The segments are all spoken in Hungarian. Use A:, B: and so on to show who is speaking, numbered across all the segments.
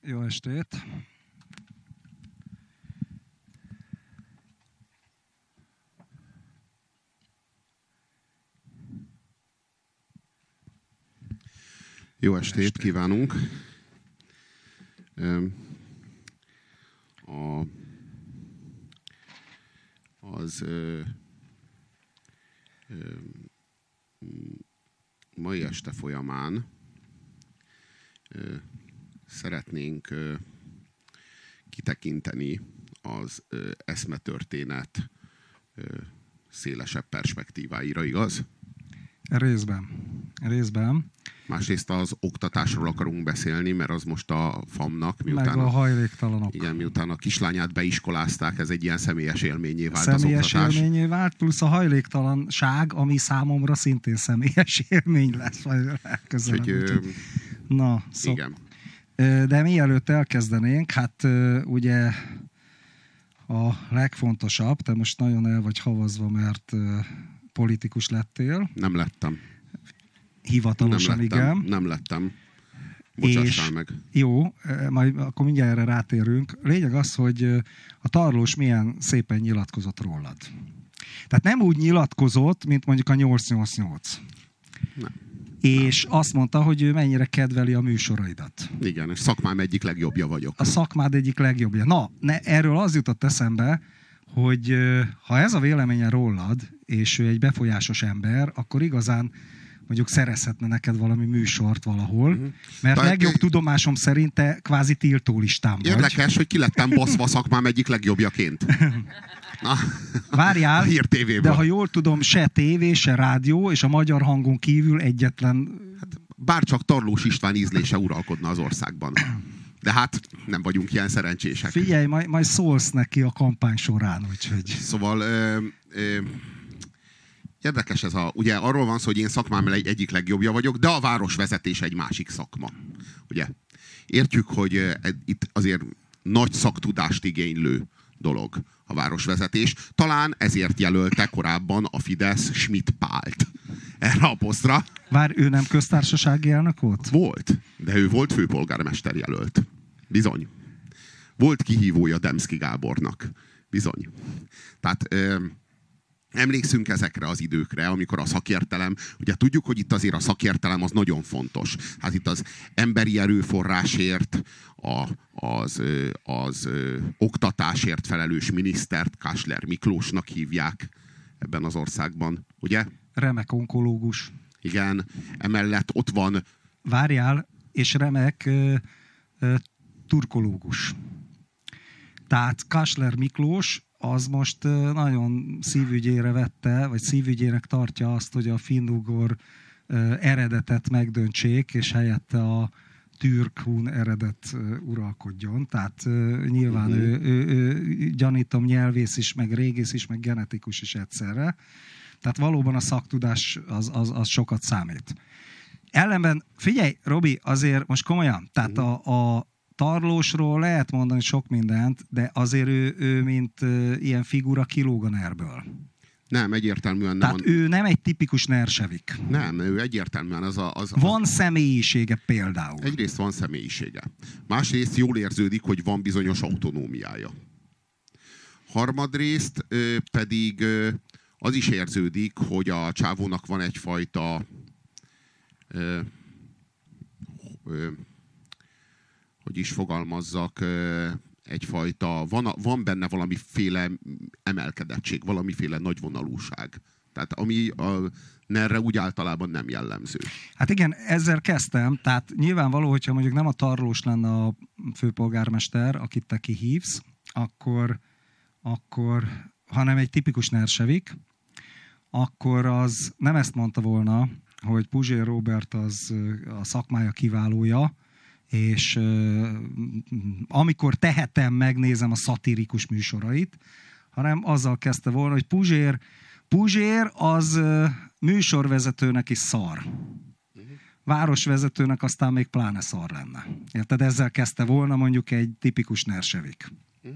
A: Jó estét!
B: Jó estét kívánunk! Mai este folyamán szeretnénk kitekinteni az eszmetörténet szélesebb perspektíváira, igaz?
A: Részben.
B: Másrészt az oktatásról akarunk beszélni, mert az most a FAM-nak,
A: miután meg a hajléktalanok.
B: Igen, miután a kislányát beiskolázták, ez egy ilyen személyes élményé vált az oktatás.
A: Személyes élményé vált, plusz a hajléktalanság, ami számomra szintén személyes élmény lesz. Na,
B: igen.
A: De mielőtt elkezdenénk, hát ugye a legfontosabb, te most nagyon el vagy havazva, mert politikus lettél.
B: Nem lettem.
A: Hivatalosan igen.
B: Nem lettem. Bocsássál meg.
A: Jó, majd akkor mindjárt erre rátérünk. Lényeg az, hogy a Tarlós milyen szépen nyilatkozott rólad. Tehát nem úgy nyilatkozott, mint mondjuk a 888.
B: Nem.
A: És azt mondta, hogy ő mennyire kedveli a műsoraidat.
B: Igen, és szakmám egyik legjobbja vagyok.
A: A szakmád egyik legjobbja. Na, erről az jutott eszembe, hogy ha ez a véleménye rólad, és ő egy befolyásos ember, akkor igazán mondjuk szerezhetne neked valami műsort valahol, mert legjobb tudomásom szerint te kvázi tiltólistán vagy.
B: Érdekes, hogy ki lettem baszva szakmám egyik legjobbjaként. Na,
A: várjál, de ha jól tudom, se tévé, se rádió, és a Magyar Hangon kívül egyetlen...
B: Hát, bárcsak Tarlós István ízlése uralkodna az országban. De hát nem vagyunk ilyen szerencsések.
A: Figyelj, majd szólsz neki a kampány során, úgyhogy...
B: Szóval... Érdekes ez ugye arról van szó, hogy én szakmám egyik legjobbja vagyok, de a városvezetés egy másik szakma. Ugye? Értjük, hogy itt azért nagy szaktudást igénylő dolog a városvezetés. Talán ezért jelölte korábban a Fidesz Schmidt Pált erre a posztra.
A: Vár, ő nem köztársasági elnök volt?
B: Volt, de ő volt főpolgármester jelölt. Bizony. Volt kihívója Demszky Gábornak. Bizony. Tehát... emlékszünk ezekre az időkre, amikor a szakértelem, ugye tudjuk, hogy itt azért a szakértelem az nagyon fontos. Hát itt az emberi erőforrásért, az oktatásért felelős minisztert Kásler Miklósnak hívják ebben az országban, ugye?
A: Remek onkológus.
B: Igen, emellett ott van...
A: Várjál, és remek turkológus. Tehát Kásler Miklós az most nagyon szívügyére vette, vagy szívügyének tartja azt, hogy a finn-ugor eredetet megdöntsék, és helyette a türk-hun eredet uralkodjon. Tehát nyilván ő gyanítom nyelvész is, meg régész is, meg genetikus is egyszerre. Tehát valóban a szaktudás az sokat számít. Ellenben, figyelj, Robi, azért most komolyan, tehát a Tarlósról lehet mondani sok mindent, de azért ő mint ilyen figura kilóg a NER-ből.
B: Nem, egyértelműen nem.
A: Tehát ő nem egy tipikus nersevik.
B: Nem, ő egyértelműen
A: van személyisége például.
B: Egyrészt van személyisége. Másrészt jól érződik, hogy van bizonyos autonómiája. Harmadrészt pedig az is érződik, hogy a csávónak van egyfajta hogy is fogalmazzak, egyfajta, van benne valamiféle emelkedettség, valamiféle nagyvonalúság. Tehát ami erre úgy általában nem jellemző.
A: Hát igen, ezzel kezdtem. Tehát nyilvánvaló, hogyha mondjuk nem a Tarlós lenne a főpolgármester, akit te kihívsz, akkor hanem egy tipikus nersevik, akkor az nem ezt mondta volna, hogy Puzsér Róbert az a szakmája kiválója, és amikor tehetem, megnézem a szatirikus műsorait, hanem azzal kezdte volna, hogy Puzsér az műsorvezetőnek is szar. Városvezetőnek aztán még pláne szar lenne. Érted? Ezzel kezdte volna mondjuk egy tipikus nersevik.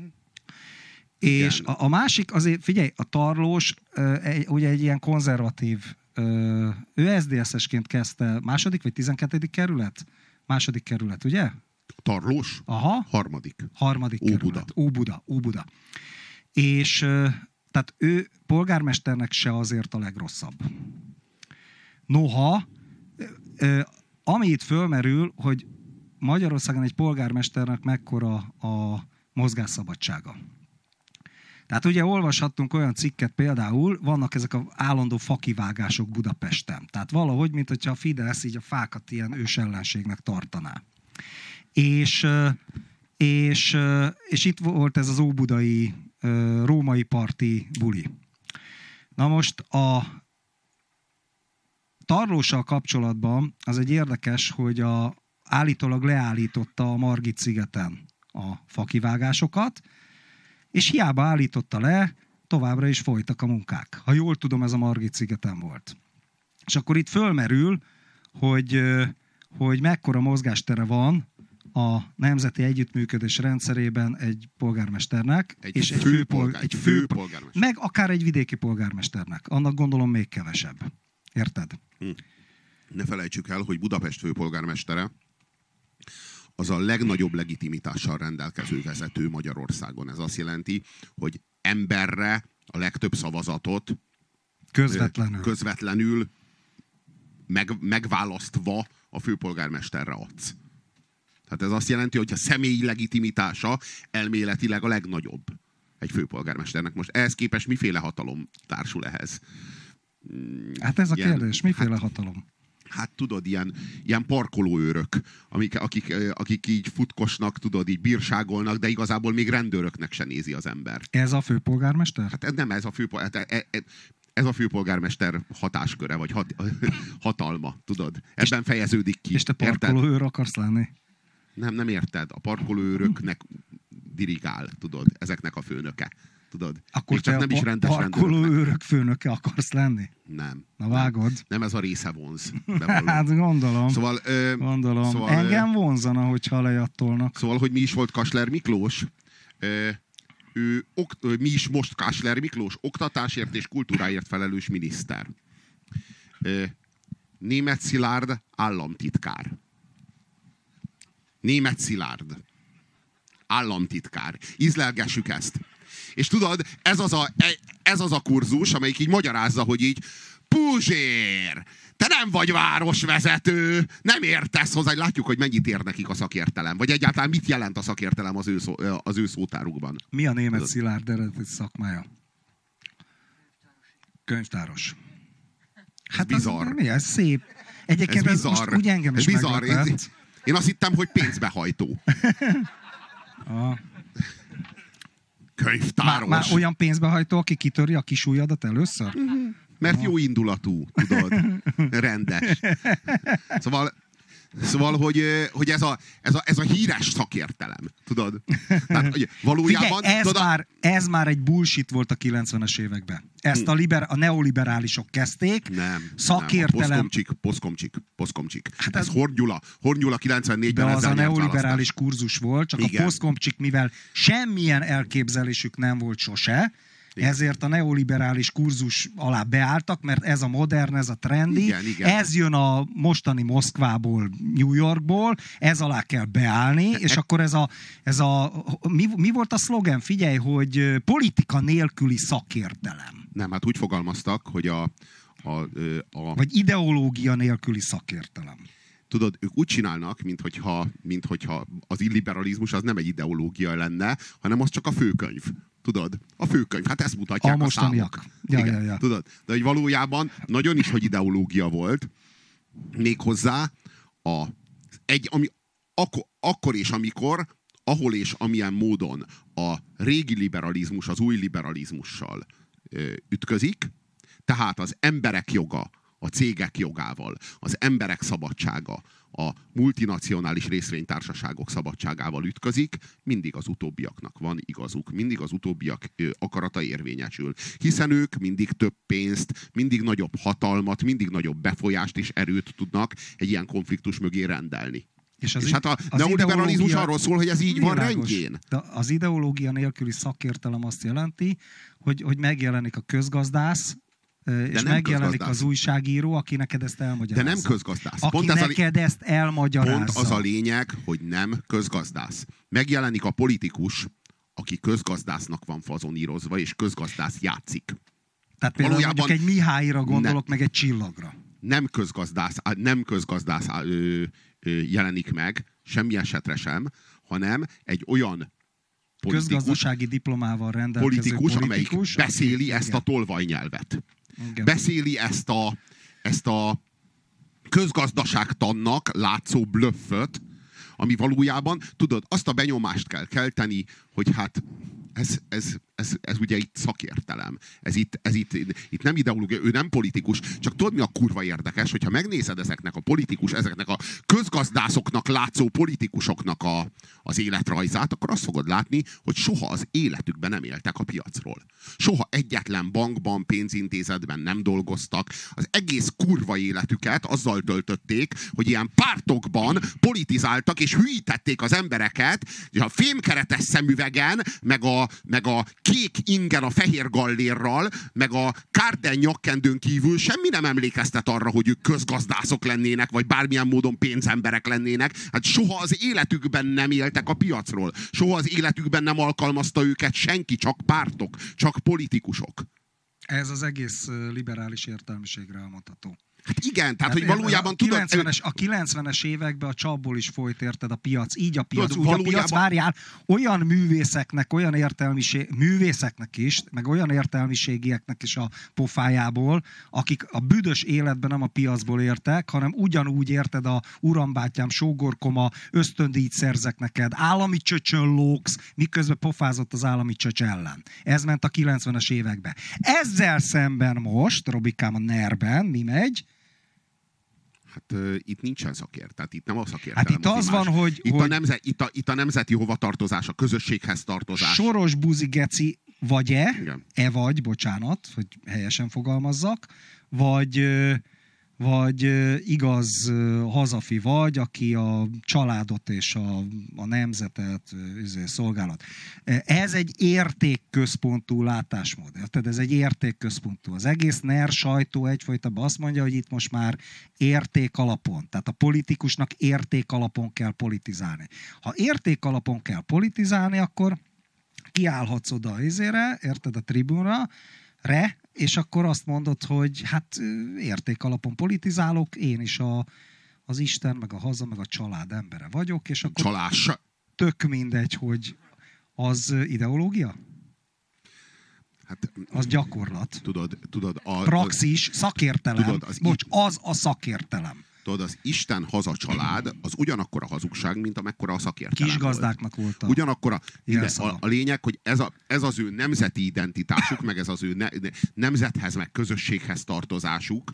A: És a másik, azért figyelj, a Tarlós ugye egy ilyen konzervatív, ő SZDSZ-esként kezdte, második vagy 12. kerület? Második kerület, ugye?
B: Tarlós?
A: Aha.
B: Harmadik
A: kerület. Óbuda. És tehát ő polgármesternek se azért a legrosszabb. Noha, ami itt fölmerül, hogy Magyarországon egy polgármesternek mekkora a mozgásszabadsága. Tehát ugye olvashattunk olyan cikket például, vannak ezek az állandó fakivágások Budapesten. Tehát valahogy, mint hogyha a Fidesz így a fákat ilyen ősellenségnek tartaná. És itt volt ez az óbudai római parti buli. Na most a Tarlóssal kapcsolatban az egy érdekes, hogy állítólag leállította a Margit-szigeten a fakivágásokat, és hiába állította le, továbbra is folytak a munkák. Ha jól tudom, ez a Margit-szigeten volt. És akkor itt fölmerül, hogy mekkora mozgástere van a nemzeti együttműködés rendszerében egy polgármesternek, és egy főpolgármester. Meg akár egy vidéki polgármesternek. Annak gondolom még kevesebb. Érted?
B: Ne felejtsük el, hogy Budapest főpolgármestere az a legnagyobb legitimitással rendelkező vezető Magyarországon. Ez azt jelenti, hogy emberre a legtöbb szavazatot közvetlenül megválasztva a főpolgármesterre adsz. Tehát ez azt jelenti, hogy a személyi legitimitása elméletileg a legnagyobb egy főpolgármesternek. Most ehhez képest miféle hatalom társul ehhez?
A: Hát ez a kérdés, miféle hatalom?
B: Hát tudod, ilyen parkolóőrök, akik így futkosnak, tudod, így bírságolnak, de igazából még rendőröknek se nézi az ember.
A: Ez a főpolgármester?
B: Hát nem ez a főpolgármester. Ez a főpolgármester hatásköre, vagy hatalma, tudod. Ebben fejeződik ki.
A: És te parkolóőr akarsz lenni?
B: Nem érted. A parkolóőröknek dirigál, tudod, ezeknek a főnöke. Tudod?
A: Akkor te nem is parkolóőrök főnöke akarsz lenni?
B: Nem.
A: Na vágod?
B: Nem ez a része vonz.
A: Hát gondolom.
B: Szóval,
A: engem vonzana, hogyha lejattolnak.
B: Szóval, hogy mi is volt Kásler Miklós? Mi is most Kásler Miklós? Oktatásért és kultúráért felelős miniszter. Németh Szilárd államtitkár. Németh Szilárd államtitkár. Ízlelgessük ezt. És tudod, ez az a kurzus, amelyik így magyarázza, hogy így Puzsér, te nem vagy városvezető, nem értesz hozzá. Látjuk, hogy mennyit ér nekik a szakértelem. Vagy egyáltalán mit jelent a szakértelem az ő szótárukban.
A: Mi a Németh Szilárd eredeti szakmája? Könyvtáros. Hát
B: bizarr.
A: Mi ez szép. Egyébként ez most úgy engem is meglepett.
B: Én azt hittem, hogy pénzbehajtó. Könyvtáros.
A: Már olyan pénzbehajtó, aki kitöri a kis ujjadat először?
B: Mert jó indulatú, tudod. Rendes. Szóval hogy ez a híres szakértelem, tudod? Tehát, valójában...
A: Figyelj, ez már egy bullshit volt a 90-es években. Ezt a neoliberálisok kezdték.
B: Nem.
A: Szakértelem...
B: Poszkomcsik.
A: Hát
B: ez Horn Gyula 94-ben
A: de az a neoliberális
B: választás.
A: kurzus volt, csak
B: igen.
A: A Poszkomcsik, mivel semmilyen elképzelésük nem volt sose, igen. Ezért a neoliberális kurzus alá beálltak, mert ez a modern, ez a trendi, igen. Ez jön a mostani Moszkvából, New Yorkból, ez alá kell beállni, és akkor mi volt a szlogen? Figyelj, hogy politika nélküli szakértelem.
B: Nem, hát úgy fogalmaztak, hogy
A: vagy ideológia nélküli szakértelem.
B: Tudod, ők úgy csinálnak, minthogyha az illiberalizmus az nem egy ideológia lenne, hanem az csak a főkönyv. Tudod? A főkönyv. Hát ezt mutatják a számok.
A: Ja.
B: Tudod? De hogy valójában nagyon is, hogy ideológia volt, méghozzá akkor és amikor, ahol és amilyen módon a régi liberalizmus az új liberalizmussal ütközik, tehát az emberek joga a cégek jogával, az emberek szabadsága, a multinacionális részvénytársaságok szabadságával ütközik, mindig az utóbbiaknak van igazuk, mindig az utóbbiak akarata érvényesül. Hiszen ők mindig több pénzt, mindig nagyobb hatalmat, mindig nagyobb befolyást és erőt tudnak egy ilyen konfliktus mögé rendelni. És hát a neoliberalizmus arról szól, hogy ez így van rendjén.
A: De az ideológia nélküli szakértelem azt jelenti, hogy megjelenik a közgazdász, és megjelenik az újságíró, aki neked ezt elmagyarázza.
B: De nem közgazdász.
A: Aki neked ezt elmagyarázza.
B: Pont az a lényeg, hogy nem közgazdász. Megjelenik a politikus, aki közgazdásznak van fazonírozva, és közgazdász játszik.
A: Tehát például mondjuk egy Mihályra gondolok, meg egy Csillagra.
B: Nem közgazdász jelenik meg, semmi esetre sem, hanem egy olyan
A: közgazdasági diplomával rendelkező
B: amelyik beszéli ezt a tolvajnyelvet. Igen. Beszéli ezt a közgazdaságtannak látszó blöfföt, ami valójában, tudod, azt a benyomást kell kelteni, hogy hát ez ugye itt szakértelem. Ez itt nem ideológia, ő nem politikus. Csak tudod, mi a kurva érdekes, hogyha megnézed ezeknek a közgazdászoknak látszó politikusoknak az életrajzát, akkor azt fogod látni, hogy soha az életükben nem éltek a piacról. Soha egyetlen bankban, pénzintézetben nem dolgoztak. Az egész kurva életüket azzal töltötték, hogy ilyen pártokban politizáltak, és hülyítették az embereket, és a fémkeretes szemüvegen, meg a kék ingen a fehér gallérral, meg a kárden nyakkendőn kívül semmi nem emlékeztet arra, hogy ők közgazdászok lennének, vagy bármilyen módon pénzemberek lennének. Hát soha az életükben nem éltek a piacról. Soha az életükben nem alkalmazta őket senki, csak pártok, csak politikusok.
A: Ez az egész liberális értelmiségre elmondható.
B: Hát igen, tehát hogy valójában tudod...
A: A 90-es években a csapból is folyt, érted, a piac. Így a piac. Úgy valójában... a piac, várjál, olyan művészeknek, olyan művészeknek is, meg olyan értelmiségieknek is a pofájából, akik a büdös életben nem a piacból értek, hanem ugyanúgy, érted, a urambátyám, sógorkoma, ösztöndíjt szerzek neked, állami csöcsön lógsz, miközben pofázott az állami csöcs ellen. Ez ment a 90-es években. Ezzel szemben most, Robikám, a NER-ben mi megy?
B: Hát itt nincsen szakért, tehát itt nem a szakértelem.
A: Hát itt az van, hogy...
B: Itt a nemzeti hovatartozás, a közösséghez tartozás.
A: Soros buzi geci vagy-e, vagy, bocsánat, hogy helyesen fogalmazzak, vagy igaz hazafi vagy, aki a családot és a nemzetet szolgálat. Ez egy értékközpontú látásmód. Tehát ez egy értékközpontú. Az egész NER sajtó egyfajtában azt mondja, hogy itt most már értékalapon. Tehát a politikusnak értékalapon kell politizálni. Ha értékalapon kell politizálni, akkor kiállhatsz oda érted, a tribúnra, és akkor azt mondod, hogy hát értékalapon politizálok, én is az Isten, meg a haza, meg a család embere vagyok, és akkor tök mindegy, hogy az ideológia?
B: Hát,
A: az gyakorlat.
B: Tudod
A: praxis, szakértelem. Az a szakértelem.
B: Tudod, az Isten haza család az ugyanakkor a hazugság, mint amekkora a szakértelem.
A: Kisgazdáknak volt.
B: Ugyanakkor a lényeg, hogy ez az ő nemzeti identitásuk, meg ez az ő nemzethez, meg közösséghez tartozásuk,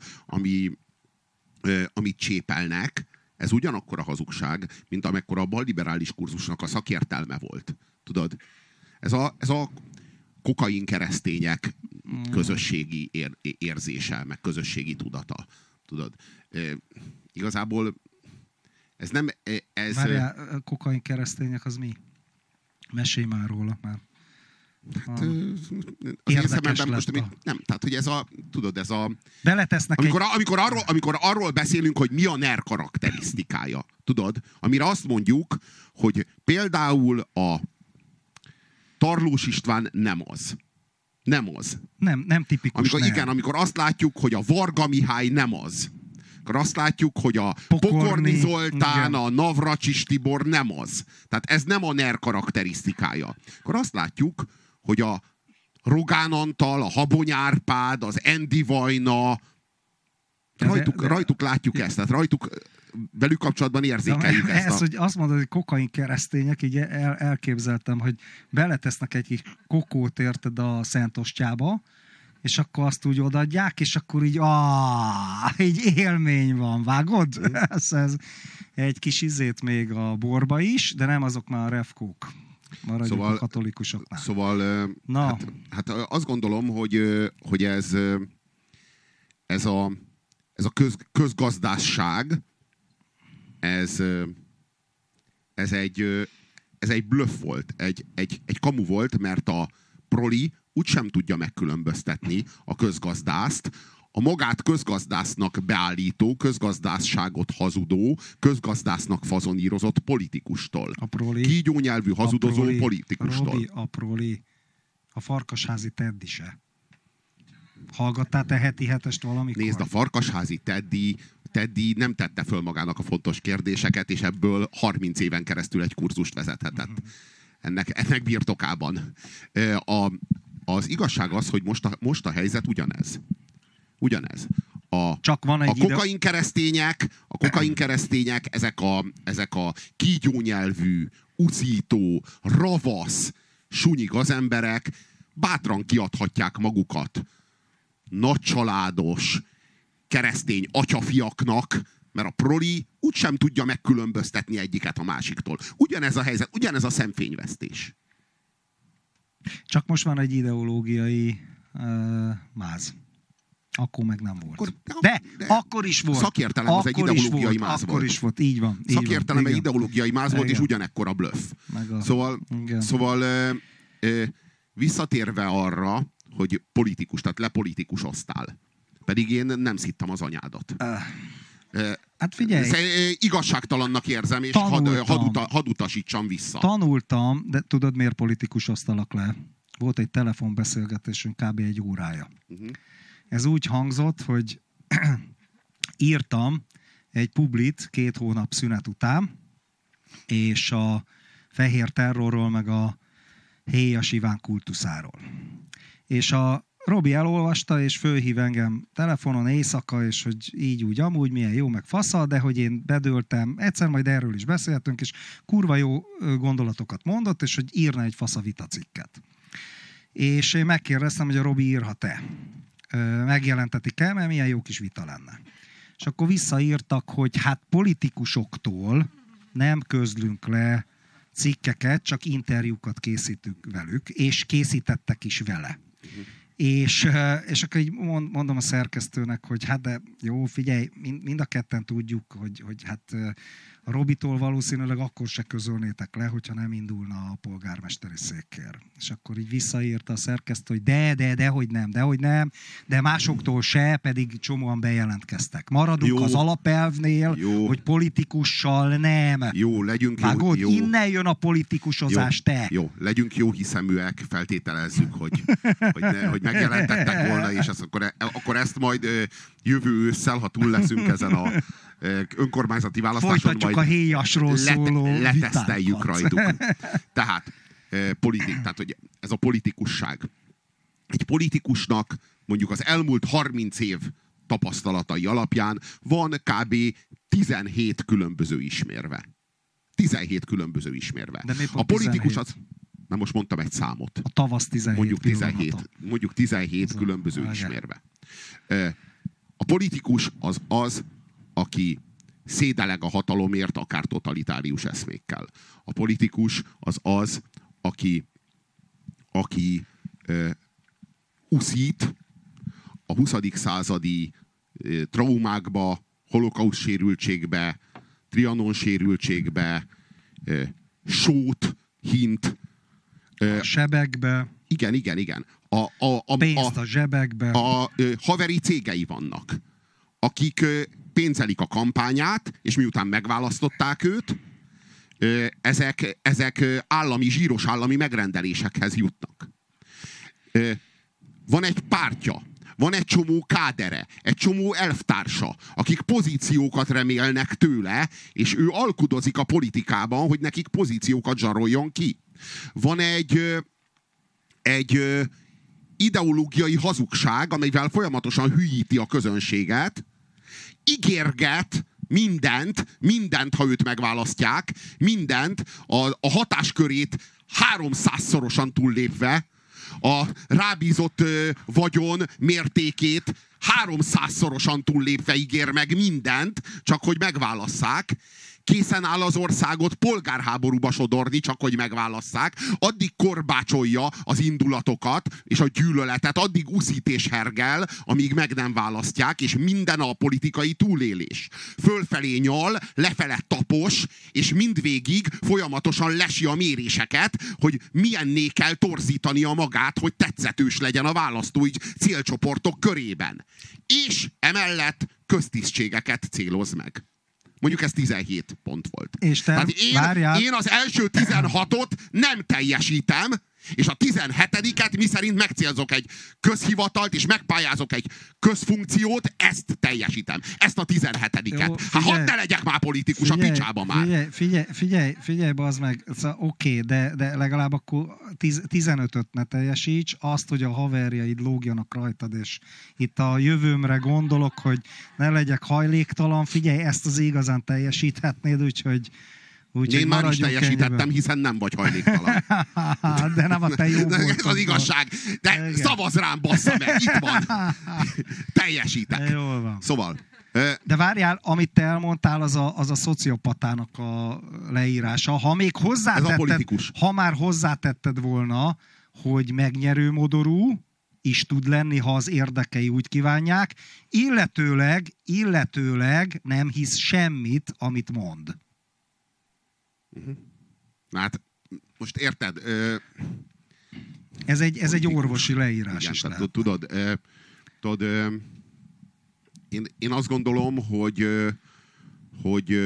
B: amit csépelnek, ez ugyanakkor a hazugság, mint amekkora a balliberális kurzusnak a szakértelme volt. Tudod? Ez a kokain keresztények közösségi érzése, meg közösségi tudata. Tudod? Igazából ez nem...
A: Várjál, kokain keresztények az mi? Mesélj már róla már.
B: Hát, érdekes lett most, nem, tehát, hogy tudod, ez a...
A: Beletesznek
B: amikor arról beszélünk, hogy mi a NER karakterisztikája, tudod? Amire azt mondjuk, hogy például a Tarlós István nem az. Nem az.
A: Nem tipikus NER.
B: Igen, amikor azt látjuk, hogy a Varga Mihály nem az. Akkor azt látjuk, hogy a Pokorni Zoltán, igen. A Navracsis Tibor nem az. Tehát ez nem a NER karakterisztikája. Akkor azt látjuk, hogy a Rogán Antal, a Habony Árpád, az Endi Vajna, rajtuk látjuk ezt, tehát velük kapcsolatban érzékeljük ezt.
A: Ez, hogy azt mondod, hogy kokain keresztények, így elképzeltem, hogy beletesznek egy kis kokót, érted, a Szent Ostjába, és akkor azt úgy odaadják, és akkor így élmény van, vágod? Ez egy kis izét még a borba is, de nem azok már a refkók. Maradjunk a katolikusoknál.
B: Szóval hát azt gondolom, hogy ez a közgazdásság, ez egy bluff volt, egy kamu volt, mert a proli úgysem tudja megkülönböztetni a közgazdászt, a magát közgazdásznak beállító, közgazdászságot hazudó, közgazdásznak fazonírozott politikustól. Kígyónyelvű hazudozó politikustól.
A: Robi, apróli. A Farkasházi Teddy se. Hallgattál te heti hetest valamikor?
B: Nézd, a Farkasházi Teddy nem tette föl magának a fontos kérdéseket, és ebből 30 éven keresztül egy kurzust vezethetett. Ennek birtokában. Az igazság az, hogy most a helyzet ugyanez.
A: Csak van egy
B: a kokain keresztények, ezek a kígyónyelvű, uszító, ravasz, sunyi gazemberek bátran kiadhatják magukat nagycsaládos, keresztény atyafiaknak, mert a proli úgysem tudja megkülönböztetni egyiket a másiktól. Ugyanez a helyzet, ugyanez a szemfényvesztés.
A: Csak most van egy ideológiai máz. Akkor meg nem volt. De akkor is volt.
B: Szakértelem az egy ideológiai máz volt.
A: Akkor is volt, így van.
B: Szakértelem egy ideológiai máz volt, és ugyanekkora blöff. Szóval visszatérve arra, hogy politikus, tehát lepolitikusoztál. Pedig én nem szittem az anyádat.
A: Hát figyelj.
B: Igazságtalannak érzem, és hadd utasítsam vissza.
A: Tanultam, de tudod, miért politikusoztalak le? Volt egy telefonbeszélgetésünk kb. Egy órája. Ez úgy hangzott, hogy írtam egy publit 2 hónap szünet után, és a fehér terrorról, meg a Héjas Iván kultuszáról. És a Robi elolvasta, és fölhív engem telefonon éjszaka, és hogy így úgy amúgy milyen jó, meg fasza, de hogy én bedőltem, egyszer majd erről is beszéltünk, és kurva jó gondolatokat mondott, és hogy írna egy fasza vitacikket. És én megkérdeztem, hogy a Robi írhat-e. Megjelentetik-e, mert milyen jó kis vita lenne. És akkor visszaírtak, hogy hát politikusoktól nem közlünk le cikkeket, csak interjúkat készítünk velük, és készítettek is vele. És akkor így mondom a szerkesztőnek, hogy hát de jó, figyelj, mind a ketten tudjuk, hogy hát a Robitól valószínűleg akkor se közölnétek le, hogyha nem indulna a polgármesteri székkér. És akkor így visszaírta a szerkesztő, hogy dehogy nem, de másoktól se, pedig csomóan bejelentkeztek. Maradunk az alapelvnél, hogy politikussal nem.
B: Jó, legyünk
A: Vágod, jó. Innen jön a politikusozás, te.
B: Jó, legyünk jó hiszeműek, feltételezzük, hogy megjelentettek volna, és akkor ezt majd jövő ősszel, ha túl leszünk ezen a önkormányzati választáson,
A: folytatjuk majd a héjasról szóló
B: leteszteljük rajtuk. Tehát, tehát, hogy ez a politikusság. Egy politikusnak mondjuk az elmúlt 30 év tapasztalatai alapján van kb. 17 különböző ismérve. 17 különböző ismérve.
A: A politikus az...
B: Na most mondtam egy számot.
A: A tavasz 17
B: mondjuk 17 különböző ismérve. A politikus az, aki szédeleg a hatalomért, akár totalitárius eszmékkel. A politikus az, aki uszít a 20. századi traumákba, holokauszt sérültségbe, Trianon sérültségbe, sót hint.
A: A sebekbe.
B: Igen.
A: Pénzt a zsebekbe.
B: A haveri cégei vannak, akik pénzelik a kampányát, és miután megválasztották őt, ezek zsíros állami megrendelésekhez jutnak. Van egy pártja, van egy csomó kádere, egy csomó elvtársa, akik pozíciókat remélnek tőle, és ő alkudozik a politikában, hogy nekik pozíciókat zsaroljon ki. Van egy ideológiai hazugság, amelyvel folyamatosan hülyíti a közönséget, ígérget mindent, ha őt megválasztják, mindent, a hatáskörét 300-szorosan túllépve, a rábízott vagyon mértékét 300-szorosan túllépve ígér meg mindent, csak hogy megválasszák. Készen áll az országot polgárháborúba sodorni, csak hogy megválasszák, addig korbácsolja az indulatokat és a gyűlöletet, addig uszít és hergel, amíg meg nem választják, és minden a politikai túlélés. Fölfelé nyal, lefele tapos, és mindvégig folyamatosan lesi a méréseket, hogy milyenné kell torzítania magát, hogy tetszetős legyen a választói célcsoportok körében. És emellett köztisztségeket céloz meg. Mondjuk ez 17 pont volt.
A: És te,
B: én az első 16-ot nem teljesítem, és a 17-et miszerint megcélzok egy közhivatalt, és megpályázok egy közfunkciót, ezt teljesítem. Ezt a 17-et. Hát hadd ne legyek már politikus, a picsába már.
A: Figyelj, bazd meg, szóval, oké, de legalább akkor 15-öt ne teljesíts, azt, hogy a haverjaid lógjanak rajtad, és itt a jövőmre gondolok, hogy ne legyek hajléktalan, figyelj, ezt az igazán teljesíthetnéd, úgyhogy
B: én már is teljesítettem, hiszen nem vagy hajléktalan.
A: De nem a te jó voltad.
B: Ez az igazság. De szavazz rám, bassza meg. Itt van. Teljesítek.
A: Jól van.
B: Szóval.
A: De várjál, amit te elmondtál, az a szociopatának a leírása. Ha még ha már hozzátetted volna, hogy megnyerő modorú is tud lenni, ha az érdekei úgy kívánják, illetőleg nem hisz semmit, amit mond.
B: Hát, most érted?
A: Ez egy orvosi leírás
B: igen,
A: is
B: lehet. Tudod, én azt gondolom, hogy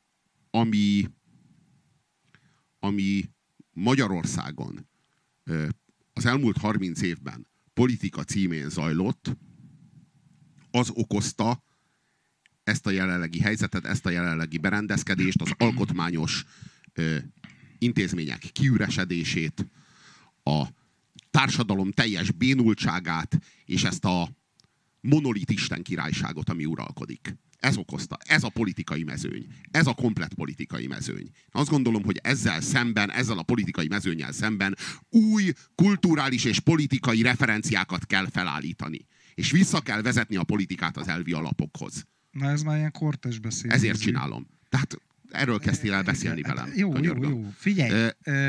B: ami Magyarországon az elmúlt 30 évben politika címén zajlott, az okozta ezt a jelenlegi helyzetet, ezt a jelenlegi berendezkedést, az alkotmányos intézmények kiüresedését, a társadalom teljes bénultságát, és ezt a monolit Isten királyságot, ami uralkodik. Ez okozta. Ez a politikai mezőny. Ez a komplett politikai mezőny. Azt gondolom, hogy ezzel a politikai mezőnnyel szemben új kulturális és politikai referenciákat kell felállítani. És vissza kell vezetni a politikát az elvi alapokhoz.
A: Na ez már ilyen kortes beszél.
B: Ezért csinálom. Tehát erről kezdtél el beszélni velem.
A: Jó. Figyelj,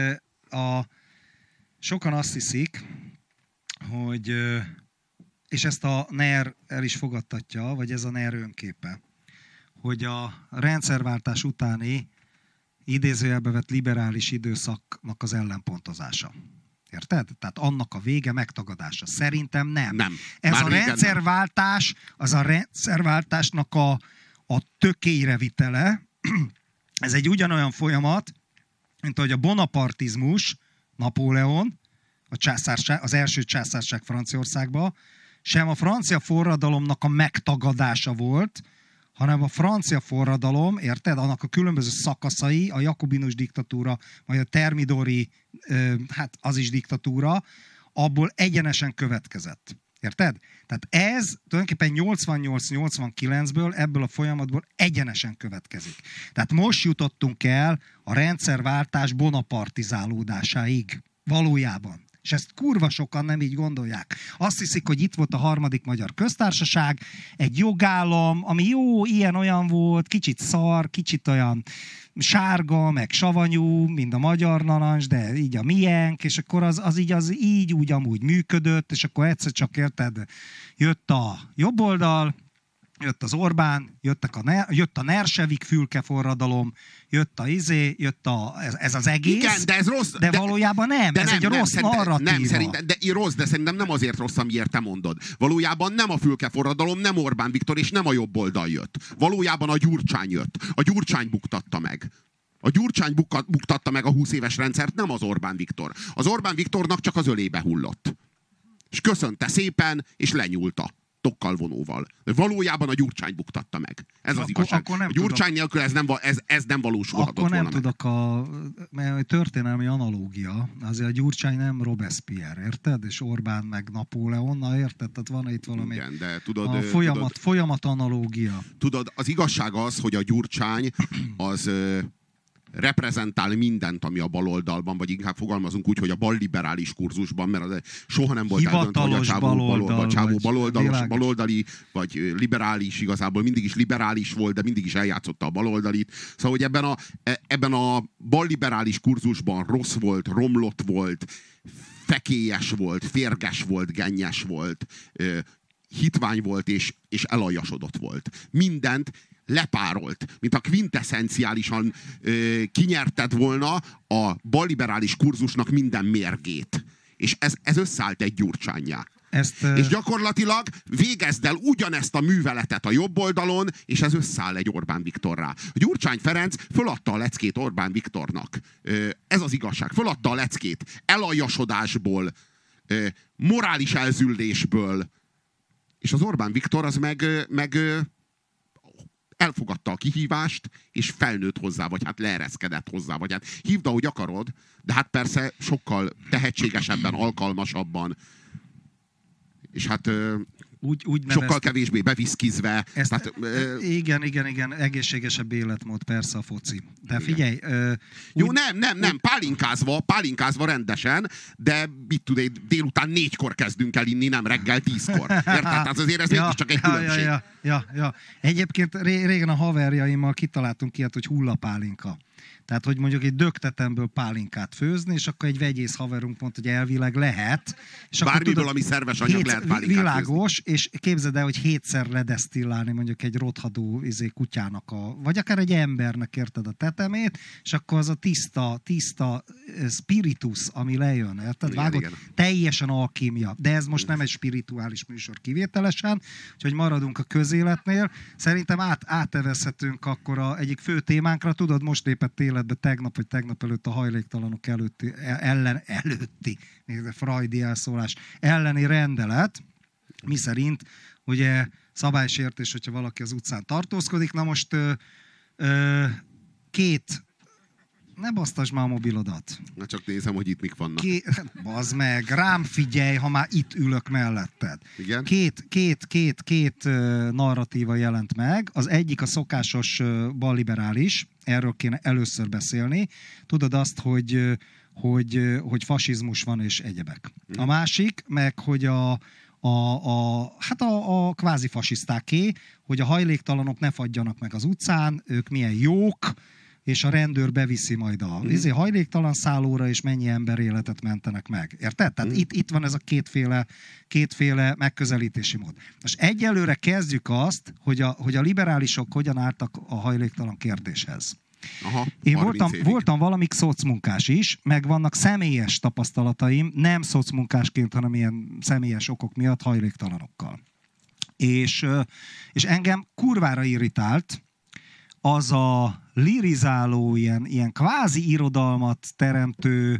A: sokan azt hiszik, hogy, és ezt a NER el is fogadtatja, vagy ez a NER önképe, hogy a rendszerváltás utáni idézőjelbe vett liberális időszaknak az ellenpontozása. Érted? Tehát annak a vége megtagadása. Szerintem nem. Ez a rendszerváltás, az a rendszerváltásnak a tökélyre vitele. Ez egy ugyanolyan folyamat, mint ahogy a bonapartizmus, Napóleon, az első császárság Franciaországban, sem a francia forradalomnak a megtagadása volt, hanem a francia forradalom, érted? Annak a különböző szakaszai, a jakobinus diktatúra, vagy a termidori, hát az is diktatúra, abból egyenesen következett. Érted? Tehát ez tulajdonképpen 88-89-ből, ebből a folyamatból egyenesen következik. Tehát most jutottunk el a rendszerváltás bonapartizálódásáig. Valójában. És ezt kurva sokan nem így gondolják. Azt hiszik, hogy itt volt a harmadik magyar köztársaság, egy jogállam, ami jó, ilyen-olyan volt, kicsit szar, kicsit olyan sárga, meg savanyú, mint a magyar narancs, de így a miénk, és akkor az így úgy amúgy működött, és akkor egyszer csak érted, jött a jobb oldal, jött az Orbán, jött a Nersevik fülkeforradalom, jött ez az egész.
B: Igen, de ez rossz.
A: De valójában nem. Ez egy rossz narratíva.
B: De szerintem nem azért rossz, amiért te mondod. Valójában nem a fülkeforradalom, nem Orbán Viktor, és nem a jobb oldal jött. Valójában a Gyurcsány jött. A Gyurcsány buktatta meg. A Gyurcsány buktatta meg a 20 éves rendszert, nem az Orbán Viktor. Az Orbán Viktornak csak az ölébe hullott. És köszönte szépen, és lenyúlta. Tokkal vonóval. De valójában a Gyurcsány buktatta meg. Ez az igazság. A Gyurcsány nélkül ez nem valósulhatott
A: volna meg.
B: Akkor nem
A: tudok mert a történelmi analógia, azért a Gyurcsány nem Robespierre, érted? És Orbán meg Napóleon, érted? Tehát van itt valami
B: igen, de tudod,
A: folyamat analógia.
B: Tudod, az igazság az, hogy a Gyurcsány az reprezentál mindent, ami a baloldalban, vagy inkább fogalmazunk úgy, hogy a balliberális kurzusban, mert az soha nem volt eldöntve, hogy a csávó baloldali, vagy liberális, igazából mindig is liberális volt, de mindig is eljátszotta a baloldalit. Szóval, hogy ebben a balliberális kurzusban rossz volt, romlott volt, fekélyes volt, férges volt, gennyes volt, hitvány volt és elaljasodott volt. Mindent lepárolt, mint a quintesszenciálisan kinyerted volna a balliberális kurzusnak minden mérgét. És ez összeállt egy Gyurcsánnyá. És gyakorlatilag végezd el ugyanezt a műveletet a jobb oldalon, és ez összeáll egy Orbán Viktorrá. A Gyurcsány Ferenc föladta a leckét Orbán Viktornak. Ez az igazság. Föladta a leckét elaljasodásból, morális elzüllésből, és az Orbán Viktor az meg elfogadta a kihívást, és felnőtt hozzá, vagy hát leereszkedett hozzá, vagy hát hívd, ahogy akarod, de hát persze sokkal tehetségesebben, alkalmasabban, és hát úgy sokkal kevésbé beviszkizve. Tehát,
A: igen, egészségesebb életmód, persze a foci. De figyelj...
B: Jó, nem, pálinkázva rendesen, de mit tud, délután 4-kor kezdünk el inni, nem reggel 10-kor. Érted? Tehát azért ez mégis csak egy különbség.
A: Ja. Egyébként régen a haverjaimmal kitaláltunk ilyet, hogy hullapálinka. Tehát, hogy mondjuk egy dögtetemből pálinkát főzni, és akkor egy vegyész haverunk mondta, hogy elvileg lehet. És
B: bármiből, ami szerves anyag, lehet pálinkát
A: világos,
B: főzni.
A: És képzeld el, hogy 7-szer ledesztillálni mondjuk egy rothadó kutyának, vagy akár egy embernek, érted, a tetemét, és akkor az a tiszta spiritus, ami lejön, érted? Vágod? Teljesen alkímia. De ez most nem egy spirituális műsor kivételesen, úgyhogy maradunk a közéletnél. Szerintem átevezhetünk akkor egyik fő témánkra. Tudod, most lépett életbe tegnap vagy tegnap előtt a hajléktalanok előtti freudi elszólás elleni rendelet, miszerint ugye szabálysértés, hogyha valaki az utcán tartózkodik. Na most ne basztasd már a mobilodat.
B: Na csak nézem, hogy itt mik vannak.
A: Bazd meg, rám figyelj, ha már itt ülök melletted.
B: Igen?
A: Két narratíva jelent meg. Az egyik a szokásos balliberális, erről kéne először beszélni. Tudod azt, hogy fasizmus van és egyebek. A másik, meg hogy a kvázi fasisztáké, hogy a hajléktalanok ne fagyjanak meg az utcán, ők milyen jók, és a rendőr beviszi majd a hajléktalan szállóra, és mennyi ember életet mentenek meg. Érted? Tehát itt van ez a kétféle megközelítési mód. Most egyelőre kezdjük azt, hogy a liberálisok hogyan álltak a hajléktalan kérdéshez.
B: Aha,
A: én voltam valamik szocmunkás is, meg vannak személyes tapasztalataim, nem szocmunkásként, hanem ilyen személyes okok miatt hajléktalanokkal. És engem kurvára irritált az a lirizáló, ilyen kvázi irodalmat teremtő,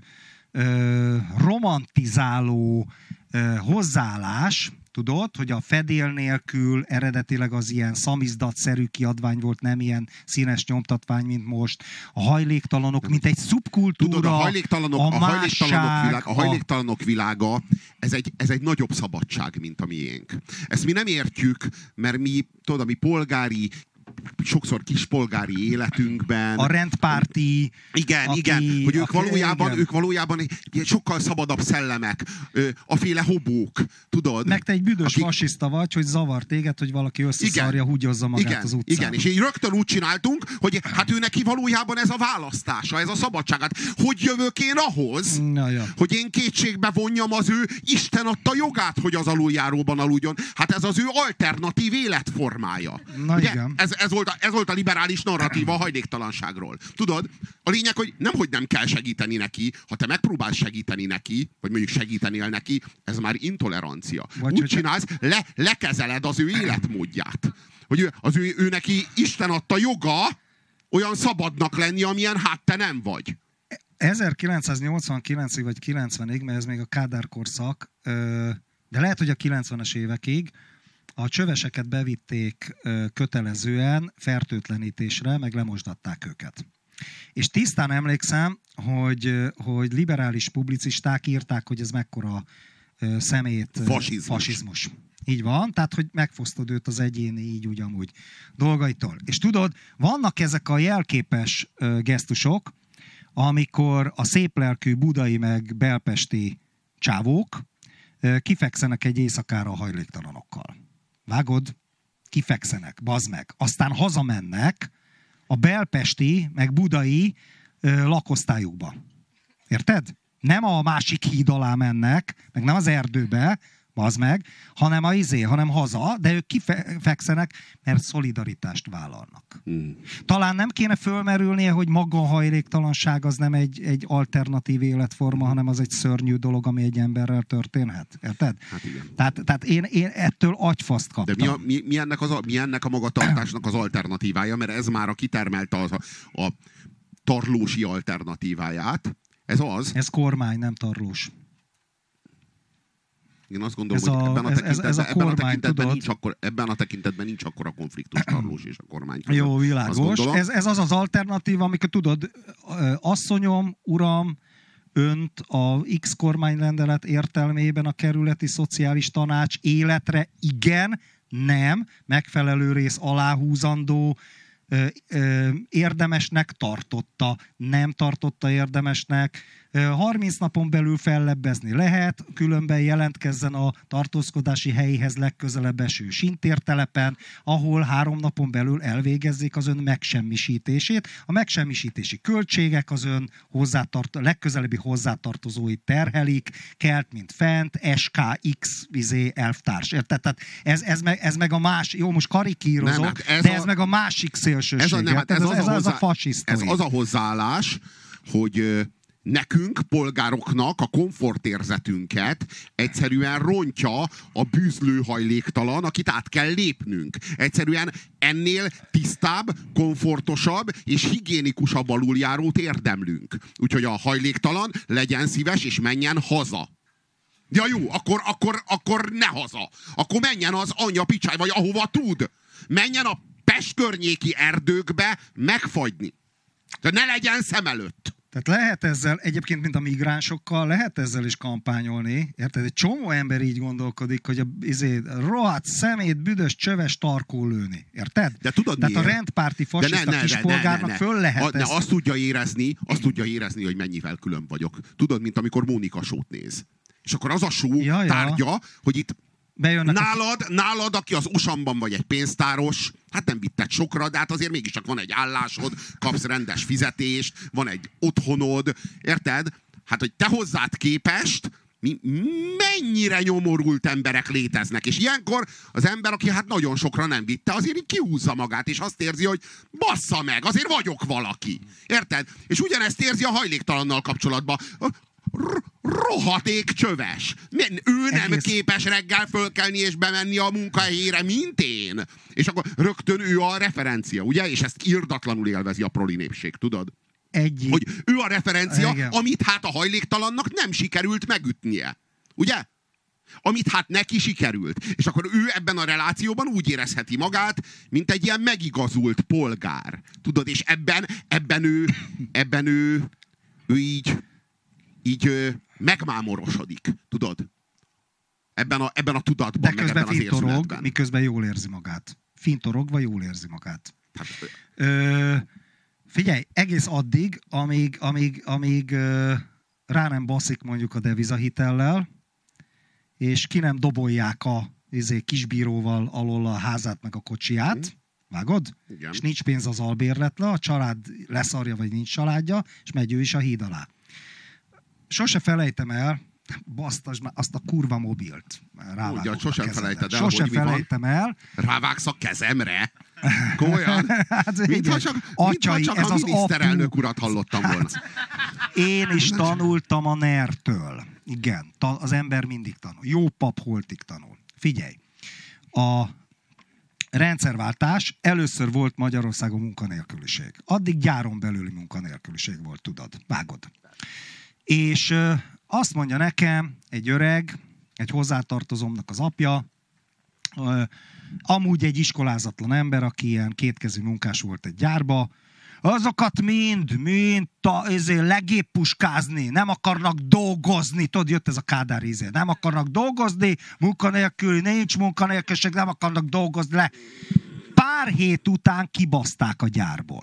A: romantizáló hozzáállás, tudod, hogy a fedél nélkül eredetileg az ilyen szamizdatszerű kiadvány volt, nem ilyen színes nyomtatvány, mint most. A hajléktalanok, mint egy szubkultúra,
B: tudod, a hajléktalanok világa, ez egy nagyobb szabadság, mint a miénk. Ezt mi nem értjük, mert mi, tudod, a mi polgári, sokszor kispolgári életünkben.
A: A rendpárti.
B: Igen, hogy ők valójában sokkal szabadabb szellemek, aféle hobók, tudod?
A: Meg te egy büdös fasiszta vagy, hogy zavar téged, hogy valaki összeszarja, húgyozza magát az utcán.
B: Igen, és így rögtön úgy csináltunk, hogy hát ő neki valójában ez a választása, ez a szabadságát. Hogy jövök én ahhoz, hogy én kétségbe vonjam az ő Isten adta jogát, hogy az aluljáróban aludjon. Hát ez az ő alternatív életformája.
A: Na ugye? Igen.
B: Ez volt a liberális narratíva a hajléktalanságról. Tudod, a lényeg, hogy nem kell segíteni neki, ha te megpróbálsz segíteni neki, vagy mondjuk segítenél neki, ez már intolerancia. Úgy csinálsz, lekezeled az ő életmódját. Hogy ő neki Isten adta joga olyan szabadnak lenni, amilyen hát te nem vagy.
A: 1989-ig vagy 90-ig, mert ez még a Kádár korszak, de lehet, hogy a 90-es évekig a csöveseket bevitték kötelezően fertőtlenítésre, meg lemosdatták őket. És tisztán emlékszem, hogy liberális publicisták írták, hogy ez mekkora szemét fasizmus. Így van, tehát, hogy megfosztod őt az egyéni így ugyanúgy dolgaitól. És tudod, vannak ezek a jelképes gesztusok, amikor a széplelkű budai meg belpesti csávók kifekszenek egy éjszakára a hajléktalanokkal. Vágod? Kifekszenek, bazd meg. Aztán hazamennek a belpesti meg budai lakosztályukba. Érted? Nem a másik híd alá mennek, meg nem az erdőbe, bazd meg, hanem haza, de ők kifekszenek, mert szolidaritást vállalnak. Talán nem kéne fölmerülnie, hogy maga a hajléktalanság az nem egy alternatív életforma, hanem az egy szörnyű dolog, ami egy emberrel történhet. Érted?
B: Hát igen.
A: Tehát én ettől agyfaszt kaptam.
B: De mi ennek a magatartásnak az alternatívája? Mert ez már kitermelte a tarlósi alternatíváját. Ez
A: kormány, nem tarlós.
B: Én azt gondolom, hogy ebben a tekintetben nincs akkora konfliktus tarlós és a kormány között.
A: Jó, világos. Ez az alternatíva, amikor tudod, asszonyom, uram, önt a X kormányrendelet értelmében a kerületi szociális tanács életre igen, nem, megfelelő rész aláhúzandó, érdemesnek tartotta, nem tartotta érdemesnek. 30 napon belül fellebbezni lehet, különben jelentkezzen a tartózkodási helyéhez legközelebb eső sintértelepen, ahol 3 napon belül elvégezzék az ön megsemmisítését. A megsemmisítési költségek az ön legközelebbi hozzátartozóit terhelik, kelt, mint fent, SKX elvtárs. Tehát ez meg a másik, jó, most karikírozok, ez meg a másik szélsőség. Ez a fasiszta.
B: Ez az a hozzáállás, hogy nekünk, polgároknak a komfortérzetünket egyszerűen rontja a bűzlő hajléktalan, akit át kell lépnünk. Egyszerűen ennél tisztább, komfortosabb és higiénikusabb aluljárót érdemlünk. Úgyhogy a hajléktalan legyen szíves és menjen haza. Ja jó, akkor ne haza. Akkor menjen az anyja picsáj, vagy ahova tud. Menjen a Pest környéki erdőkbe megfagyni. De ne legyen szem előtt.
A: Tehát lehet ezzel, egyébként, mint a migránsokkal, lehet ezzel is kampányolni. Érted? Egy csomó ember így gondolkodik, hogy a rohadt szemét, büdös, csöves tarkó lőni. Érted?
B: De tudod
A: tehát
B: miért?
A: A rendpárti fasiszta kispolgárnak föl lehet ezt.
B: Azt tudja érezni, hogy mennyivel külön vagyok. Tudod, mint amikor Mónika Show-t néz. És akkor az a show tárgya, hogy itt nálad, aki az Osamban vagy egy pénztáros, hát nem vitted sokra, de hát azért mégiscsak van egy állásod, kapsz rendes fizetést, van egy otthonod, érted? Hát, hogy te hozzád képest mennyire nyomorult emberek léteznek, és ilyenkor az ember, aki hát nagyon sokra nem vitte, azért így kihúzza magát, és azt érzi, hogy bassza meg, azért vagyok valaki. Érted? És ugyanezt érzi a hajléktalannal kapcsolatban. Rohadék csöves. Ő nem képes reggel fölkelni és bemenni a munkahelyére, mint én. És akkor rögtön ő a referencia, ugye? És ezt irdatlanul élvezi a proli népség, tudod? Hogy ő a referencia, amit hát a hajléktalannak nem sikerült megütnie. Ugye? Amit hát neki sikerült. És akkor ő ebben a relációban úgy érezheti magát, mint egy ilyen megigazult polgár. Tudod? És ebben ő így megmámorosodik, tudod? Ebben a tudatban,
A: de közben fintorog, miközben jól érzi magát. Fintorogva jól érzi magát. Figyelj, egész addig, amíg rá nem baszik mondjuk a devizahitellel, és ki nem dobolják a kisbíróval alól a házát meg a kocsiját, vágod?
B: Igen.
A: És nincs pénz az albérletre, a család leszarja, vagy nincs családja, és megy ő is a híd alá. Sose felejtem el, azt a kurva mobilt.
B: Sosem felejted el,
A: sosem felejtem el.
B: Rávágsz a kezemre? Komolyan?
A: Hát,
B: mintha csak ez a miniszterelnök urat hallottam volna.
A: Én is tanultam a NER-től. Igen, az ember mindig tanul. Jó pap holtig tanul. Figyelj, a rendszerváltás, először volt Magyarországon munkanélküliség. Addig gyáron belüli munkanélküliség volt, tudod. Vágod. És azt mondja nekem egy öreg, egy hozzátartozómnak az apja, amúgy egy iskolázatlan ember, aki ilyen kétkezű munkás volt egy gyárba, azokat mind legéppuskázni, nem akarnak dolgozni. Tudod, jött ez a Kádár ízé. Nem akarnak dolgozni, munkanélküli, nincs munkanélküliség, nem akarnak dolgozni le. Pár hét után kibaszták a gyárból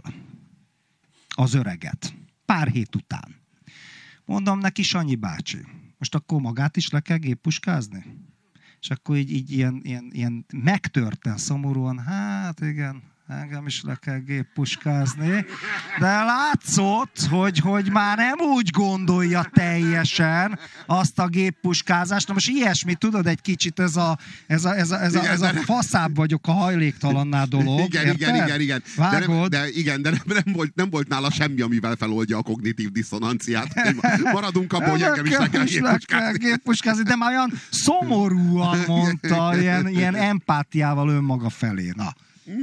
A: az öreget. Pár hét után. Mondom neki, Sanyi bácsi, most akkor magát is le kell géppuskázni? És akkor így ilyen megtörten, szomorúan, hát igen, engem is le kell géppuskázni, de látszott, hogy már nem úgy gondolja teljesen azt a géppuskázást. Na most ilyesmi, tudod, egy kicsit ez a faszább vagyok a hajléktalannál dolog.
B: Igen. De nem volt nála semmi, amivel feloldja a kognitív diszonanciát. Maradunk abban, hogy engem is le kell
A: géppuskázni. De már olyan szomorúan mondta, ilyen empátiával önmaga felé. Na.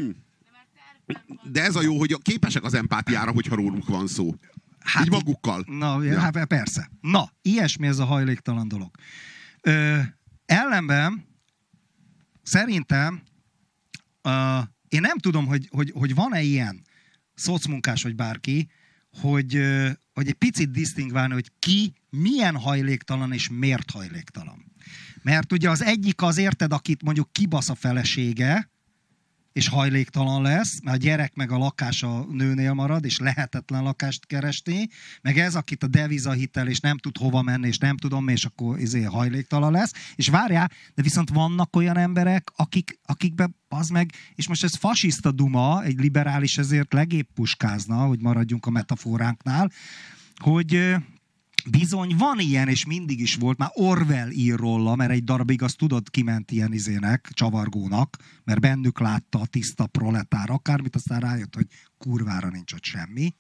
B: De ez a jó, hogy képesek az empátiára, hogyha róluk van szó. Hát, így magukkal.
A: Na, ja. Hát persze. Na, ilyesmi ez a hajléktalan dolog. Ellenben szerintem én nem tudom, hogy van-e ilyen szocmunkás vagy bárki, hogy egy picit disztingválni, hogy ki milyen hajléktalan és miért hajléktalan. Mert ugye az egyik az, érted, akit mondjuk kibasz a felesége, és hajléktalan lesz, mert a gyerek meg a lakás a nőnél marad, és lehetetlen lakást keresni, meg ez, akit a devizahitel, és nem tud hova menni, és nem tudom, és akkor hajléktalan lesz. És várjál, de viszont vannak olyan emberek, akikben az meg, és most ez fasiszta duma, egy liberális ezért legépp puskázna, hogy maradjunk a metaforánknál, hogy bizony van ilyen, és mindig is volt, már Orwell ír róla, mert egy darabig azt tudod, kiment ilyen csavargónak, mert bennük látta a tiszta proletár akármit, aztán rájött, hogy kurvára nincs ott semmi,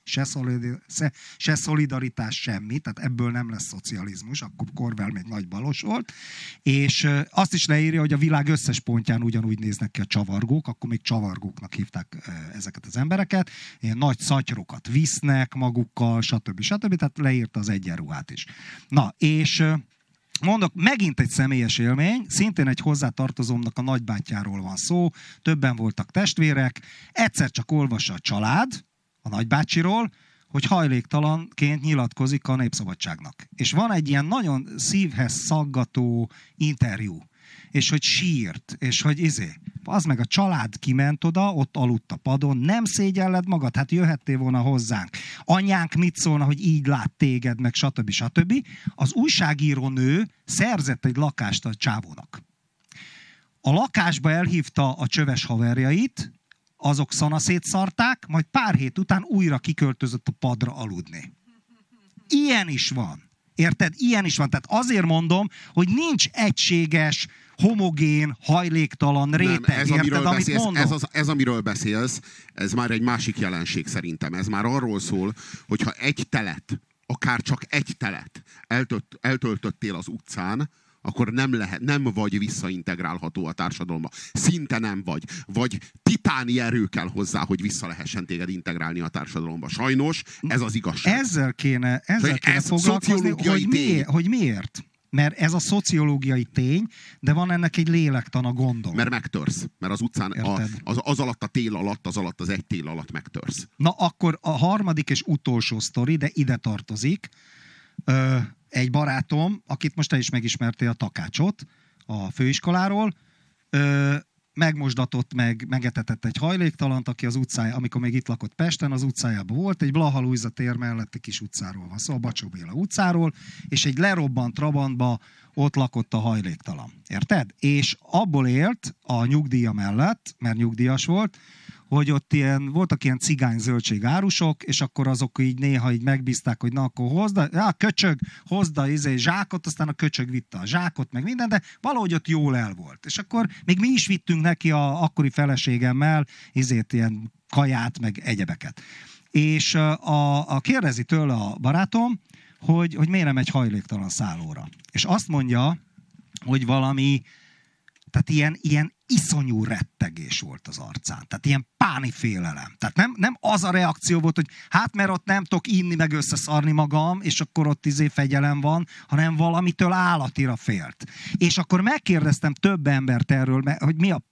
A: se szolidaritás, semmi, tehát ebből nem lesz szocializmus, akkor Orwell még nagy balos volt, és azt is leírja, hogy a világ összes pontján ugyanúgy néznek ki a csavargók, akkor még csavargóknak hívták ezeket az embereket, ilyen nagy szatyrokat visznek magukkal, stb. Tehát leírta az egyenruhát is. Na, és mondok, megint egy személyes élmény, szintén egy hozzátartozómnak a nagybátyjáról van szó, többen voltak testvérek, egyszer csak olvassa a család a nagybácsiról, hogy hajléktalanként nyilatkozik a Népszabadságnak. És van egy ilyen nagyon szívhez szaggató interjú, és hogy sírt, és hogy az meg a család kiment oda, ott aludt a padon, nem szégyelled magad, hát jöhettél volna hozzánk. Anyánk mit szólna, hogy így lát téged, meg stb. Az újságíró nő szerzett egy lakást a csávónak. A lakásba elhívta a csöves haverjait, azok szanaszét szarták, majd pár hét után újra kiköltözött a padra aludni. Ilyen is van. Érted? Ilyen is van. Tehát azért mondom, hogy nincs egységes, homogén, hajléktalan réteg.
B: Nem, ez, amiről beszélsz, ez már egy másik jelenség szerintem. Ez már arról szól, hogyha egy telet, akár csak egy telet eltöltöttél az utcán, akkor nem vagy visszaintegrálható a társadalomba. Szinte nem vagy. Vagy titáni erő kell hozzá, hogy vissza lehessen téged integrálni a társadalomba. Sajnos ez az igazság.
A: Ezzel kéne foglalkozni, hogy miért? Mert ez a szociológiai tény, de van ennek egy lélektana, gondolom.
B: Mert megtörsz. Mert az utcán az alatt a tél alatt, az egy tél alatt megtörsz.
A: Na akkor a harmadik és utolsó sztori, de ide tartozik. Egy barátom, akit most te is megismertél, a Takácsot a főiskoláról, megmosdatott, megetetett egy hajléktalant, aki az utcája, amikor még itt lakott Pesten, az utcájában volt, egy Blaha Lujza tér melletti kis utcáról van szó, a Bacsó Béla utcáról, és egy lerobbant Trabantba ott lakott a hajléktalan. Érted? És abból élt a nyugdíja mellett, mert nyugdíjas volt, hogy ott voltak ilyen cigány zöldségárusok, és akkor azok így néha így megbízták, hogy na akkor hozd a zsákot, aztán a köcsög vitte a zsákot, meg minden, de valahogy ott jól el volt. És akkor még mi is vittünk neki a akkori feleségemmel ilyen kaját, meg egyebeket. És a kérdezi tőle a barátom, hogy miért nem egy hajléktalan szállóra. És azt mondja, hogy valami, tehát ilyen iszonyú rettegés volt az arcán. Tehát ilyen páni félelem. Tehát nem az a reakció volt, hogy hát mert ott nem tudok inni, meg összeszarni magam, és akkor ott fegyelem van, hanem valamitől állatira félt. És akkor megkérdeztem több embert erről, hogy mi a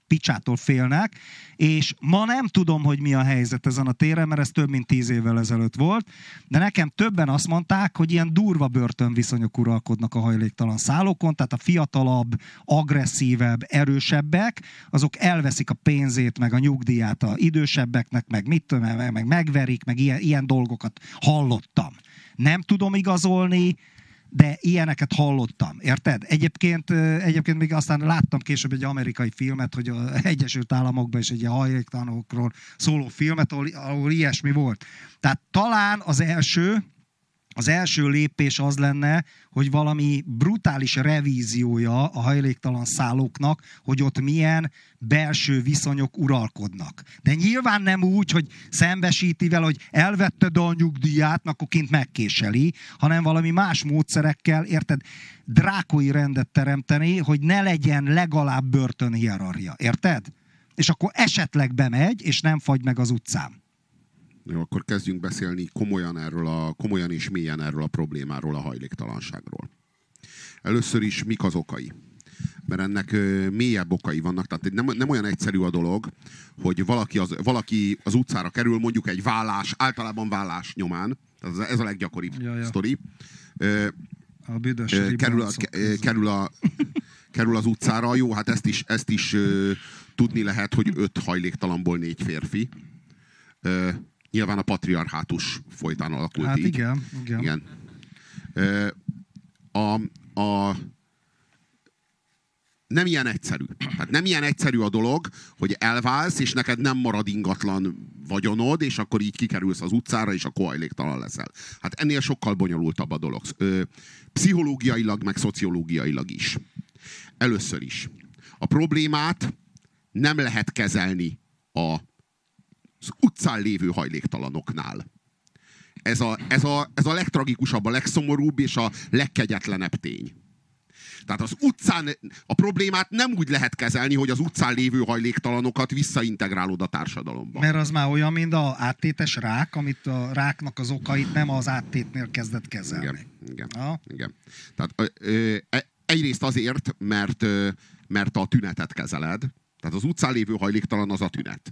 A: picsától félnek, és ma nem tudom, hogy mi a helyzet ezen a téren, mert ez több mint 10 évvel ezelőtt volt, de nekem többen azt mondták, hogy ilyen durva börtönviszonyok uralkodnak a hajléktalan szállókon, tehát a fiatalabb, agresszívebb, erősebbek, azok elveszik a pénzét, meg a nyugdíját a idősebbeknek, meg mit tudom, meg megverik, meg ilyen dolgokat hallottam. Nem tudom igazolni, de ilyeneket hallottam, érted? Egyébként még aztán láttam később egy amerikai filmet, hogy az Egyesült Államokban is egy ilyen hajléktalanokról szóló filmet, ahol ilyesmi volt. Tehát talán az első lépés az lenne, hogy valami brutális revíziója a hajléktalan szállóknak, hogy ott milyen belső viszonyok uralkodnak. De nyilván nem úgy, hogy szembesíti vele, hogy elvetted a nyugdíját, akkor kint megkéseli, hanem valami más módszerekkel, érted, drákói rendet teremteni, hogy ne legyen legalább börtönhierarchia, érted? És akkor esetleg bemegy, és nem fagy meg az utcán.
B: Jó, akkor kezdjünk beszélni komolyan és mélyen erről a problémáról, a hajléktalanságról. Először is mik az okai? Mert ennek mélyebb okai vannak, tehát nem olyan egyszerű a dolog, hogy valaki az utcára kerül, mondjuk egy általában vállás nyomán, tehát ez a leggyakoribb sztori.
A: A büdös
B: kerül az utcára, jó, hát ezt is tudni lehet, hogy 5 hajléktalanból 4 férfi. Nyilván a patriarhátus folytán alakult
A: hát
B: így.
A: Igen.
B: Nem ilyen egyszerű. Tehát nem ilyen egyszerű a dolog, hogy elválsz, és neked nem marad ingatlan vagyonod, és akkor így kikerülsz az utcára, és akkor hajléktalan leszel. Hát ennél sokkal bonyolultabb a dolog. Pszichológiailag, meg szociológiailag is. Először is. A problémát nem lehet kezelni az utcán lévő hajléktalanoknál. Ez a legtragikusabb, a legszomorúbb és a legkegyetlenebb tény. Tehát az utcán a problémát nem úgy lehet kezelni, hogy az utcán lévő hajléktalanokat visszaintegrálod a társadalomba.
A: Mert az már olyan, mint az áttétes rák, amit a ráknak az okait nem az áttétnél kezdett kezelni.
B: Igen. Tehát egyrészt azért, mert a tünetet kezeled. Tehát az utcán lévő hajléktalan az a tünet.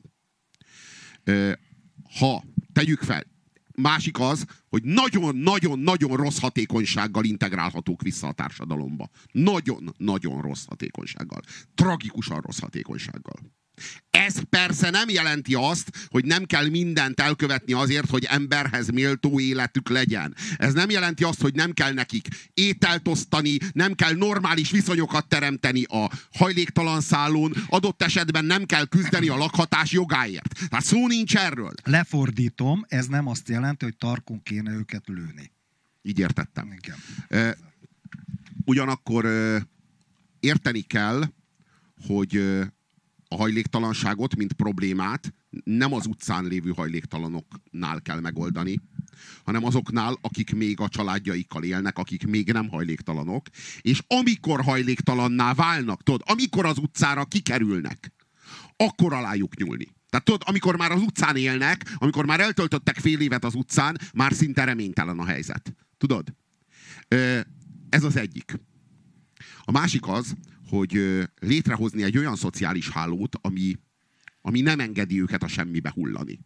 B: Ha tegyük fel, másik az, hogy nagyon-nagyon-nagyon rossz hatékonysággal integrálhatók vissza a társadalomba. Nagyon-nagyon rossz hatékonysággal. Tragikusan rossz hatékonysággal. Ez persze nem jelenti azt, hogy nem kell mindent elkövetni azért, hogy emberhez méltó életük legyen. Ez nem jelenti azt, hogy nem kell nekik ételt osztani, nem kell normális viszonyokat teremteni a hajléktalan szállón, adott esetben nem kell küzdeni a lakhatás jogáért. Tehát szó nincs erről.
A: Lefordítom, ez nem azt jelenti, hogy tarkon kéne őket lőni.
B: Így értettem. Ugyanakkor érteni kell, hogy a hajléktalanságot, mint problémát nem az utcán lévő hajléktalanoknál kell megoldani, hanem azoknál, akik még a családjaikkal élnek, akik még nem hajléktalanok, és amikor hajléktalanná válnak, tudod, amikor az utcára kikerülnek, akkor alájuk nyúlni. Tehát tudod, amikor már az utcán élnek, amikor már eltöltöttek fél évet az utcán, már szinte reménytelen a helyzet. Tudod? Ez az egyik. A másik az, hogy létrehozni egy olyan szociális hálót, ami nem engedi őket a semmibe hullani.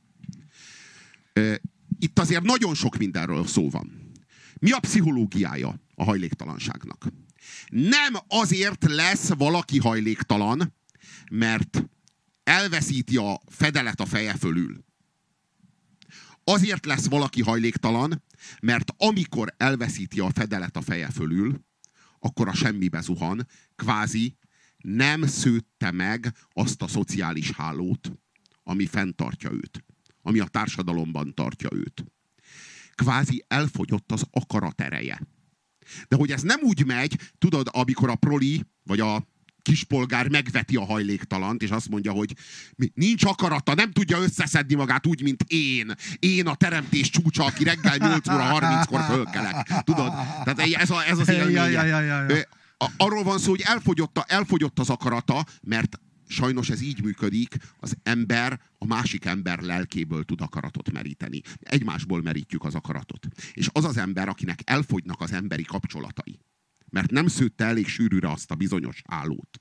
B: Itt azért nagyon sok mindenről szó van. Mi a pszichológiája a hajléktalanságnak? Nem azért lesz valaki hajléktalan, mert elveszíti a fedelet a feje fölül. Azért lesz valaki hajléktalan, mert amikor elveszíti a fedelet a feje fölül, akkor a semmibe zuhan, kvázi nem szőtte meg azt a szociális hálót, ami fenntartja őt, ami a társadalomban tartja őt. Kvázi elfogyott az akarat ereje. De hogy ez nem úgy megy, tudod, amikor a proli, vagy a kispolgár megveti a hajléktalant, és azt mondja, hogy nincs akarata, nem tudja összeszedni magát úgy, mint én. Én a teremtés csúcsa, aki reggel 8 óra 30-kor fölkelek. Tudod? Tehát ez az élménye. Arról van szó, hogy elfogyott az akarata, mert sajnos ez így működik, az ember a másik ember lelkéből tud akaratot meríteni. Egymásból merítjük az akaratot. És az az ember, akinek elfogynak az emberi kapcsolatai, mert nem szőtte elég sűrűre azt a bizonyos hálót,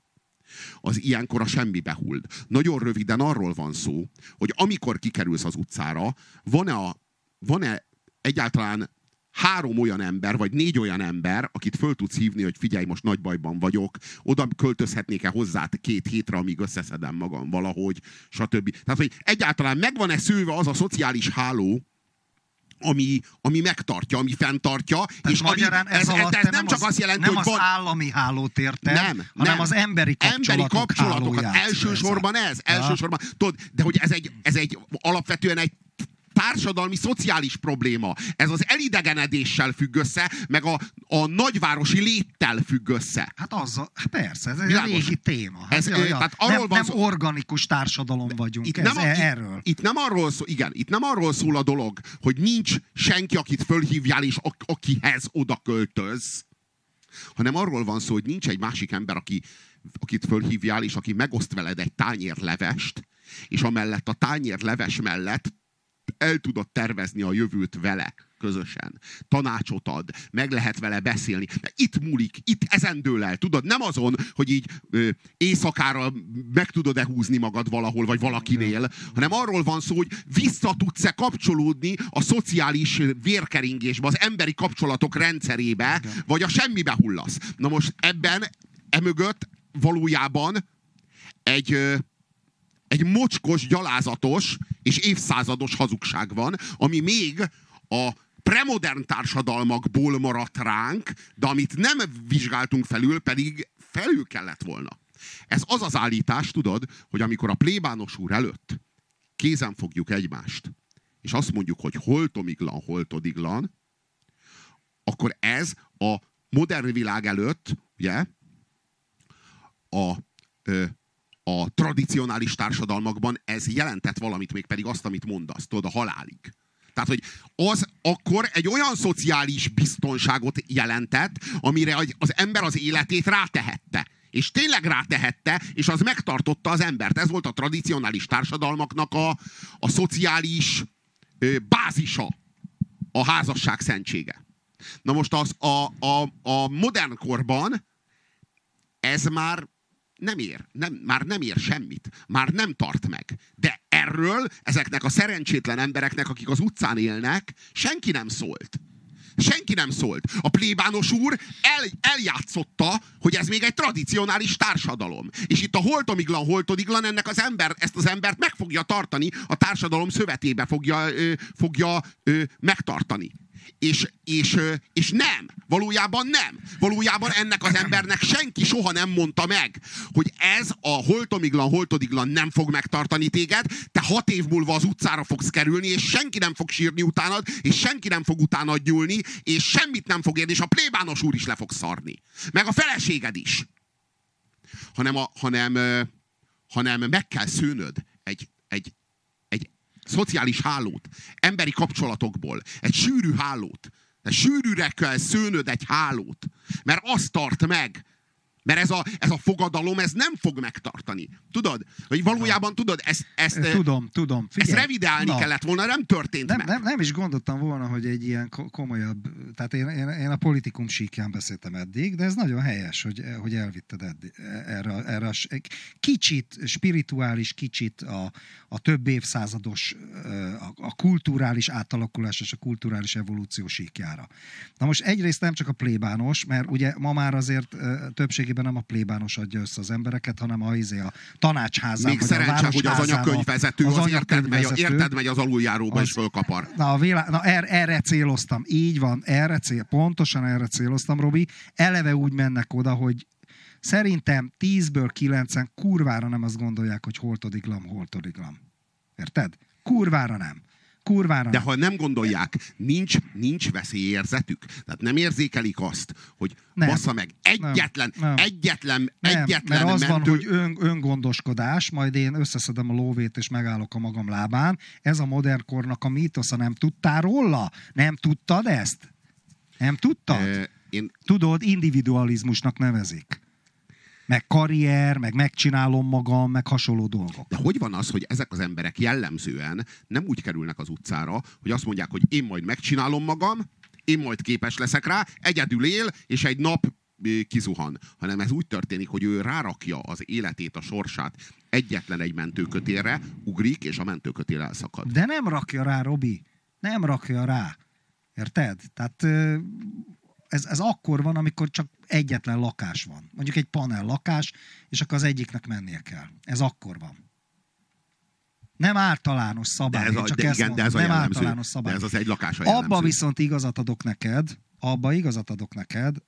B: az ilyenkor a semmibe hull. Nagyon röviden arról van szó, hogy amikor kikerülsz az utcára, van-e egyáltalán 3 olyan ember, vagy 4 olyan ember, akit föl tudsz hívni, hogy figyelj, most nagy bajban vagyok, oda költözhetnék-e hozzá 2 hétre, amíg összeszedem magam valahogy, stb. Tehát, hogy egyáltalán megvan-e szőve az a szociális háló, ami megtartja, ami fenntartja,
A: tehát
B: és
A: magyarán
B: ez nem csak azt jelenti,
A: nem
B: hogy
A: az
B: van...
A: állami hálót érted, hanem az emberi kapcsolatokat.
B: Elsősorban ez. Elsősorban. Tudod, de hogy ez egy alapvetően egy társadalmi, szociális probléma. Ez az elidegenedéssel függ össze, meg a nagyvárosi léttel függ össze.
A: Hát persze, ez egy régi téma. Nem organikus társadalom vagyunk. Erről.
B: Itt nem arról szól a dolog, hogy nincs senki, akit fölhívjál, és akihez oda költöz, hanem arról van szó, hogy nincs egy másik ember, akit fölhívjál, és aki megoszt veled egy tányér levest, és amellett a tányér leves mellett el tudod tervezni a jövőt vele közösen. Tanácsot ad, meg lehet vele beszélni. Itt múlik, itt ezen dől el, tudod? Nem azon, hogy így éjszakára meg tudod-e húzni magad valahol, vagy valakinél, hanem arról van szó, hogy vissza tudsz-e kapcsolódni a szociális vérkeringésbe, az emberi kapcsolatok rendszerébe, vagy a semmibe hullasz. Na most emögött valójában egy mocskos, gyalázatos és évszázados hazugság van, ami még a premodern társadalmakból maradt ránk, de amit nem vizsgáltunk felül, pedig felül kellett volna. Ez az az állítás, tudod, hogy amikor a plébános úr előtt kézen fogjuk egymást, és azt mondjuk, hogy holtomiglan, holtodiglan, akkor ez a modern világ előtt, ugye, a tradicionális társadalmakban ez jelentett valamit, mégpedig azt, amit mondasz, tudod, a halálig. Tehát, hogy az akkor egy olyan szociális biztonságot jelentett, amire az ember az életét rátehette. És tényleg rátehette, és az megtartotta az embert. Ez volt a tradicionális társadalmaknak a szociális bázisa, a házasság szentsége. Na most a modern korban ez már már nem ér semmit. Már nem tart meg. De erről ezeknek a szerencsétlen embereknek, akik az utcán élnek, senki nem szólt. Senki nem szólt. A plébános úr eljátszotta, hogy ez még egy tradicionális társadalom. És itt a holtomiglan, holtodiglan ezt az embert meg fogja tartani, a társadalom szövetébe fogja megtartani. És nem. Valójában nem. Valójában ennek az embernek senki soha nem mondta meg, hogy ez a holtomiglan, holtodiglan nem fog megtartani téged, te 6 év múlva az utcára fogsz kerülni, és senki nem fog sírni utánad, és senki nem fog utánad nyúlni, és semmit nem fog érni, és a plébános úr is le fog szarni. Meg a feleséged is. Hanem meg kell szőnöd egy szociális hálót, emberi kapcsolatokból, egy sűrű hálót. De sűrűre kell szőnöd egy hálót, mert az tart meg. Mert ez a fogadalom, ez nem fog megtartani. Tudod? Hogy valójában tudod, ezt
A: tudom. Figyelj.
B: Ezt revidálni kellett volna, nem történt meg.
A: Nem is gondoltam volna, hogy egy ilyen komolyabb... Tehát én a politikum síkján beszéltem eddig, de ez nagyon helyes, hogy elvitted erre kicsit spirituális, kicsit a több évszázados a kulturális átalakulás és a kulturális evolúció síkjára. Na most egyrészt nem csak a plébános, mert ugye ma már azért többségében nem a plébános adja össze az embereket, hanem a tanácsházán.
B: Még szerencse, hogy az anyakönyvvezető érted megy az aluljáróba és fölkapar.
A: Erre céloztam. Így van, pontosan erre céloztam, Robi. Eleve úgy mennek oda, hogy szerintem 10-ből 9-en kurvára nem azt gondolják, hogy holtodiglam. Érted? Kurvára nem. De
B: ha nem gondolják, nincs veszélyérzetük. Tehát nem érzékelik azt, hogy bassza meg, egyetlen
A: mert az van, hogy öngondoskodás, majd én összeszedem a lóvét és megállok a magam lábán. Ez a modern kornak a mítosza. Nem tudtál róla? Nem tudtad ezt? Nem tudtad? Tudod, individualizmusnak nevezik. Meg karrier, meg megcsinálom magam, meg hasonló dolgok.
B: De hogy van az, hogy ezek az emberek jellemzően nem úgy kerülnek az utcára, hogy azt mondják, hogy én majd megcsinálom magam, én majd képes leszek rá, egyedül él, és egy nap kizuhan, hanem ez úgy történik, hogy ő rárakja az életét, a sorsát egyetlen egy mentőkötélre, ugrik, és a mentőkötél elszakad.
A: De nem rakja rá, Robi. Nem rakja rá. Érted? Tehát ez akkor van, amikor csak egyetlen lakás van. Mondjuk egy panel lakás, és akkor az egyiknek mennie kell. Ez akkor van. Nem általános szabály. Nem általános szabály.
B: De ez az egy lakás a jellemző.
A: Abba viszont igazat adok neked,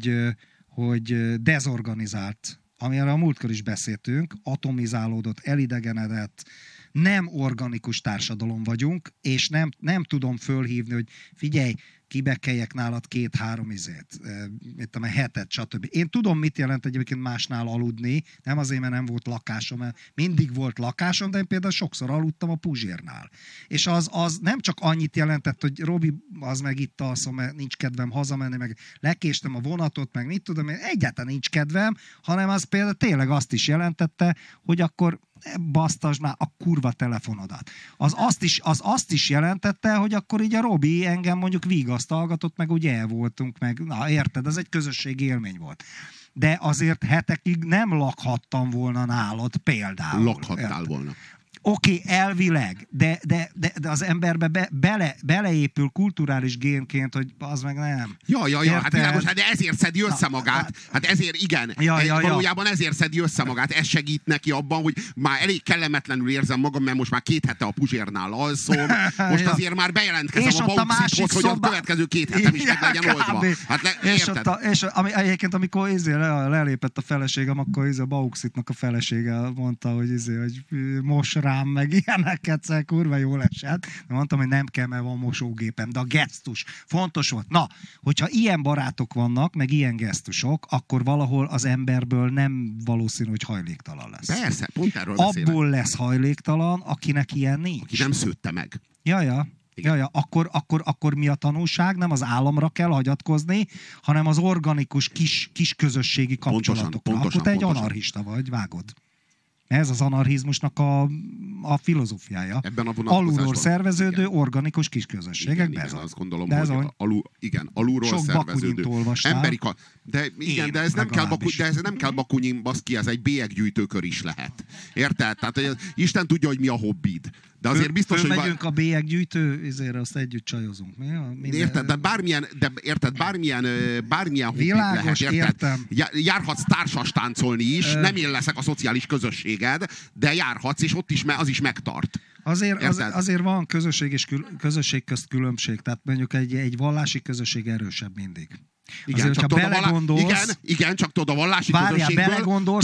A: hogy dezorganizált, amiről a múltkor is beszéltünk, atomizálódott, elidegenedett, nem organikus társadalom vagyunk, és nem tudom fölhívni, hogy figyelj, kibekeljek nálad 2-3 hetet, stb. Én tudom, mit jelent egyébként másnál aludni, nem azért, mert nem volt lakásom, mert mindig volt lakásom, de én például sokszor aludtam a Puzsérnál. És az nem csak annyit jelentett, hogy Robi, az meg itt alszom, mert nincs kedvem hazamenni, meg lekéstem a vonatot, meg mit tudom, egyáltalán nincs kedvem, hanem az például tényleg azt is jelentette, hogy akkor basztasd már a kurva telefonodat. Az azt is jelentette, hogy akkor így a Robi engem mondjuk vigasztalgatott, meg úgy el voltunk, meg na érted, ez egy közösségi élmény volt. De azért hetekig nem lakhattam volna nálad például.
B: Lakhattál volna.
A: Oké, elvileg, de az emberbe beleépül kulturális génként, hogy az meg nem.
B: Hát világos, de ezért szedi össze magát. Hát ezért igen. Valójában ezért szedi össze magát. Ez segít neki abban, hogy már elég kellemetlenül érzem magam, mert most már 2 hete a Puzsérnál alszom. Most azért már bejelentkezem a Bauxithoz, hogy a következő 2 hetem is meg legyen oldva. Hát
A: és egyébként, amikor lelépett a feleségem, akkor a Bauxitnak a felesége mondta, hogy most rám, meg ilyeneket, kurva jól esett. Mondtam, hogy nem kell, mert van mosógépem, de a gesztus fontos volt. Na, hogyha ilyen barátok vannak, meg ilyen gesztusok, akkor valahol az emberből nem valószínű, hogy hajléktalan lesz.
B: Persze, pont erről beszélek.
A: Abból lesz hajléktalan, akinek ilyen nincs.
B: Aki nem szőtte meg.
A: Ja. Akkor mi a tanulság? Nem az államra kell hagyatkozni, hanem az organikus kis közösségi kapcsolatokra. Akkor te egy anarchista vagy, vágod. Ez az anarchizmusnak a filozófiája.
B: Ebben a vonatkozásban.
A: Alulról szerveződő, organikus kisközösségek.
B: Igen, azt gondolom, hogy alulról
A: sok
B: szerveződő. Emberi de ez nem kell Bakunyin, baszki, ez egy bélyeggyűjtőkör is lehet. Érted? Tehát hogy Isten tudja, hogy mi a hobbid. De azért biztos, hogy...
A: Megyünk a bélyeggyűjtő, ezért azt együtt csajozunk.
B: Érted? De bármilyen hobbid
A: világos,
B: lehet.
A: Értem.
B: Járhatsz társas táncolni is, nem én leszek a szociális közösséged, de járhatsz, és ott is az is megtart.
A: Azért van közösség közt különbség. Tehát mondjuk egy vallási közösség erősebb mindig.
B: Igen, azért, csak csak tudod, a vallási közösségből...
A: Belegondolsz,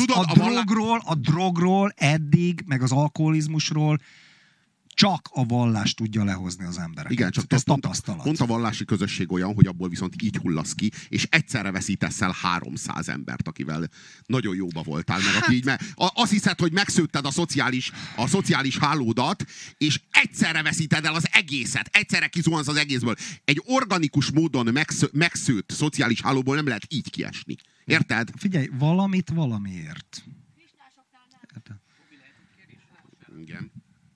A: a drogról eddig, meg az alkoholizmusról csak a vallás tudja lehozni az embereket.
B: Igen, csak
A: ez tapasztalat.
B: Pont a vallási közösség olyan, hogy abból viszont így hullasz ki, és egyszerre veszítesz el 300 embert, akivel nagyon jóba voltál. Meg aki így, azt hiszed, hogy megszőtted a szociális hálódat, és egyszerre veszíted el az egészet. Egyszerre kizuhansz az egészből. Egy organikus módon megszőtt szociális hálóból nem lehet így kiesni. Érted?
A: Figyelj, valamit valamiért.
B: Igen.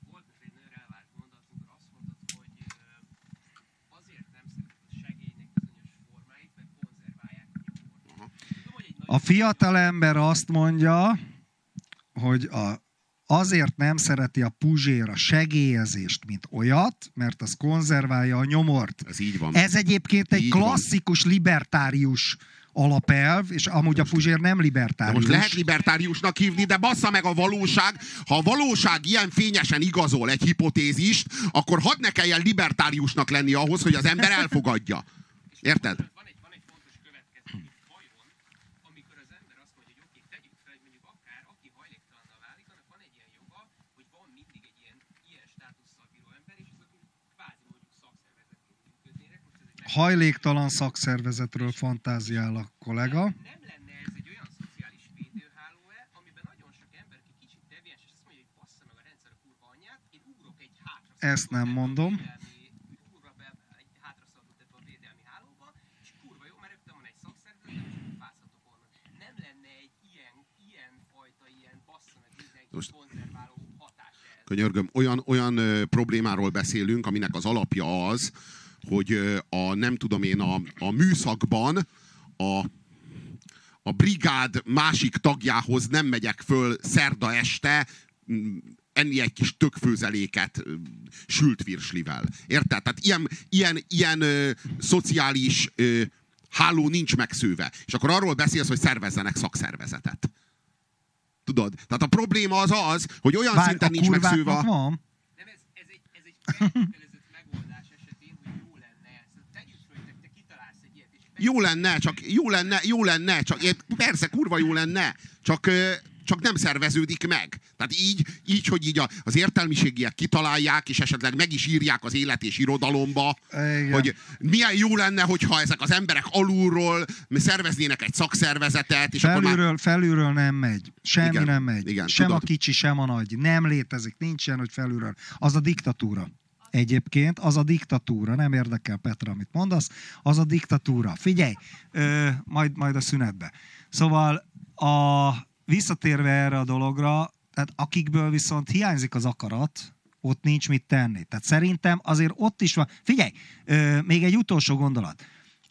A: A fiatal ember azt mondja, hogy azért nem szereti a Puzsér a segélyezést, mint olyat, mert az konzerválja a nyomort.
B: Ez így van.
A: Ez egyébként egy klasszikus libertárius alapelv, és amúgy a Puzsér nem libertárius.
B: De most lehet libertáriusnak hívni, de bassza meg a valóság. Ha a valóság ilyen fényesen igazol egy hipotézist, akkor hadd ne kelljen libertáriusnak lenni ahhoz, hogy az ember elfogadja. Érted?
A: Hajléktalan szakszervezetről fantáziál a kollega.
C: Nem lenne ez egy olyan szociális védőháló-e, amiben nagyon sok ember, aki kicsit deviáns, és azt mondja, hogy bassza meg a rendszer a kurva anyját, én ugrok egy
A: Ezt nem mondom.
C: Hátraszaladott ebbe a védelmi hálóba, és kurva jó, mert rögtön van egy szakszervezet, és pászhatok onnan. Nem lenne egy ilyen fajta, bassza meg mindenki konzerváló hatása ez.
B: Könyörgöm, olyan problémáról beszélünk, aminek az alapja az, hogy nem tudom én, a műszakban a brigád másik tagjához nem megyek föl szerda este enni egy kis tökfőzeléket sült virslivel. Érted? Tehát ilyen szociális háló nincs megszőve. És akkor arról beszélsz, hogy szervezzenek szakszervezetet. Tudod? Tehát a probléma az, hogy olyan szinten nincs megszőve.
A: Van.
C: Nem, ez egy feltételezett megoldás esetén, hogy jó lenne. Szóval tegyük föl, hogy te kitalálsz egy ilyet. És
B: Jó lenne, csak persze kurva jó lenne, csak nem szerveződik meg. Tehát így hogy így az értelmiségiek kitalálják, és esetleg meg is írják az élet és irodalomba, igen, hogy milyen jó lenne, hogyha ezek az emberek alulról szerveznének egy szakszervezetet, és
A: felülről nem megy. Semmi
B: igen,
A: nem megy.
B: Igen,
A: sem
B: tudod?
A: A kicsi, sem a nagy. Nem létezik. Nincs ilyen, hogy felülről. Az a diktatúra. Egyébként az a diktatúra. Nem érdekel, Petra, amit mondasz. Az a diktatúra. Figyelj, majd a szünetbe. Szóval visszatérve erre a dologra, tehát akikből viszont hiányzik az akarat, ott nincs mit tenni. Tehát szerintem azért ott is van. Figyelj, még egy utolsó gondolat.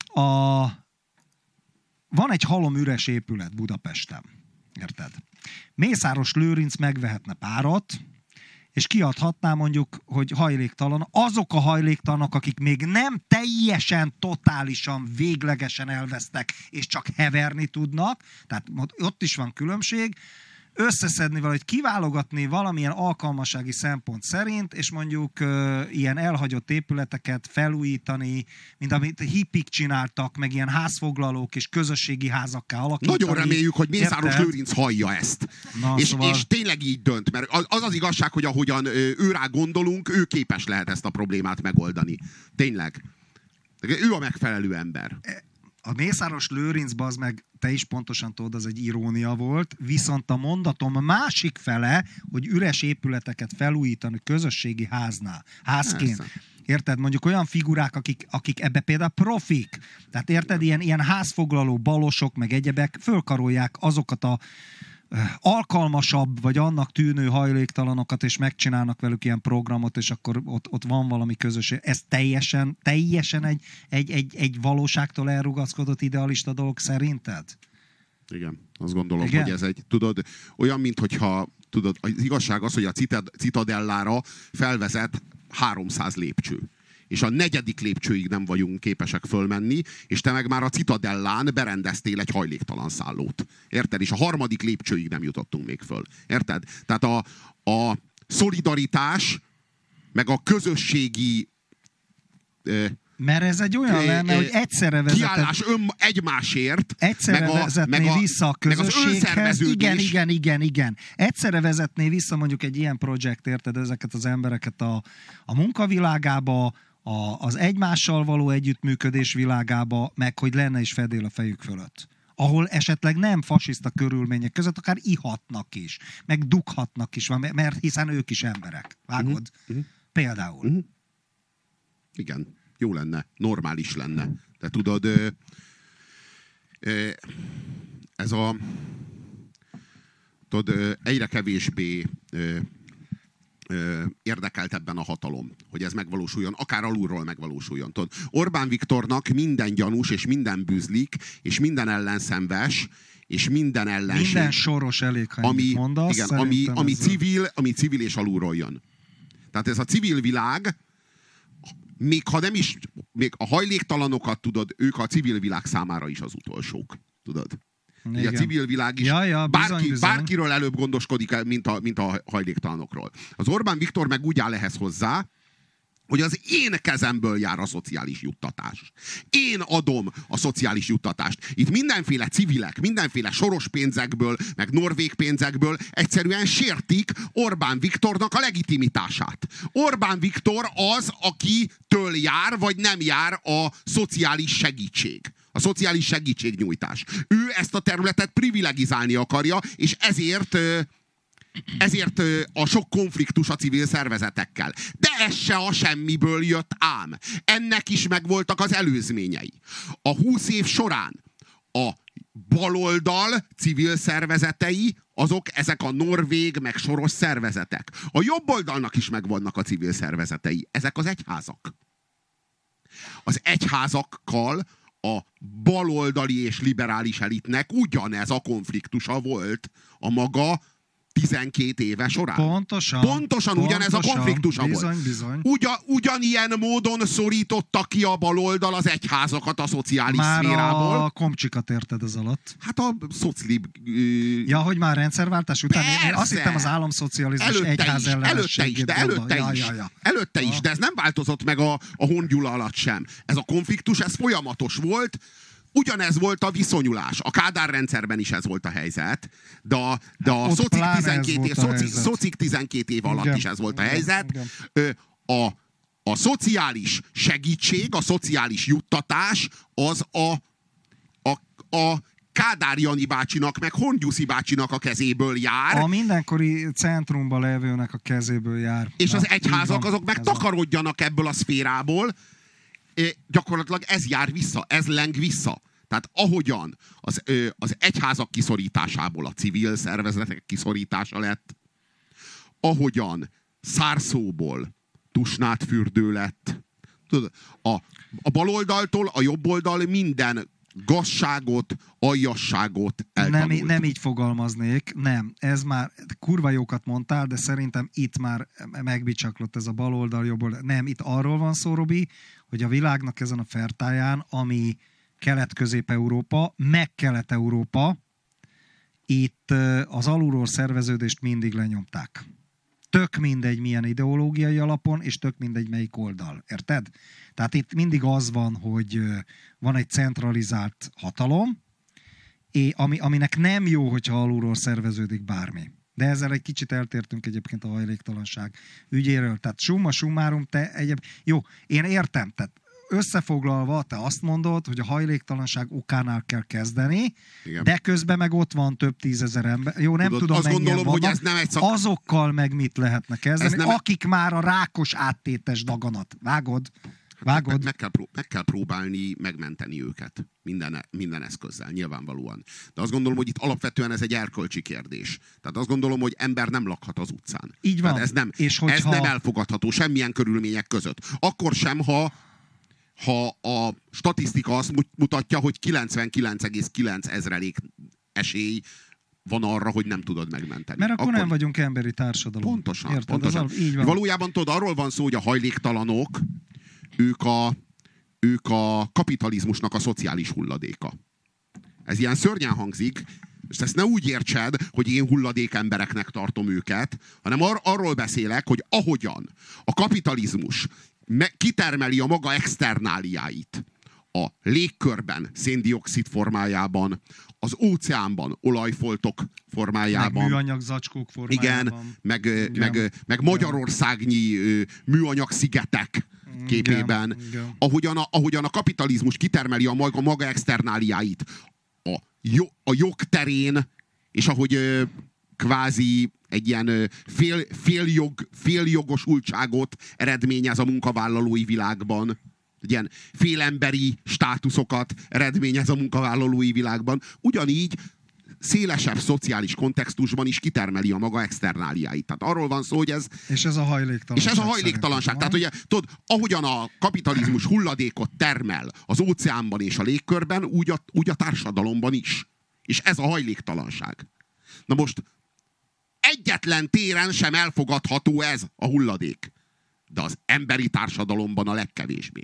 A: Van egy halom üres épület Budapesten. Érted? Mészáros Lőrinc megvehetne párat, és kiadhatná mondjuk, hogy hajléktalan. Azok a hajléktalanok, akik még nem teljesen, totálisan, véglegesen elvesztek, és csak heverni tudnak, tehát ott is van különbség, összeszedni valahogy, kiválogatni valamilyen alkalmassági szempont szerint, és mondjuk ilyen elhagyott épületeket felújítani, mint amit hippik csináltak, meg ilyen házfoglalók és közösségi házakká alakítani.
B: Nagyon reméljük, hogy Mészáros Lőrinc hallja ezt. És tényleg így dönt, mert az igazság, hogy ahogyan ő rá gondolunk, ő képes lehet ezt a problémát megoldani. Tényleg. Ő a megfelelő ember.
A: A Mészáros Lőrinc, az meg te is pontosan tudod, az egy irónia volt, viszont a mondatom másik fele, hogy üres épületeket felújítani közösségi házként. Persze. Érted? Mondjuk olyan figurák, akik ebbe például profik. Tehát érted, ilyen házfoglaló balosok, meg egyebek fölkarolják azokat a alkalmasabb, vagy annak tűnő hajléktalanokat, és megcsinálnak velük ilyen programot, és akkor ott van valami közösség. Ez teljesen egy valóságtól elrugaszkodott idealista dolog szerinted?
B: Igen, azt gondolom, igen, hogy ez egy, tudod, olyan, minthogyha, tudod, az igazság az, hogy a Citadellára felvezet 300 lépcső. És a 4. lépcsőig nem vagyunk képesek fölmenni, és te meg már a Citadellán berendeztél egy hajléktalan szállót. Érted? És a 3. lépcsőig nem jutottunk még föl. Érted? Tehát a szolidaritás, meg a közösségi
A: mert ez egy olyan lenne, hogy egyszerre vezeted...
B: Kiállás egymásért,
A: egyszerre vezetné vissza a közösséghez. Igen. Egyszerre vezetné vissza mondjuk egy ilyen projekt, érted, ezeket az embereket a munkavilágába, az egymással való együttműködés világába, meg hogy lenne is fedél a fejük fölött. Ahol esetleg nem fasiszta körülmények között, akár ihatnak is, meg dughatnak is, mert hiszen ők is emberek. Vágod? Például.
B: Igen. Jó lenne, normális lenne. De tudod, ez egyre kevésbé érdekelt ebben a hatalom, hogy ez megvalósuljon, akár alulról megvalósuljon. Tudod, Orbán Viktornak minden gyanús, és minden bűzlik, és minden ellenszenves, és minden ellenség.
A: Minden soros elég, ha mondasz.
B: Igen, ami civil és alulról jön. Tehát ez a civil világ, még a hajléktalanokat, tudod, ők a civil világ számára is az utolsók. Tudod? Ugye a civil világ is bárkiről előbb gondoskodik, mint a hajléktalanokról. Az Orbán Viktor meg úgy áll ehhez hozzá, hogy az én kezemből jár a szociális juttatás. Én adom a szociális juttatást. Itt mindenféle civilek, mindenféle soros pénzekből, meg norvég pénzekből egyszerűen sértik Orbán Viktornak a legitimitását. Orbán Viktor az, akitől jár, vagy nem jár a szociális segítség. A szociális segítségnyújtás. Ő ezt a területet privilegizálni akarja, és ezért a sok konfliktus a civil szervezetekkel. De ez se a semmiből jött ám. Ennek is megvoltak az előzményei. A 20 év során a baloldal civil szervezetei, ezek a norvég, meg soros szervezetek. A jobb oldalnak is megvannak a civil szervezetei. Ezek az egyházak. Az egyházakkal a baloldali és liberális elitnek ugyanez a konfliktusa volt a maga 12 éve során. Pontosan ugyanez a konfliktusa volt.
A: Bizony.
B: Ugyanilyen módon szorította ki a baloldal az egyházakat a szociális szférából.
A: Már a komcsikat érted ez alatt?
B: Hát a szoclib...
A: Ja, hogy már rendszerváltás után? Én azt hittem az államszocializmus egyház ellenességét.
B: Előtte is, de ez nem változott meg a Hongyula alatt sem. Ez a konfliktus, ez folyamatos volt. Ugyanez volt a viszonyulás. A Kádár rendszerben is ez volt a helyzet, de a szocik 12 év alatt is ez volt a helyzet. A szociális segítség, a szociális juttatás az a Kádár Jani bácsinak, meg Hongyuszi bácsinak a kezéből jár.
A: A mindenkori centrumban levőnek a kezéből jár.
B: És az egyházak azok meg takarodjanak ebből a szférából. Gyakorlatilag ez jár vissza, ez leng vissza. Tehát ahogyan az egyházak kiszorításából a civil szervezetek kiszorítása lett, ahogyan Szárszóból Tusnádfürdő lett, tudod, a baloldaltól a jobboldal minden gazságot, aljasságot eltanult.
A: Nem így fogalmaznék, nem. Ez már kurva jókat mondtál, de szerintem itt már megbicsaklott ez a baloldal, jobboldal. Nem, itt arról van szó, Robi, hogy a világnak ezen a fertáján, ami Kelet-Közép-Európa, meg Kelet-Európa, itt az alulról szerveződést mindig lenyomták. Tök mindegy milyen ideológiai alapon, és tök mindegy melyik oldal. Érted? Tehát itt mindig az van, hogy van egy centralizált hatalom, aminek nem jó, hogyha alulról szerveződik bármi. De ezzel egy kicsit eltértünk egyébként a hajléktalanság ügyéről. Tehát summa summarum, jó, én értem, tehát összefoglalva te azt mondod, hogy a hajléktalanság okánál kell kezdeni, igen. De közben meg ott van több tízezer ember. Jó, nem tudom,
B: azt gondolom,
A: vannak,
B: hogy ez nem egy
A: azokkal meg mit lehetne kezdeni, akik már a rákos áttétes daganat. Vágod?
B: Meg kell próbálni megmenteni őket minden eszközzel, nyilvánvalóan. De azt gondolom, hogy itt alapvetően ez egy erkölcsi kérdés. Tehát azt gondolom, hogy ember nem lakhat az utcán.
A: Így van.
B: Tehát ez nem elfogadható semmilyen körülmények között. Akkor sem, ha a statisztika azt mutatja, hogy 99,9% esély van arra, hogy nem tudod megmenteni.
A: Mert akkor nem vagyunk emberi társadalom.
B: Pontosan.
A: Érted?
B: Pontosan.
A: Így van.
B: Valójában tudod, arról van szó, hogy a hajléktalanok, ők a kapitalizmusnak a szociális hulladéka. Ez ilyen szörnyen hangzik, és ezt ne úgy értsed, hogy én hulladék embereknek tartom őket, hanem arról beszélek, hogy ahogyan a kapitalizmus kitermeli a maga externáliáit a légkörben, széndioxid formájában, az óceánban, olajfoltok formájában.
A: Meg műanyag zacskók formájában.
B: Igen, meg Magyarországnyi műanyag szigetek képében. Igen. Ahogyan a kapitalizmus kitermeli a maga externáliáit a jogterén, és ahogy kvázi egy ilyen féljogosultságot eredményez a munkavállalói világban. Ilyen félemberi státuszokat eredményez a munkavállalói világban. Ugyanígy szélesebb szociális kontextusban is kitermeli a maga externáliáit. Tehát arról van szó, hogy ez...
A: És ez a hajléktalanság.
B: És ez a hajléktalanság. Tehát ugye, tudod, ahogyan a kapitalizmus hulladékot termel az óceánban és a légkörben, úgy a társadalomban is. És ez a hajléktalanság. Na most egyetlen téren sem elfogadható ez a hulladék. De az emberi társadalomban a legkevésbé.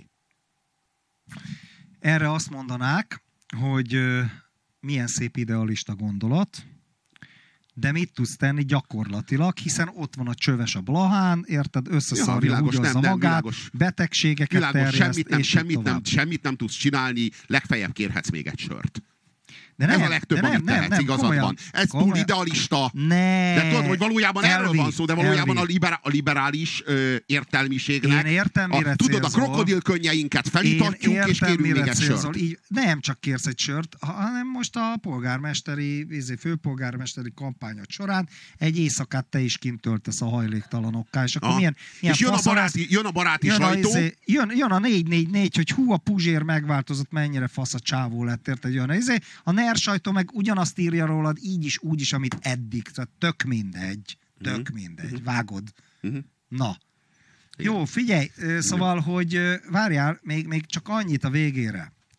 A: Erre azt mondanák, hogy milyen szép idealista gondolat, de mit tudsz tenni gyakorlatilag, hiszen ott van a csöves a blahán, érted, összeszarja ugyanaz magát, világos, betegségeket terjeszt,
B: semmit nem tudsz csinálni, legfeljebb kérhetsz még egy sört.
A: De nem,
B: ez a legtöbb, amit tehetsz, igazad van. Ez túl idealista. De tudod, hogy valójában erről van szó, de valójában a liberális értelmiségnek.
A: Én értem, mire
B: tudod, a krokodilkönnyeinket felítatjuk, és kérünk még egy sört.
A: Így nem csak kérsz egy sört, hanem most a főpolgármesteri kampányod során egy éjszakát te is kint töltesz a hajléktalanokká. És akkor milyen
B: és jön a baráti sajtó.
A: Jön a 444, hogy hú, a Puzsér megváltozott, mennyire fasz a csávó lett, érted? Jön a NER sajtó meg ugyanazt írja rólad, így is, úgy is, amit eddig. Tehát tök mindegy. Vágod. Na. Jó, figyelj, szóval, hogy várjál, még csak annyit a végére,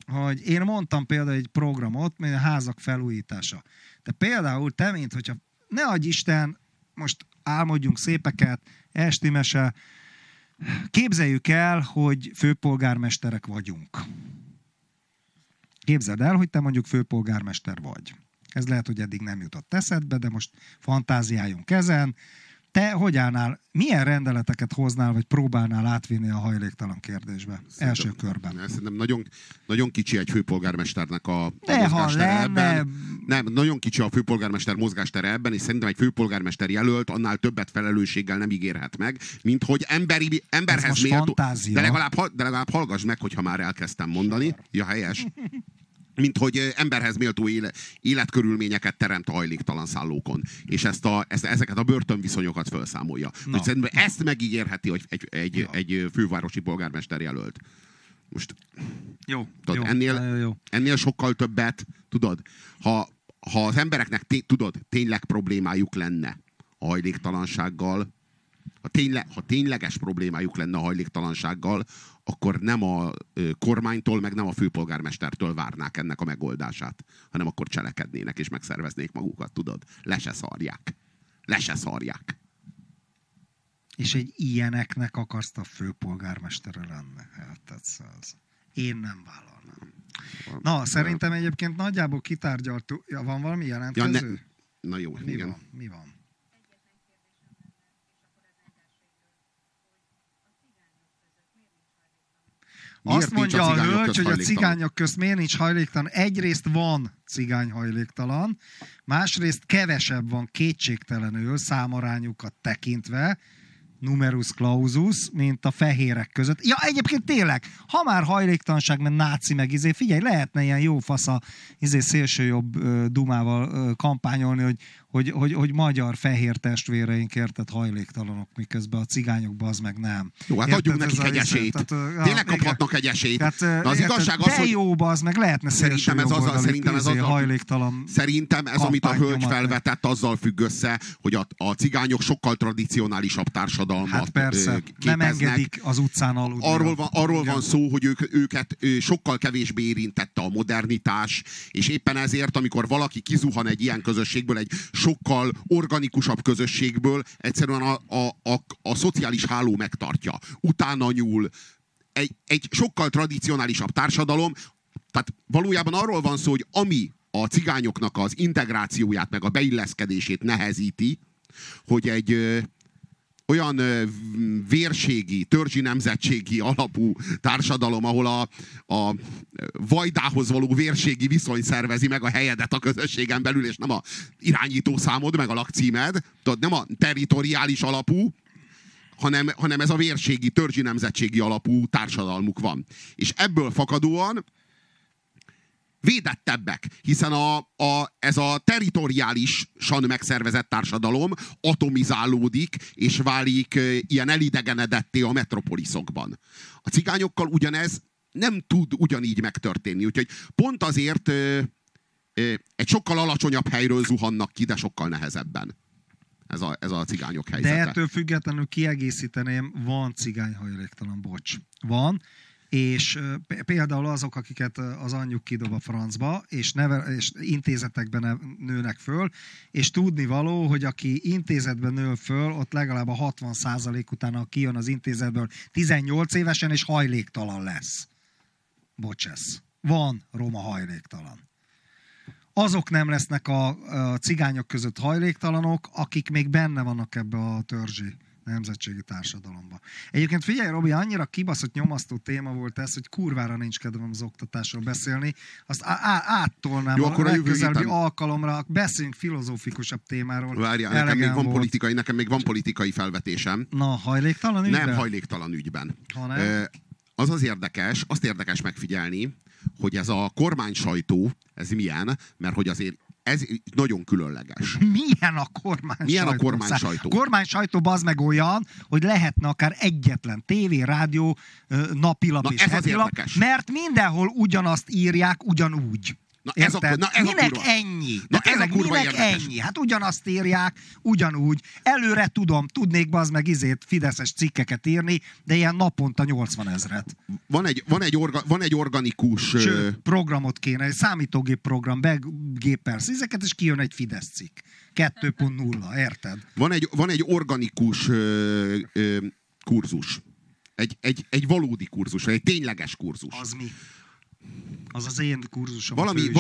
A: hogy én mondtam például egy programot, mint a házak felújítása. De például te, mint hogyha ne adj Isten, most álmodjunk szépeket, esti mese, képzeljük el, hogy főpolgármesterek vagyunk. Képzeld el, hogy te mondjuk főpolgármester vagy. Ez lehet, hogy eddig nem jutott eszedbe, de most fantáziáljunk ezen. Te hogy állnál, milyen rendeleteket hoznál, vagy próbálnál átvinni a hajléktalan kérdésbe? Első körben.
B: Szerintem nagyon kicsi egy főpolgármesternek a
A: de
B: mozgástere ebben. Nem, nagyon kicsi a főpolgármester mozgástere ebben, és szerintem egy főpolgármester jelölt annál többet felelősséggel nem ígérhet meg, mint hogy emberhez méltó. De legalább hallgass meg, hogyha már elkezdtem mondani. Ja, helyes. Mint hogy emberhez méltó életkörülményeket teremt a hajléktalan szállókon. És ezeket a börtönviszonyokat felszámolja. Hogy szerintem ezt megígérheti, hogy egy fővárosi polgármester jelölt. Most
A: jó,
B: tudod,
A: jó.
B: Ennél sokkal többet, tudod, ha az embereknek tényleg problémájuk lenne a hajléktalansággal, ha tényleges problémájuk lenne a hajléktalansággal, akkor nem a kormánytól, meg nem a főpolgármestertől várnák ennek a megoldását, hanem akkor cselekednének és megszerveznék magukat, tudod? Le se szarják.
A: És egy ilyeneknek akarsz a főpolgármestere lenne. Hát, én nem vállalnám. Na, szerintem egyébként nagyjából kitárgyaltuk. Ja, van valami jelentkező?
B: Na jó, igen.
A: Mi van? Azt mondja a hölgy, hogy a cigányok közt miért nincs hajléktalan. Egyrészt van cigány hajléktalan, másrészt kevesebb van kétségtelenül számarányukat tekintve, numerus clausus, mint a fehérek között. Ja, egyébként tényleg, ha már hajléktalanság, mert náci meg figyelj, lehetne ilyen jó fasz a szélsőjobb dumával kampányolni, hogy magyar fehér testvéreink érted hajléktalanok, miközben a cigányokban az meg nem.
B: Jó, hát adjunk nekik egy esélyt. Tényleg kaphatnak egy esélyt.
A: Tehát,
B: az igazság az, hogy...
A: jóba az meg lehetne szélsőjobboldali hajléktalan.
B: Szerintem ez, amit a hölgy felvetett, azzal függ össze, hogy a cigányok sokkal tradicionálisabb társadalmat
A: hát persze,
B: képeznek.
A: Nem engedik az utcán aludni.
B: Arról van szó, hogy őket sokkal kevésbé érintette a modernitás, és éppen ezért, amikor valaki kizuhan egy ilyen közösségből, egy sokkal organikusabb közösségből, egyszerűen a szociális háló megtartja. Utána nyúl. Egy sokkal tradicionálisabb társadalom, tehát valójában arról van szó, hogy ami a cigányoknak az integrációját, meg a beilleszkedését nehezíti, hogy egy olyan vérségi, törzsi nemzetségi alapú társadalom, ahol a vajdához való vérségi viszony szervezi meg a helyedet a közösségen belül, és nem a irányítószámod, meg a lakcímed, tudod, nem a territoriális alapú, hanem ez a vérségi, törzsi nemzetségi alapú társadalmuk van. És ebből fakadóan védettebbek, hiszen ez a territoriálisan megszervezett társadalom atomizálódik, és válik ilyen elidegenedetté a metropoliszokban. A cigányokkal ugyanez nem tud ugyanígy megtörténni, úgyhogy pont azért egy sokkal alacsonyabb helyről zuhannak ki, de sokkal nehezebben. Ez a cigányok helyzete.
A: De ettől függetlenül kiegészíteném, van cigányhajléktalan, bocs. Van. És például azok, akiket az anyjuk kidob a francba, és intézetekben nőnek föl, és tudnivaló, hogy aki intézetben nő föl, ott legalább a 60% utána kijön az intézetből 18 évesen, és hajléktalan lesz. Bocsesz. Van roma hajléktalan. Azok nem lesznek a cigányok között hajléktalanok, akik még benne vannak ebbe a törzsi nemzetségi társadalomba. Egyébként figyelj, Robi, annyira kibaszott nyomasztó téma volt ez, hogy kurvára nincs kedvem az oktatásról beszélni. Azt áttolnám a legközelebbi alkalomra, beszéljünk filozófikusabb témáról.
B: Várjál, nekem még van politikai felvetésem.
A: Na, hajléktalan ügyben? Nem
B: hajléktalan ügyben. Azt érdekes megfigyelni, hogy ez a kormánysajtó, ez milyen, mert hogy azért ez nagyon különleges.
A: Milyen a kormánysajtó? A kormánysajtó az meg olyan, hogy lehetne akár egyetlen tévé, rádió, napilap és hetilap, mert mindenhol ugyanazt írják ugyanúgy. Érted? Minek
B: kurva.
A: ennyi?
B: Na ez a kurva
A: minek
B: érdekes.
A: ennyi? Hát ugyanazt írják, ugyanúgy. Előre tudnék bazd meg fideszes cikkeket írni, de ilyen naponta 80 000.
B: Van egy organikus...
A: Sőt, programot kéne, egy számítógép program, begépelsz ezeket, és kijön egy Fidesz cikk. 2.0, érted?
B: Van egy organikus kurzus. Egy valódi kurzus, egy tényleges kurzus.
A: Az mi? Az az én kurzusom.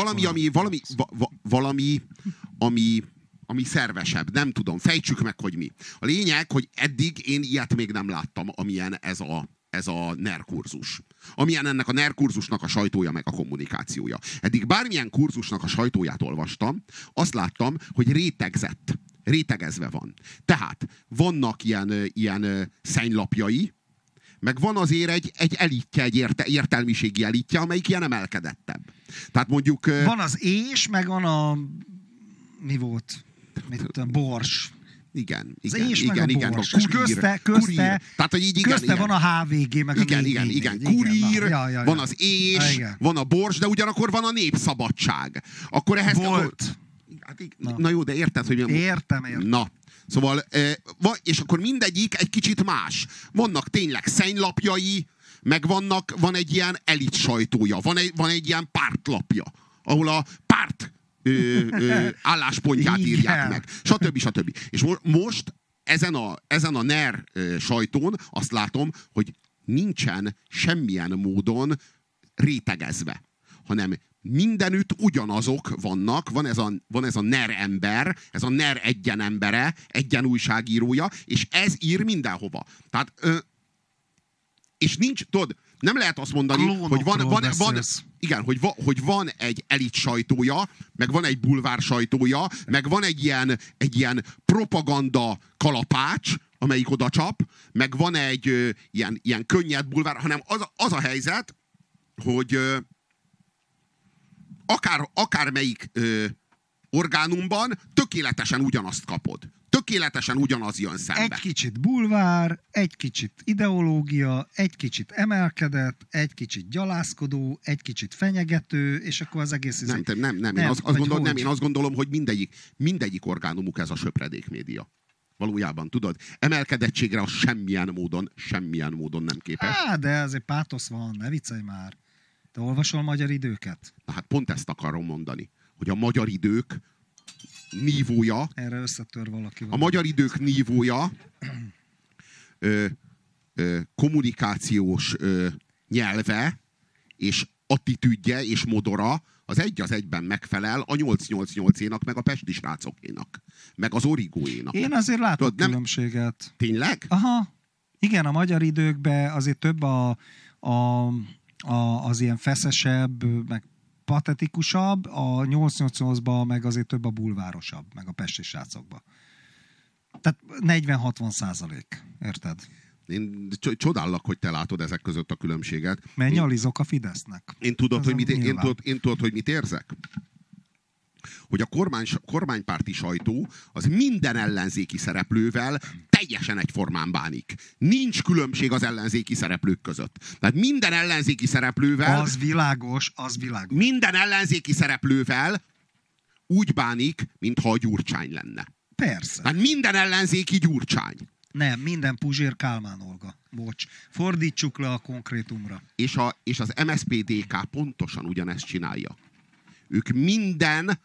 B: Valami szervesebb. Nem tudom, fejtsük meg, hogy mi. A lényeg, hogy eddig én ilyet még nem láttam, amilyen ez a NER kurzus. Amilyen ennek a NER kurzusnak a sajtója meg a kommunikációja. Eddig bármilyen kurzusnak a sajtóját olvastam, azt láttam, hogy rétegezve van. Tehát vannak ilyen szennylapjai, meg van azért egy elitje, egy értelmiségi elitje, amelyik ilyen emelkedettebb. Tehát mondjuk...
A: Van az meg van a... Mi volt? Mit tudom, Bors.
B: Igen.
A: A Bors. És közte
B: Tehát, hogy így,
A: közte van a HVG, meg a
B: igen. Kurír, van az van a Bors, de ugyanakkor van a Népszabadság. Akkor ehhez...
A: Volt.
B: Na jó, de érted, hogy...
A: Értem.
B: Na. Szóval, és akkor mindegyik egy kicsit más. Vannak tényleg szennylapjai, meg van egy ilyen elit sajtója, van egy ilyen pártlapja, ahol a párt álláspontját írják meg, stb. És most ezen a NER sajtón azt látom, hogy nincsen semmilyen módon rétegezve, hanem mindenütt ugyanazok vannak, van ez a NER ember, ez a NER egyen embere, egyen újságírója, és ez ír mindenhova. Tehát, és nincs, tudod, nem lehet azt mondani, hogy hogy van egy elit sajtója, meg van egy bulvár sajtója, meg van egy ilyen propaganda kalapács, amelyik oda csap, meg van egy ilyen könnyed bulvár, hanem az a helyzet, hogy akármelyik orgánumban tökéletesen ugyanazt kapod. Tökéletesen ugyanaz jön szembe.
A: Egy kicsit bulvár, egy kicsit ideológia, egy kicsit emelkedett, egy kicsit gyalászkodó, egy kicsit fenyegető, és akkor az egész...
B: Én azt gondolom, hogy mindegyik orgánumuk ez a söpredék média. Valójában, tudod? Emelkedettségre az semmilyen módon nem képes.
A: De azért pátosz van, ne viccelj már. Te olvasol Magyar Időket?
B: Na hát pont ezt akarom mondani, hogy a Magyar Idők nívója...
A: Erre összetör valaki.
B: A Magyar Idők nívója kommunikációs nyelve és attitűdje és modora az egyben megfelel a 888-énak, meg a Pesti srácokénak, meg az Origóénak.
A: Én azért látok különbséget.
B: Tényleg?
A: Aha. Igen, a Magyar Időkben azért több az ilyen feszesebb, meg patetikusabb, a 888-ban meg azért több a bulvárosabb, meg a Pesti srácokban. Tehát 40-60%, érted?
B: Én csodállak, hogy te látod ezek között a különbséget.
A: Mert nyalizok a Fidesznek.
B: Én tudod, hogy mit érzek? Hogy a kormánypárti sajtó az minden ellenzéki szereplővel teljesen egyformán bánik. Nincs különbség az ellenzéki szereplők között. Tehát minden ellenzéki szereplővel...
A: Az világos.
B: Minden ellenzéki szereplővel úgy bánik, mintha a Gyurcsány lenne.
A: Persze.
B: Tehát minden ellenzéki Gyurcsány.
A: Nem, minden Puzsér Kálmán Olga. Bocs. Fordítsuk le a konkrétumra.
B: És az MSZP-DK pontosan ugyanezt csinálja. Ők minden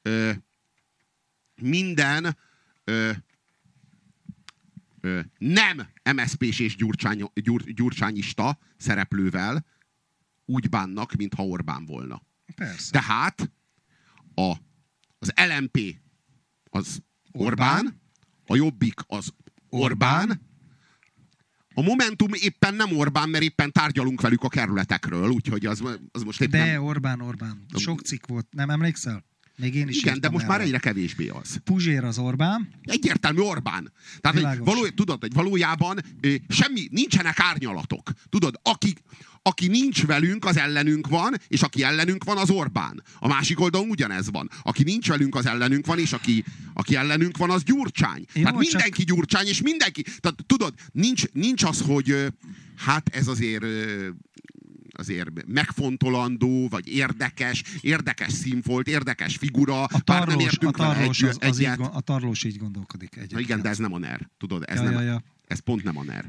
B: nem MSZP-s és gyurcsányista szereplővel úgy bánnak, mintha Orbán volna.
A: Persze.
B: Tehát az LMP az Orbán, a Jobbik az Orbán, a Momentum éppen nem Orbán, mert éppen tárgyalunk velük a kerületekről, úgyhogy az most éppen...
A: De Orbán. Sok cikk volt, nem emlékszel? Még én is
B: igen, de most már egyre kevésbé az.
A: Puzsér az Orbán.
B: Egyértelmű Orbán. Tehát, tudod, hogy valójában nincsenek árnyalatok. Tudod, aki nincs velünk, az ellenünk van, és aki ellenünk van, az Orbán. A másik oldalon ugyanez van. Aki nincs velünk, az ellenünk van, és aki ellenünk van, az Gyurcsány. Tehát mindenki Gyurcsány, és mindenki... Tehát, tudod, nincs az, hogy hát ez azért azért megfontolandó, vagy érdekes színfolt, érdekes figura.
A: A Tarlós így gondolkodik egyébként.
B: Na igen, de ez nem a NER. Tudod, ez, ez pont nem a NER.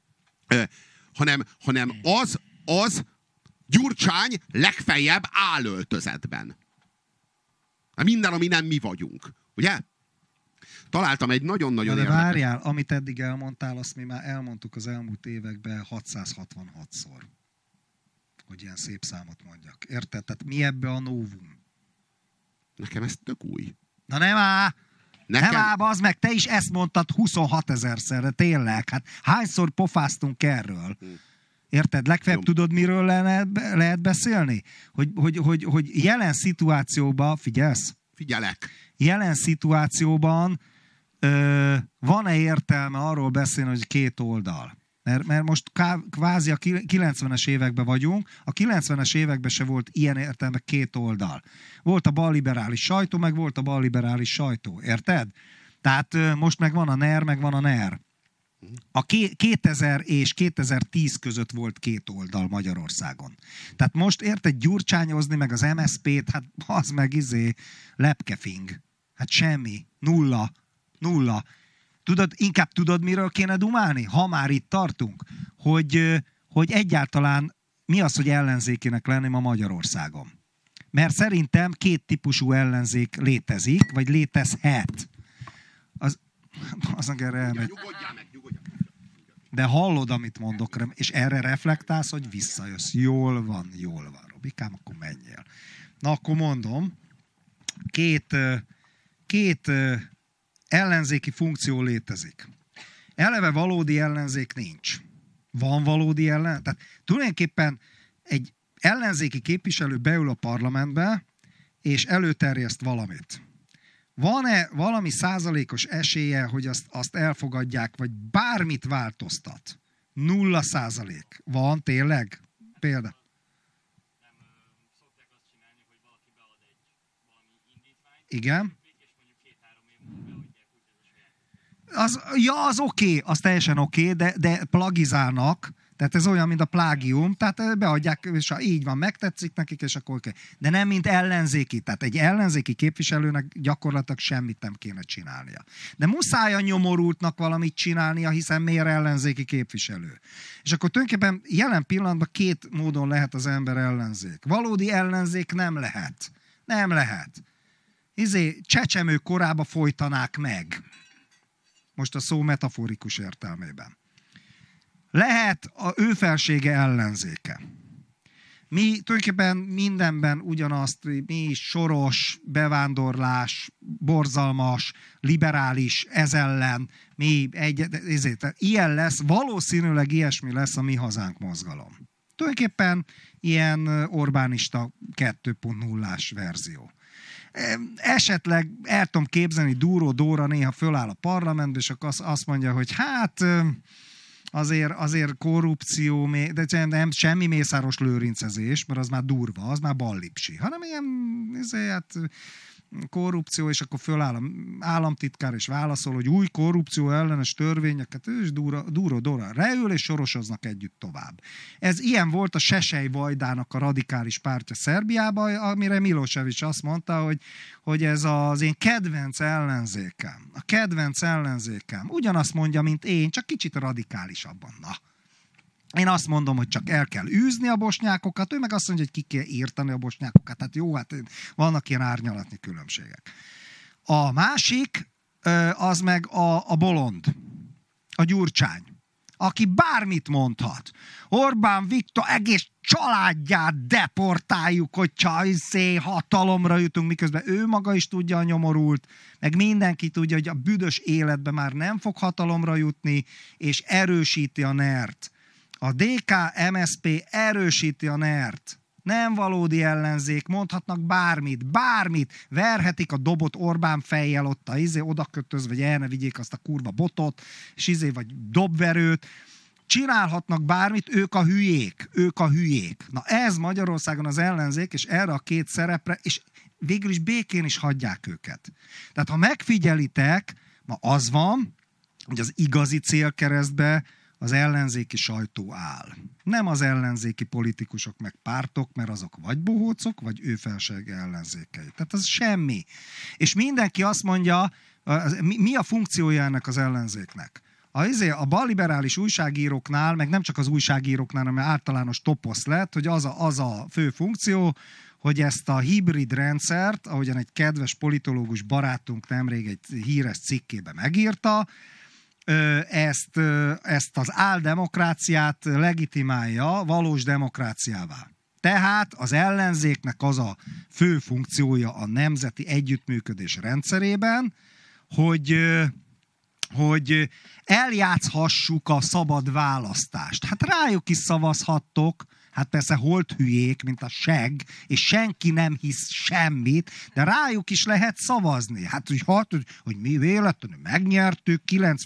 B: Hanem az Gyurcsány legfeljebb állöltözetben. Minden, ami nem mi vagyunk. Ugye? Találtam egy nagyon-nagyon
A: érdekes... De várjál, amit eddig elmondtál, azt mi már elmondtuk az elmúlt években 666-szor. Hogy ilyen szép számot mondjak. Érted? Tehát mi ebbe a novum?
B: Nekem ez tök új.
A: Na nem áll! Nem áll, bazd meg, te is ezt mondtad 26 000-szerre, tényleg. Hát hányszor pofáztunk erről? Érted? Legfeljebb tudod, miről lehet beszélni? Hogy jelen szituációban, figyelsz?
B: Figyelek.
A: Jelen szituációban van-e értelme arról beszélni, hogy két oldal? Mert most kvázi a 90-es években vagyunk, a 90-es években se volt ilyen értelme két oldal. Volt a balliberális sajtó, meg volt a balliberális sajtó, érted? Tehát most meg van a NER, meg van a NER. A 2000 és 2010 között volt két oldal Magyarországon. Tehát most érted gyurcsányozni, meg az MSZP-t, hát az meg lepkefing. Hát semmi. Nulla. Inkább tudod, miről kéne dumálni? Ha már itt tartunk, hogy egyáltalán mi az, hogy ellenzékének lenni ma Magyarországon. Mert szerintem két típusú ellenzék létezik, vagy létezhet. Az erre elmegy.
B: Nyugodjál meg.
A: De hallod, amit mondok, és erre reflektálsz, hogy visszajössz. Jól van, Robikám, akkor menjél. Na, akkor mondom, két ellenzéki funkció létezik. Eleve valódi ellenzék nincs. Van valódi ellenzék? Tehát tulajdonképpen egy ellenzéki képviselő beül a parlamentbe, és előterjeszt valamit. Van-e valami százalékos esélye, hogy azt elfogadják, vagy bármit változtat? 0%. Van tényleg? Példa.
D: Nem szokták azt csinálni, hogy valaki bead valami indítványt.
A: Igen.
D: És mondjuk 2-3 év múlva beadják úgy, ez a saját.
A: Az oké, az teljesen oké, de plagizálnak. Tehát ez olyan, mint a plágium, tehát beadják, és ha így van, megtetszik nekik, és akkor oké. De nem, mint ellenzéki. Tehát egy ellenzéki képviselőnek gyakorlatilag semmit nem kéne csinálnia. De muszáj a nyomorultnak valamit csinálnia, hiszen miért ellenzéki képviselő. És akkor tulajdonképpen jelen pillanatban két módon lehet az ember ellenzék. Valódi ellenzék nem lehet. Nem lehet. Csecsemő korába folytanák meg. Most a szó metaforikus értelmében. Lehet a ő felsége ellenzéke. Mi tulajdonképpen mindenben ugyanazt, mi is Soros, bevándorlás, borzalmas, liberális, ez ellen, ilyen lesz, valószínűleg ilyesmi lesz a Mi Hazánk mozgalom. Tulajdonképpen ilyen Orbánista 2.0-ás verzió. Esetleg el tudom képzelni, Dúró Dóra néha föláll a parlamentbe, és akkor azt mondja, hogy hát... Azért korrupció, de nem semmi Mészáros Lőrincezés, mert az már durva, az már ballipsi, hanem ilyen korrupció, és akkor föláll az államtitkár, és válaszol, hogy új korrupció ellenes törvényeket, és Dúró Dóra reül, és sorosoznak együtt tovább. Ez ilyen volt a Sesej Vajdának a radikális pártja Szerbiában, amire Milosevic azt mondta, hogy ez az én kedvenc ellenzékem. A kedvenc ellenzékem. Ugyanazt mondja, mint én, csak kicsit radikálisabban. Na. Én azt mondom, hogy csak el kell űzni a bosnyákokat, ő meg azt mondja, hogy ki kell írtani a bosnyákokat. Hát jó, hát vannak ilyen árnyalatni különbségek. A másik, az meg a bolond, a Gyurcsány, aki bármit mondhat. Orbán Viktor egész családját deportáljuk, hogyha hatalomra jutunk, miközben ő maga is tudja a nyomorult, meg mindenki tudja, hogy a büdös életben már nem fog hatalomra jutni, és erősíti a NER-t. A DK, MSZP erősíti a NER-t. Nem valódi ellenzék, mondhatnak bármit, verhetik a dobot Orbán fejjel ott oda kötözve, vagy el ne vigyék azt a kurva botot, és vagy dobverőt. Csinálhatnak bármit, ők a hülyék. Na ez Magyarországon az ellenzék, és erre a két szerepre, és végül is békén is hagyják őket. Tehát ha megfigyelitek, ma az van, hogy az igazi célkeresztbe az ellenzéki sajtó áll. Nem az ellenzéki politikusok meg pártok, mert azok vagy bohócok, vagy ő felsége ellenzékei. Tehát az semmi. És mindenki azt mondja, mi a funkciója ennek az ellenzéknek? A balliberális újságíróknál, meg nem csak az újságíróknál, hanem általános toposz lett, hogy az a fő funkció, hogy ezt a hibrid rendszert, ahogyan egy kedves politológus barátunk nemrég egy híres cikkébe megírta, ezt az áldemokráciát legitimálja valós demokráciává. Tehát az ellenzéknek az a fő funkciója a nemzeti együttműködés rendszerében, hogy eljátszhassuk a szabad választást. Hát rájuk is szavazhattok, hát persze holt hülyék, mint a segg, és senki nem hisz semmit, de rájuk is lehet szavazni. Hát, hogy mi véletlenül megnyertük,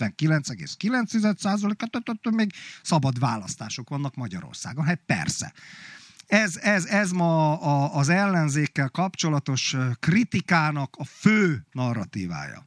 A: 99,9%-at, még szabad választások vannak Magyarországon. Hát persze. Ez ma az ellenzékkel kapcsolatos kritikának a fő narratívája.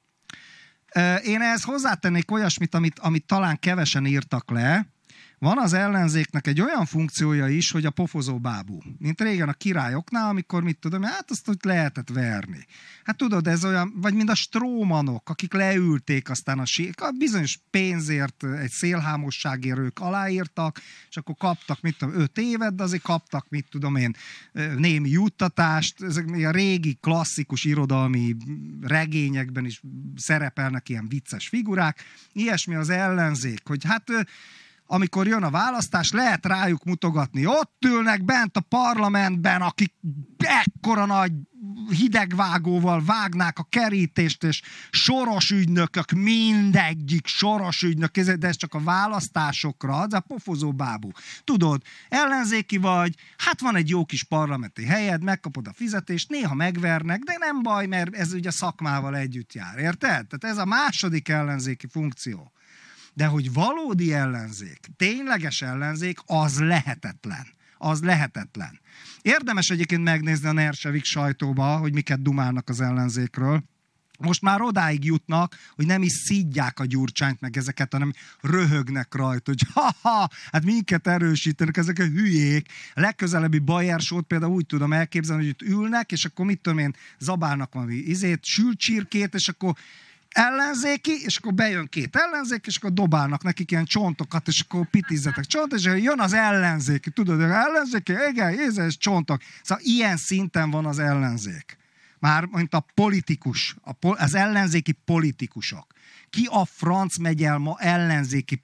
A: Én ehhez hozzátennék olyasmit, amit talán kevesen írtak le. Van az ellenzéknek egy olyan funkciója is, hogy a pofozó bábú. Mint régen a királyoknál, amikor mit tudom, hát azt hogy lehetett verni. Hát tudod, ez olyan, vagy mint a strómanok, akik leülték aztán a bizonyos pénzért, egy szélhámosságért ők aláírtak, és akkor kaptak, mit tudom, 5 évet, de azért kaptak, mit tudom én, némi juttatást. Ezek a régi klasszikus irodalmi regényekben is szerepelnek ilyen vicces figurák. Ilyesmi az ellenzék, hogy hát amikor jön a választás, lehet rájuk mutogatni. Ott ülnek bent a parlamentben, akik ekkora nagy hidegvágóval vágnák a kerítést, és soros ügynökök, mindegyik soros ügynök, de ez csak a választásokra, az a pofozó bábú. Tudod, ellenzéki vagy, hát van egy jó kis parlamenti helyed, megkapod a fizetést, néha megvernek, de nem baj, mert ez ugye szakmával együtt jár, érted? Tehát ez a második ellenzéki funkció. De hogy valódi ellenzék, tényleges ellenzék, az lehetetlen. Az lehetetlen. Érdemes egyébként megnézni a Nersevik sajtóba, hogy miket dumálnak az ellenzékről. Most már odáig jutnak, hogy nem is szidják a Gyurcsányt meg ezeket, hanem röhögnek rajta, hogy hát minket erősítenek, ezek a hülyék. A legközelebbi Bayer show-t például úgy tudom elképzelni, hogy itt ülnek, és akkor mit tudom én, zabálnak valami sült csirkét, és akkor ellenzéki, és akkor bejön 2 ellenzék, és akkor dobálnak nekik ilyen csontokat, és akkor pitizzetek csont, és jön az ellenzéki, tudod, ellenzéki, igen, és csontok. Szóval ilyen szinten van az ellenzék. Már, mint a politikus, az ellenzéki politikusok. Ki a franc megy el ma ellenzéki...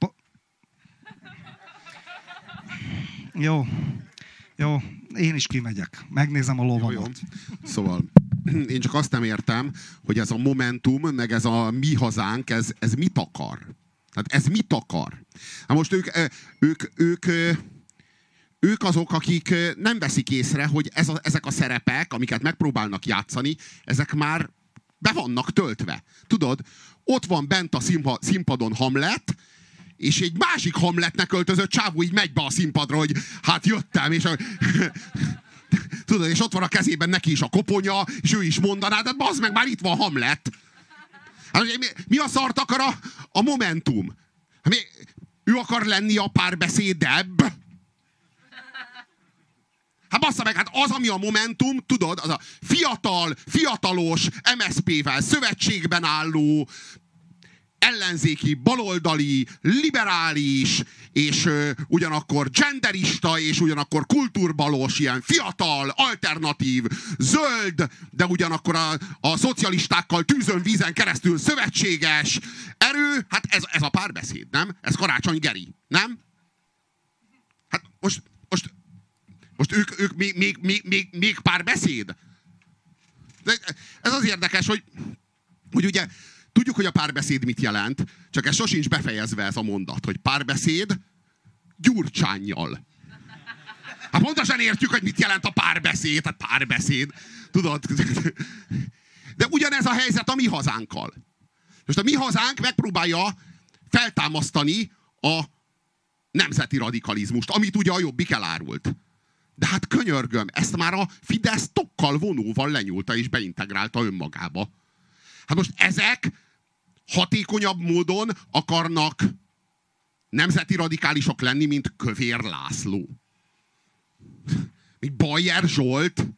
A: Jó, én is kimegyek. Megnézem a lovamat.
B: Jó. Szóval... Én csak azt nem értem, hogy ez a Momentum, meg ez a Mi Hazánk, ez mit akar? Tehát ez mit akar? Na most ők azok, akik nem veszik észre, hogy ezek a szerepek, amiket megpróbálnak játszani, ezek már be vannak töltve. Tudod, ott van bent a színpadon Hamlet, és egy másik Hamletnek öltözött csávó így megy be a színpadra, hogy hát jöttem, és... Tudod, és ott van a kezében neki is a koponya, és ő is mondaná, de bazd meg, már itt van Hamlet. Hát, mi a szart akar a Momentum? Ő akar lenni a párbeszédebb? Hát bassza meg, hát az, ami a Momentum, tudod, az a fiatalos, MSZP-vel szövetségben álló, ellenzéki, baloldali, liberális, és ugyanakkor genderista, és ugyanakkor kultúrbalos, ilyen fiatal, alternatív, zöld, de ugyanakkor a szocialistákkal tűzön vízen keresztül szövetséges erő, hát ez a párbeszéd, nem? Ez Karácsony Geri, nem? Hát most ők még párbeszéd? De ez az érdekes, hogy ugye tudjuk, hogy a párbeszéd mit jelent, csak ez sosincs befejezve ez a mondat, hogy párbeszéd Gyurcsánnyal. Hát pontosan értjük, hogy mit jelent a párbeszéd, hát párbeszéd, tudod. De ugyanez a helyzet a Mi Hazánkkal. Most a Mi Hazánk megpróbálja feltámasztani a nemzeti radikalizmust, amit ugye a Jobbik elárult. De hát könyörgöm, ezt már a Fidesz tokkal vonóval lenyúlta és beintegrálta önmagába. Hát most ezek hatékonyabb módon akarnak nemzeti radikálisok lenni, mint Kövér László. Mint Bajer Zsolt.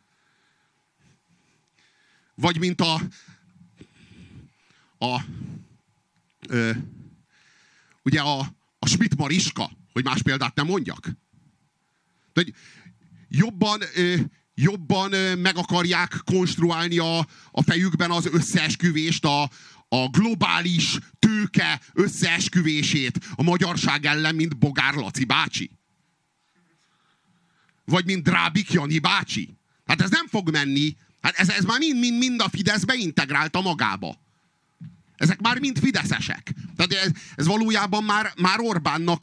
B: Vagy mint ugye a Schmidt Mariska, hogy más példát nem mondjak. De jobban meg akarják konstruálni a fejükben az összeesküvést, a globális tőke összeesküvését a magyarság ellen, mint Bogár Laci bácsi. Vagy mint Drábik Jani bácsi. Hát ez nem fog menni. Hát ez már mind a Fidesz beintegrálta magába. Ezek már mind fideszesek. Tehát ez valójában már Orbánnak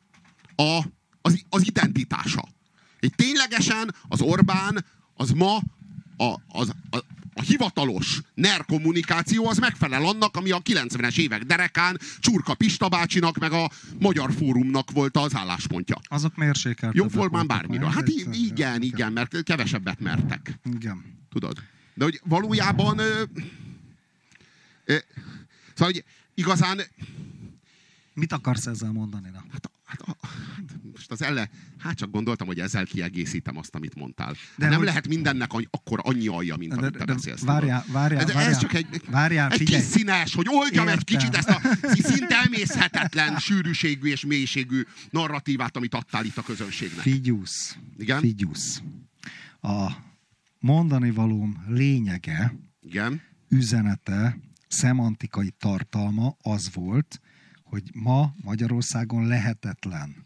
B: az identitása. Ténylegesen az Orbán az ma a hivatalos NER kommunikáció az megfelel annak, ami a 90-es évek derekán Csurka Pista bácsinak meg a Magyar Fórumnak volt az álláspontja.
A: Azok mérsékeltek.
B: Jóformán bármiről. Hát igen, mert kevesebbet mertek.
A: Igen.
B: Tudod? De hogy valójában szóval, hogy igazán
A: mit akarsz ezzel mondani? Na?
B: Most csak gondoltam, hogy ezzel kiegészítem azt, amit mondtál. De nem lehet mindennek akkor annyi alja, mint amit te beszélsz. Ez csak egy kis színes, hogy oldjam egy kicsit ezt a szinte emészhetetlen sűrűségű és mélységű narratívát, amit adtál itt a közönségnek.
A: Figyusz.
B: Igen?
A: Figyusz. A mondani valóm lényege,
B: igen,
A: üzenete, szemantikai tartalma az volt, hogy ma Magyarországon lehetetlen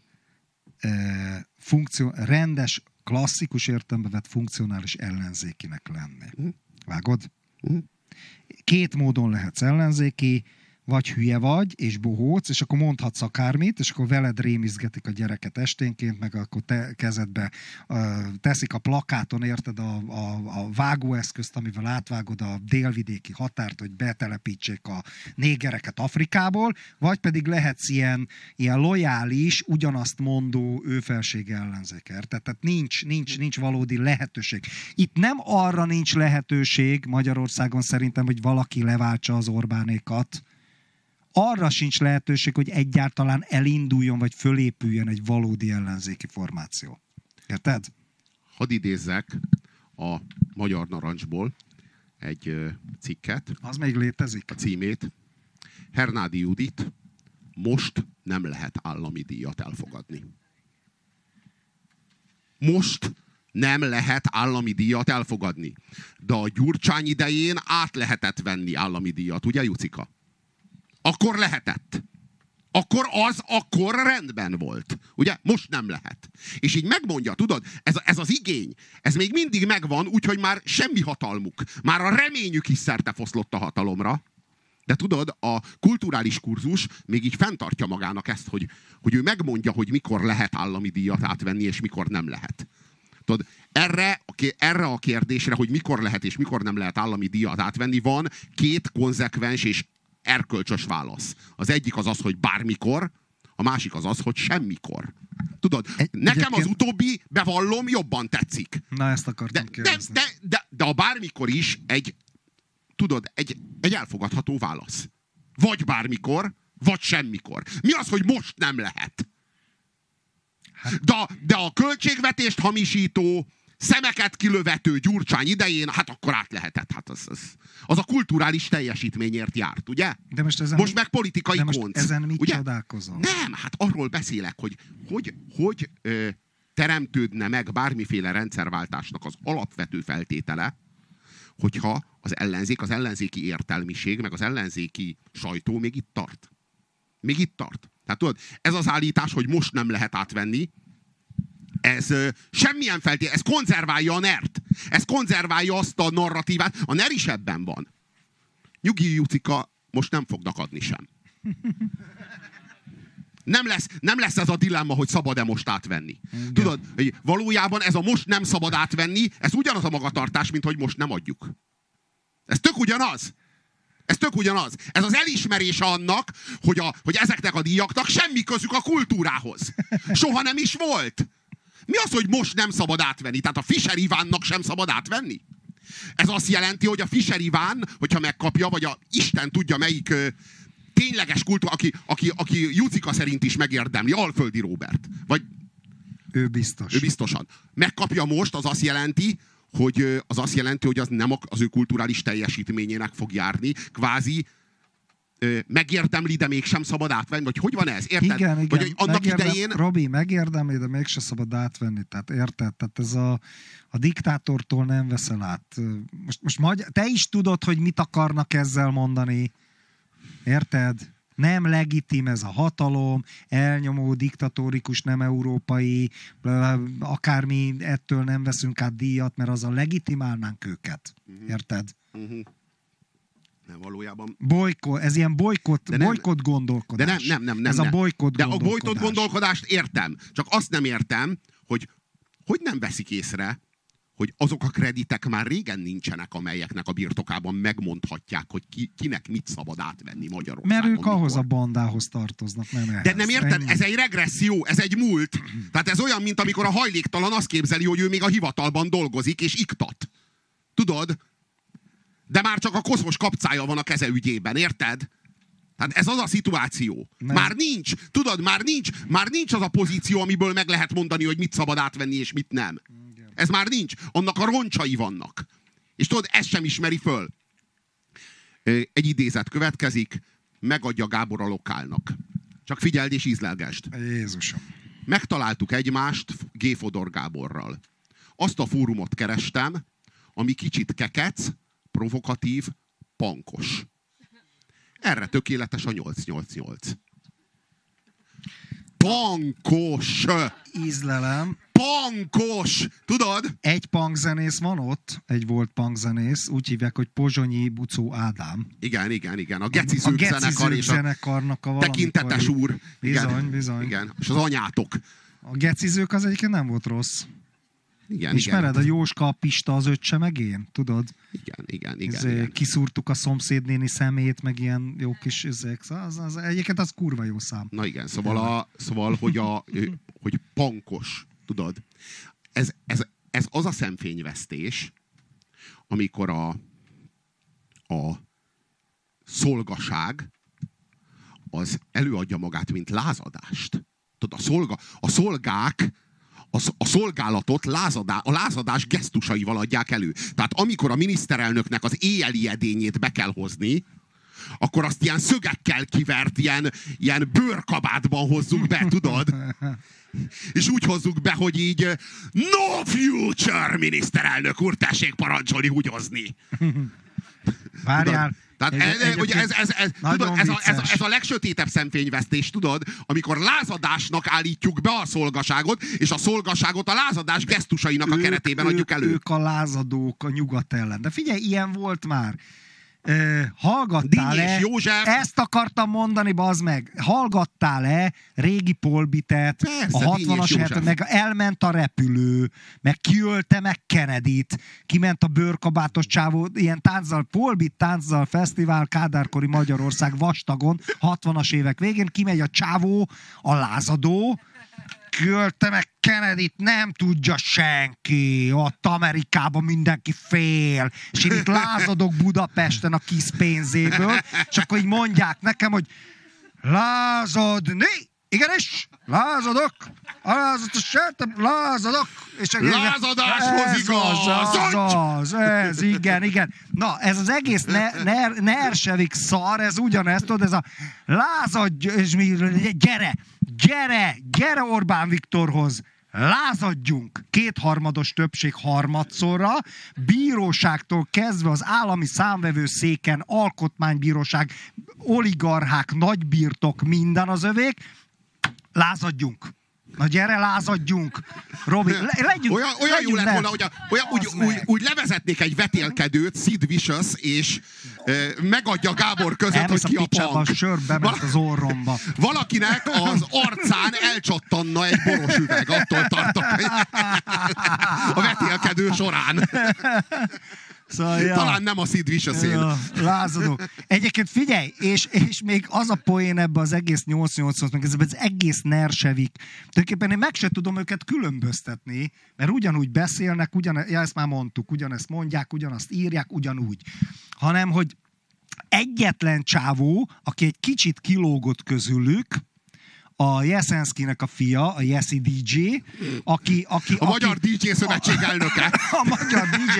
A: rendes, klasszikus értelembe vett funkcionális ellenzékinek lenni. Vágod? Két módon lehetsz ellenzéki, vagy hülye vagy, és bohóc, és akkor mondhatsz akármit, és akkor veled rémizgetik a gyereket esténként, meg akkor te kezedbe teszik a plakáton, érted, a vágóeszközt, amivel átvágod a délvidéki határt, hogy betelepítsék a négereket Afrikából, vagy pedig lehetsz ilyen lojális, ugyanazt mondó őfelség ellenzéker. Tehát nincs valódi lehetőség. Itt nem arra nincs lehetőség Magyarországon szerintem, hogy valaki leváltsa az Orbánékat, arra sincs lehetőség, hogy egyáltalán elinduljon, vagy fölépüljön egy valódi ellenzéki formáció. Érted?
B: Hadd idézzek a Magyar Narancsból egy cikket.
A: Az még létezik?
B: A címét. Hernádi Judit, most nem lehet állami díjat elfogadni. Most nem lehet állami díjat elfogadni. De a Gyurcsány idején át lehetett venni állami díjat, ugye, Jucika? Akkor lehetett. Akkor rendben volt. Ugye? Most nem lehet. És így megmondja, tudod, ez az igény, ez még mindig megvan, úgyhogy már semmi hatalmuk. Már a reményük is szertefoszlott a hatalomra. De tudod, a kulturális kurzus még így fenntartja magának ezt, hogy ő megmondja, hogy mikor lehet állami díjat átvenni, és mikor nem lehet. Tudod, erre a kérdésre, hogy mikor lehet és mikor nem lehet állami díjat átvenni, van két konzekvens és erkölcsös válasz. Az egyik az, hogy bármikor, a másik az, hogy semmikor. Tudod, nekem az utóbbi, bevallom, jobban tetszik.
A: Na, ezt akartam kérdezni.
B: De a bármikor is egy elfogadható válasz. Vagy bármikor, vagy semmikor. Mi az, hogy most nem lehet? De a költségvetést hamisító, szemeket kilövető Gyurcsány idején, hát akkor át lehetett. Hát az a kulturális teljesítményért járt, ugye?
A: De
B: most meg politikai konc.
A: Most ezen mit
B: ugye?
A: Csodálkozom?
B: Nem, hát arról beszélek, hogy teremtődne meg bármiféle rendszerváltásnak az alapvető feltétele, hogyha az ellenzéki értelmiség, meg az ellenzéki sajtó még itt tart. Még itt tart. Tehát tudod, ez az állítás, hogy most nem lehet átvenni, ez semmilyen ez konzerválja a NER-t. Ez konzerválja azt a narratívát. A NER is ebben van. Nyugi, Jucika, most nem fognak adni sem. Nem lesz ez a dilemma, hogy szabad-e most átvenni. Igen. Tudod, hogy valójában ez a most nem szabad átvenni, ez ugyanaz a magatartás, mint hogy most nem adjuk. Ez tök ugyanaz. Ez az elismerése annak, hogy ezeknek a díjaknak semmi közük a kultúrához. Soha nem is volt. Mi az, hogy most nem szabad átvenni? Tehát a Fischer Ivánnak sem szabad átvenni? Ez azt jelenti, hogy a Fischer Iván, hogyha megkapja, vagy Isten tudja melyik tényleges kultúra, aki Jucika szerint is megérdemli, Alföldi Róbert. Vagy
A: ő biztos.
B: Ő biztosan. Megkapja most, az azt jelenti, hogy az nem az ő kulturális teljesítményének fog járni. Kvázi megérdemli, de mégsem szabad átvenni? Vagy hogy van ez? Érted?
A: Igen.
B: Vagy, hogy annak idején...
A: Robi, megérdemli, de mégsem szabad átvenni. Tehát érted? Tehát ez a diktátortól nem veszel át. Most te is tudod, hogy mit akarnak ezzel mondani. Érted? Nem legitim ez a hatalom, elnyomó, diktatórikus, nem európai, akármi, ettől nem veszünk át díjat, mert azzal legitimálnánk őket. Érted?
B: Nem, valójában.
A: Ez ilyen bolykott gondolkodás.
B: De nem.
A: Ez a bolykott
B: de
A: gondolkodás.
B: a bolykott gondolkodást értem. Csak azt nem értem, hogy nem veszik észre, hogy azok a kreditek már régen nincsenek, amelyeknek a birtokában megmondhatják, hogy kinek mit szabad átvenni Magyarországon.
A: Mert ők ahhoz a bandához tartoznak, nem ehhez.
B: De nem érted? Ez egy regresszió, ez egy múlt. Tehát ez olyan, mint amikor a hajléktalan azt képzeli, hogy ő még a hivatalban dolgozik, és iktat. Tudod? De már csak a koszos kapcája van a keze ügyében, érted? Tehát ez az a szituáció. Nem. Már nincs, tudod, már nincs az a pozíció, amiből meg lehet mondani, hogy mit szabad átvenni, és mit nem. Ez már nincs. Annak a roncsai vannak. És tudod, ezt sem ismeri föl. Egy idézet következik, megadja Gábor a Lokálnak. Csak figyeld és ízlelgesd.
A: Jézusom.
B: Megtaláltuk egymást G. Fodor Gáborral. Azt a fórumot kerestem, ami kicsit kekec, provokatív, pankos. Erre tökéletes a 888. Pankos!
A: Ízlelem.
B: Pankos! Tudod?
A: Egy punkzenész van ott, egy volt punkzenész, úgy hívják, hogy Pozsonyi Bucó Ádám.
B: Igen. A Gecizők zenekar és
A: zenekarnak a
B: tekintetes úr.
A: Bizony.
B: Igen. És az anyátok.
A: A Gecizők az egyébként nem volt rossz.
B: Igen.
A: Ismered, a Jóska, a Pista, az öccse meg én, tudod?
B: Igen.
A: Kiszúrtuk a szomszédnéni szemét, meg ilyen jó kis üzek. Egyébként az kurva jó szám.
B: Na igen, szóval hogy pankos, tudod? Ez az a szemfényvesztés, amikor a szolgaság az előadja magát, mint lázadást. Tudod, a szolgák a szolgálatot a lázadás gesztusaival adják elő. Tehát amikor a miniszterelnöknek az éjjeli edényét be kell hozni, akkor azt ilyen szögekkel kivert, ilyen bőrkabátban hozzuk be, tudod? És úgy hozzuk be, hogy így no future, miniszterelnök úr, tessék parancsolni, húgyozni.
A: Várjál.
B: Tehát ez a legsötétebb szemfényvesztés, tudod? Amikor lázadásnak állítjuk be a szolgaságot, és a szolgaságot a lázadás gesztusainak a keretében adjuk elő.
A: Ők a lázadók a nyugat ellen. De figyelj, ilyen volt már. Hallgattál-e? Ezt akartam mondani, bazd meg. Hallgattál-e régi Polbitet,
B: persze,
A: a 60-as 70, meg elment a repülő, meg kiölte meg Kennedyt, kiment a bőrkabátos csávó, ilyen tánccal, Polbit tánccal fesztivál, Kádárkori Magyarország vastagon, 60-as évek végén, kimegy a csávó, a lázadó, kiölte meg Kennedyt, nem tudja senki, ott Amerikában mindenki fél, és én itt lázadok Budapesten a kis pénzéből, és akkor így mondják nekem, hogy lázadni, igenis, lázadok, lázadok, és
B: lázadáshoz igaz!
A: Ez, igen. Na, ez az egész nersevik szar, ez ugyanezt, tudod, ez a lázadj, és gyere Orbán Viktorhoz, lázadjunk, 2/3 többség harmadszorra, bíróságtól kezdve az állami számvevőszéken, alkotmánybíróság, oligarchák, nagybirtok, minden az övék, lázadjunk. Na gyere, lázadjunk. Robi,
B: olyan jó lett volna, hogy úgy levezetnék egy vetélkedőt, Sid Vicious, és megadja Gábor között, hogy ki a pank.
A: A sör bement az orromba.
B: Valakinek az arcán elcsattanna egy boros üveg, attól tartok, a vetélkedő során.
A: Szóval, ja.
B: Talán nem a Sid Vicious-én.
A: Ja, lázadok. Egyébként figyelj, és még az a poén ebbe az egész 88-ot, meg ez az egész nersevik. Tulajdonképpen én meg se tudom őket különböztetni, mert ugyanúgy beszélnek, ezt már mondtuk, ugyanezt mondják, ugyanazt írják, ugyanúgy. Hanem, hogy egyetlen csávó, aki egy kicsit kilógott közülük, a Jeszenszkinek a fia, a Jesse DJ, aki
B: Magyar DJ Szövetség elnöke.
A: A magyar DJ,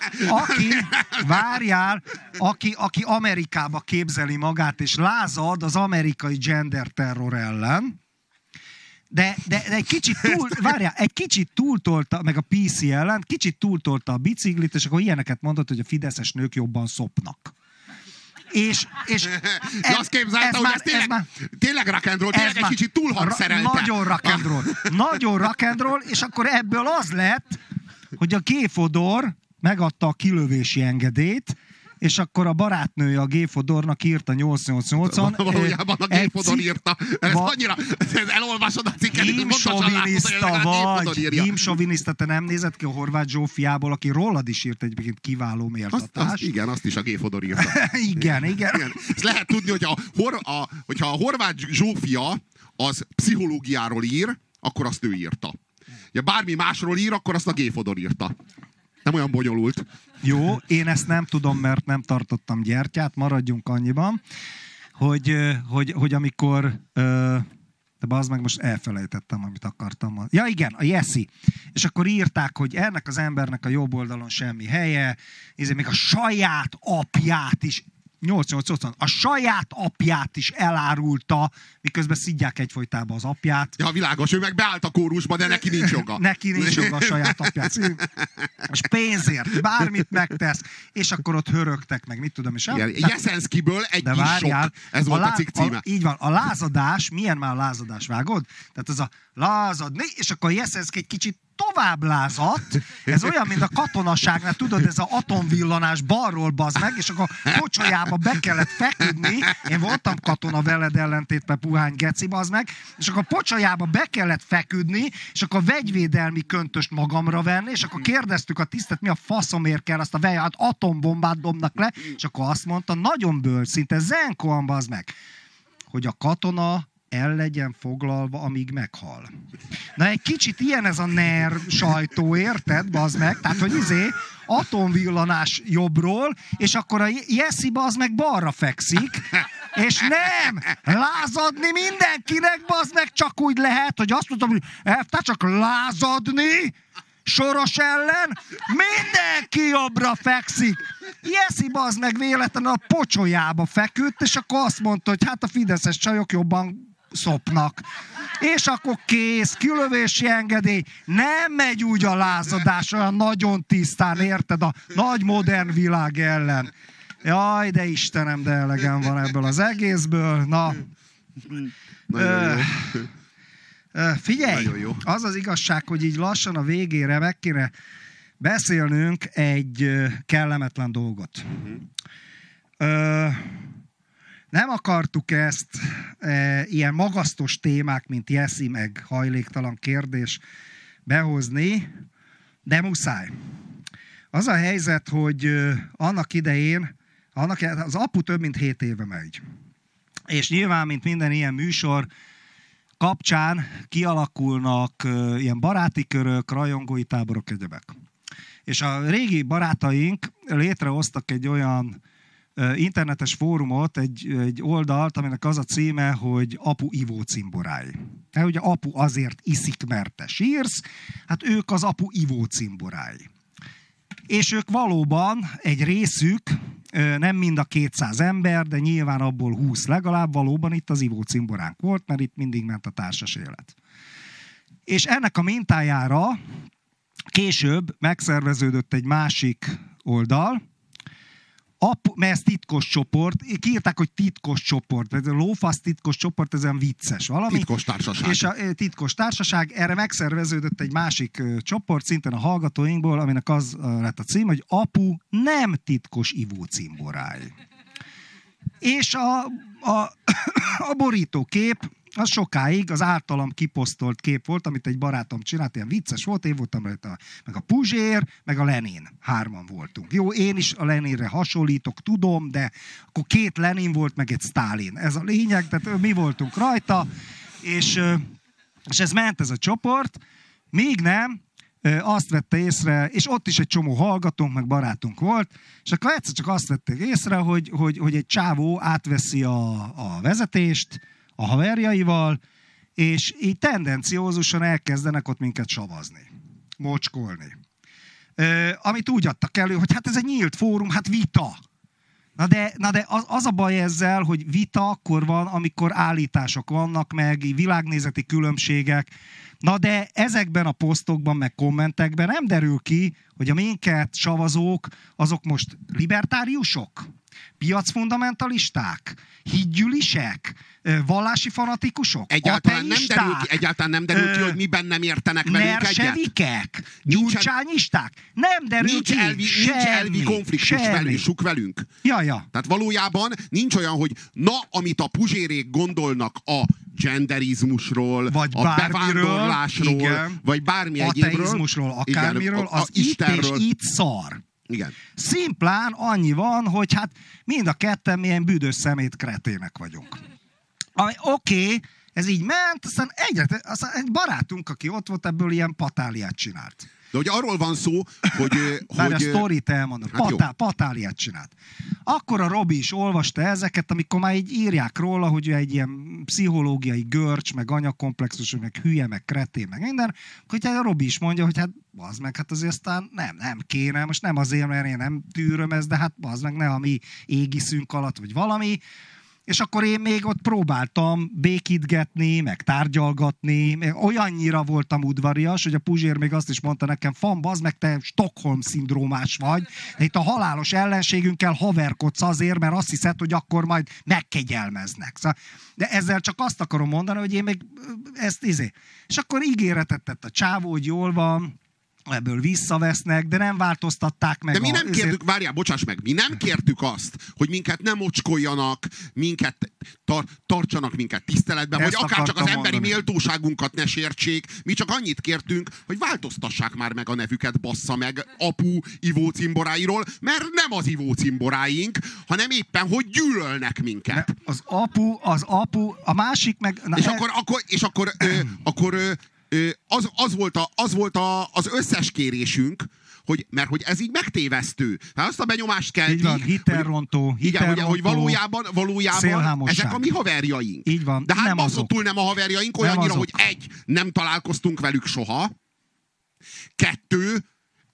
A: aki Amerikába képzeli magát, és lázad az amerikai gender terror ellen, de egy kicsit egy kicsit túltolta, meg a PC ellen, kicsit túltolta a biciklit, és akkor ilyeneket mondott, hogy a fideszes nők jobban szopnak. És
B: de azt képzelte, hogy ez tényleg rock and roll, tényleg egy kicsit túl hangszerelte.
A: Nagyon rock and roll. Nagyon rock and roll, és akkor ebből az lett, hogy a G. Fodor megadta a kilövési engedélyt, és akkor a barátnője a G. Fodornak írta 888-on.
B: Valójában a G. Fodor írta. Ez annyira, elolvasod a cikket,
A: hímsoviniszta, te nem nézed ki a Horváth Zsófiából, aki rólad is írt egyébként kiváló méltatás.
B: Igen, azt is a G. Fodor írta.
A: igen.
B: Ezt lehet tudni, hogyha a Horváth Zsófia az pszichológiáról ír, akkor azt ő írta. Ja, bármi másról ír, akkor azt a G. Fodor írta. Nem olyan bonyolult.
A: Jó, én ezt nem tudom, mert nem tartottam gyertyát, maradjunk annyiban, hogy amikor... De az meg most elfelejtettem, amit akartam. Ja igen, a Jeszi. És akkor írták, hogy ennek az embernek a jobb oldalon semmi helye, még a saját apját is, 888, a saját apját is elárulta, miközben szidják egyfolytában az apját.
B: Ja, világos, ő meg beállt a kórusba, de neki nincs joga.
A: Neki nincs joga a saját apját. És pénzért bármit megtesz, és akkor ott hörögtek meg, mit tudom is.
B: Igen, Jeszenszkiből egy kis sok. Ez volt a cikk címe.
A: Így van, a lázadás, milyen már a lázadás, vágod? Tehát ez a lázadni, és akkor Jeszenszki egy kicsit tovább lázadt. Ez olyan, mint a katonaságnál, tudod, ez az atomvillanás balról bazd meg, és akkor pocsolyába be kellett feküdni. Én voltam katona veled ellentétben, puhány geci, bazd meg, és akkor pocsolyába be kellett feküdni, és akkor vegyvédelmi köntöst magamra venni, és akkor kérdeztük a tisztet, mi a faszomért kell azt a hát atombombát dobnak le, és akkor azt mondta, nagyon bölcs, szinte zenkóan, bazd meg, hogy a katona el legyen foglalva, amíg meghal. Na egy kicsit ilyen ez a NER sajtó, érted, bazd meg? Tehát, hogy atomvillanás jobbról, és akkor a Jeszi bazd meg balra fekszik, és nem! Lázadni mindenkinek, bazd meg, csak úgy lehet, hogy azt mondtam, hogy te csak lázadni, Soros ellen, mindenki jobbra fekszik. Jeszi bazd meg véletlenül a pocsolyába feküdt, és akkor azt mondta, hogy hát a fideszes csajok jobban szopnak. És akkor kész, kilövési engedély, nem megy úgy a lázadás, olyan nagyon tisztán, érted, a nagy modern világ ellen. Jaj, de Istenem, de elegem van ebből az egészből. Na, figyelj, az az igazság, hogy így lassan a végére meg kéne beszélnünk egy kellemetlen dolgot. Nem akartuk ezt ilyen magasztos témák, mint Jeszi, meg hajléktalan kérdés behozni, de muszáj. Az a helyzet, hogy annak idején, az apu több mint 7 éve megy. És nyilván, mint minden ilyen műsor kapcsán kialakulnak ilyen baráti körök, rajongói táborok, egyebek. És a régi barátaink létrehoztak egy olyan internetes fórumot, egy oldalt, aminek az a címe, hogy Apu ivó cimborái. Tehát ugye apu azért iszik, mert te sírsz, hát ők az apu ivó cimborái. És ők valóban egy részük, nem mind a 200 ember, de nyilván abból 20 legalább, valóban itt az ivó cimboránk volt, mert itt mindig ment a társas élet. És ennek a mintájára később megszerveződött egy másik oldal, mert ez titkos csoport, kiírták, hogy titkos csoport, ez a lófasz titkos csoport, ez olyan vicces valami.
B: Titkos társaság.
A: És a titkos társaság, erre megszerveződött egy másik csoport, szintén a hallgatóinkból, aminek az lett a cím, hogy Apu nem titkos ivó cimborái. És a borítókép, az sokáig az általam kiposztolt kép volt, amit egy barátom csinált, ilyen vicces volt, én voltam rajta, meg a Puzsér, meg a Lenin. 3 voltunk. Jó, én is a Leninre hasonlítok, tudom, de akkor 2 Lenin volt, meg egy Sztálin. Ez a lényeg, tehát mi voltunk rajta, és ez ment ez a csoport, még nem, azt vette észre, és ott is egy csomó hallgatónk, meg barátunk volt, és akkor egyszer csak azt vették észre, hogy egy csávó átveszi a vezetést a haverjaival, és így tendenciózusan elkezdenek ott minket savazni, mocskolni. Amit úgy adtak elő, hogy hát ez egy nyílt fórum, hát vita. Na de az a baj ezzel, hogy vita akkor van, amikor állítások vannak, meg világnézeti különbségek. Na de ezekben a posztokban, meg kommentekben nem derül ki, hogy a minket savazók, azok most libertáriusok, piacfundamentalisták, hídgyűlisek, vallási fanatikusok,
B: Egyáltalán
A: ateisták,
B: nem derül ki, hogy miben nem értenek velünk egyet.
A: nersevikek, gyurcsányisták. Nem derül ki.
B: Nincs elvi konfliktus velünk.
A: Ja.
B: Tehát valójában nincs olyan, hogy amit a puzsérék gondolnak a genderizmusról,
A: vagy
B: a bevándorlásról,
A: igen,
B: vagy bármi egyébről.
A: Ateizmusról, akármiről,
B: igen,
A: az
B: Istenről.
A: itt és itt szar.
B: Igen.
A: Szimplán annyi van, hogy hát mind a ketten milyen büdös szemét kretének vagyunk. Oké, ez így ment, aztán egy barátunk, aki ott volt, ebből ilyen patáliát csinált.
B: De hogy arról van szó, hogy...
A: Már a sztorit elmondom.
B: Hát
A: patáliát csinált. Akkor a Robi is olvasta ezeket, amikor már így írják róla, hogy egy ilyen pszichológiai görcs, meg anyakomplexus, meg hülye, meg kretén, meg minden, hogy a Robi is mondja, hogy hát bazd meg, hát azért aztán nem kéne, most nem azért, mert én nem tűröm ezt, de hát bazd meg, ne a mi égiszünk alatt, vagy valami. És akkor én még ott próbáltam békítgetni, meg tárgyalgatni, olyannyira voltam udvarias, hogy a Puzsér még azt is mondta nekem, bazd meg, te Stockholm-szindrómás vagy, de itt a halálos ellenségünkkel haverkodsz azért, mert azt hiszed, hogy akkor majd megkegyelmeznek. Szóval, de ezzel csak azt akarom mondani, hogy én még ezt És akkor ígéretet tett a csávó, hogy jól van, ebből visszavesznek, de nem változtatták meg.
B: De mi nem kértük, várjál, bocsáss meg, mi nem kértük azt, hogy minket nem ocskoljanak, minket tartsanak minket tiszteletben, vagy akár csak az emberi méltóságunkat ne sértsék. Mi csak annyit kértünk, hogy változtassák már meg a nevüket, bassza meg apu ivócimboráiról, mert nem az ivócimboráink, hanem éppen, hogy gyűlölnek minket.
A: De az apu, a másik meg...
B: És akkor az volt az összes kérésünk, mert hogy ez így megtévesztő. Tehát azt a benyomást kell...
A: Így van, hitelrontó,
B: hogy valójában ezek a mi haverjaink.
A: Így van,
B: de hát
A: nem
B: basszottul nem a haverjaink, olyannyira, hogy 1, nem találkoztunk velük soha, 2,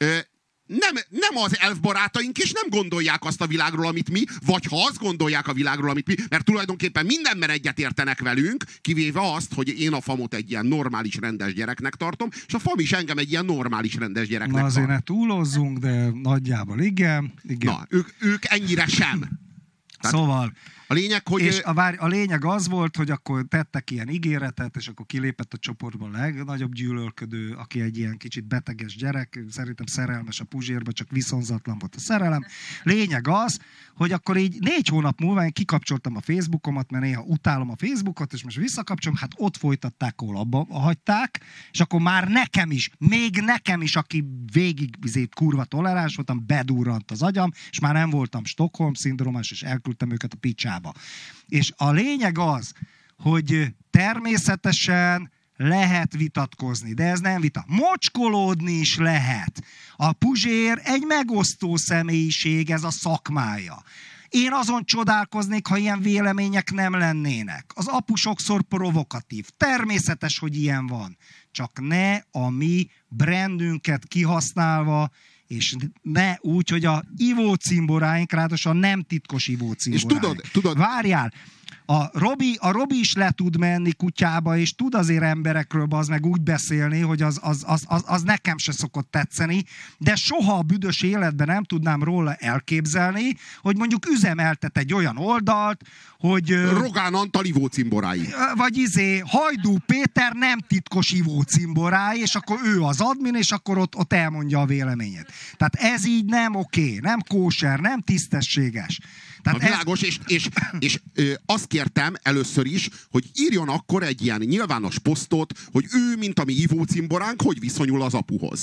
B: nem az elfbarátaink, és nem gondolják azt a világról, amit mi, vagy ha azt gondolják a világról, amit mi, mert tulajdonképpen mindenben egyet értenek velünk, kivéve azt, hogy én a famot egy ilyen normális, rendes gyereknek tartom, és a fam is engem egy ilyen normális, rendes gyereknek tart.
A: Na azért ne túlozzunk, de nagyjából igen.
B: Na, ők ennyire sem. Tehát
A: szóval...
B: A lényeg, hogy...
A: És a lényeg az volt, hogy akkor tettek ilyen ígéretet, és akkor kilépett a csoportból a legnagyobb gyűlölködő, aki egy ilyen kicsit beteges gyerek, szerintem szerelmes a Puzsérba, csak viszonzatlan volt a szerelem. Lényeg az, hogy akkor így 4 hónap múlva én kikapcsoltam a Facebookomat, mert néha utálom a Facebookot, és most visszakapcsolom, hát ott folytatták, ahol abba hagyták, és akkor már még nekem is, aki végig kurva toleráns voltam, bedurrant az agyam, és már nem voltam Stockholm-szindrómás, és elküldtem őket a picsába. És a lényeg az, hogy természetesen lehet vitatkozni, de ez nem vita. Mocskolódni is lehet. A Puzsér egy megosztó személyiség, ez a szakmája. Én azon csodálkoznék, ha ilyen vélemények nem lennének. Az apu sokszor provokatív. Természetes, hogy ilyen van. Csak ne a mi brandünket kihasználva, és ne úgy, hogy a ivócimboráink, ráadásul nem titkos ivócimboráink.
B: És tudod...
A: Várjál! A Robi is le tud menni kutyába, és tud azért emberekről az meg úgy beszélni, hogy az nekem se szokott tetszeni, de soha a büdös életben nem tudnám róla elképzelni, hogy mondjuk üzemeltet egy olyan oldalt, hogy...
B: Rogán Antal ivócimborái.
A: Vagy Hajdú Péter nem titkos ivócimborái, és akkor ő az admin, és akkor ott elmondja a véleményét. Tehát ez így nem oké, nem kóser, nem tisztességes.
B: Tehát világos, és azt kértem először is, hogy írjon akkor egy ilyen nyilvános posztot, hogy ő, mint a mi ivócimboránk, hogy viszonyul az apuhoz.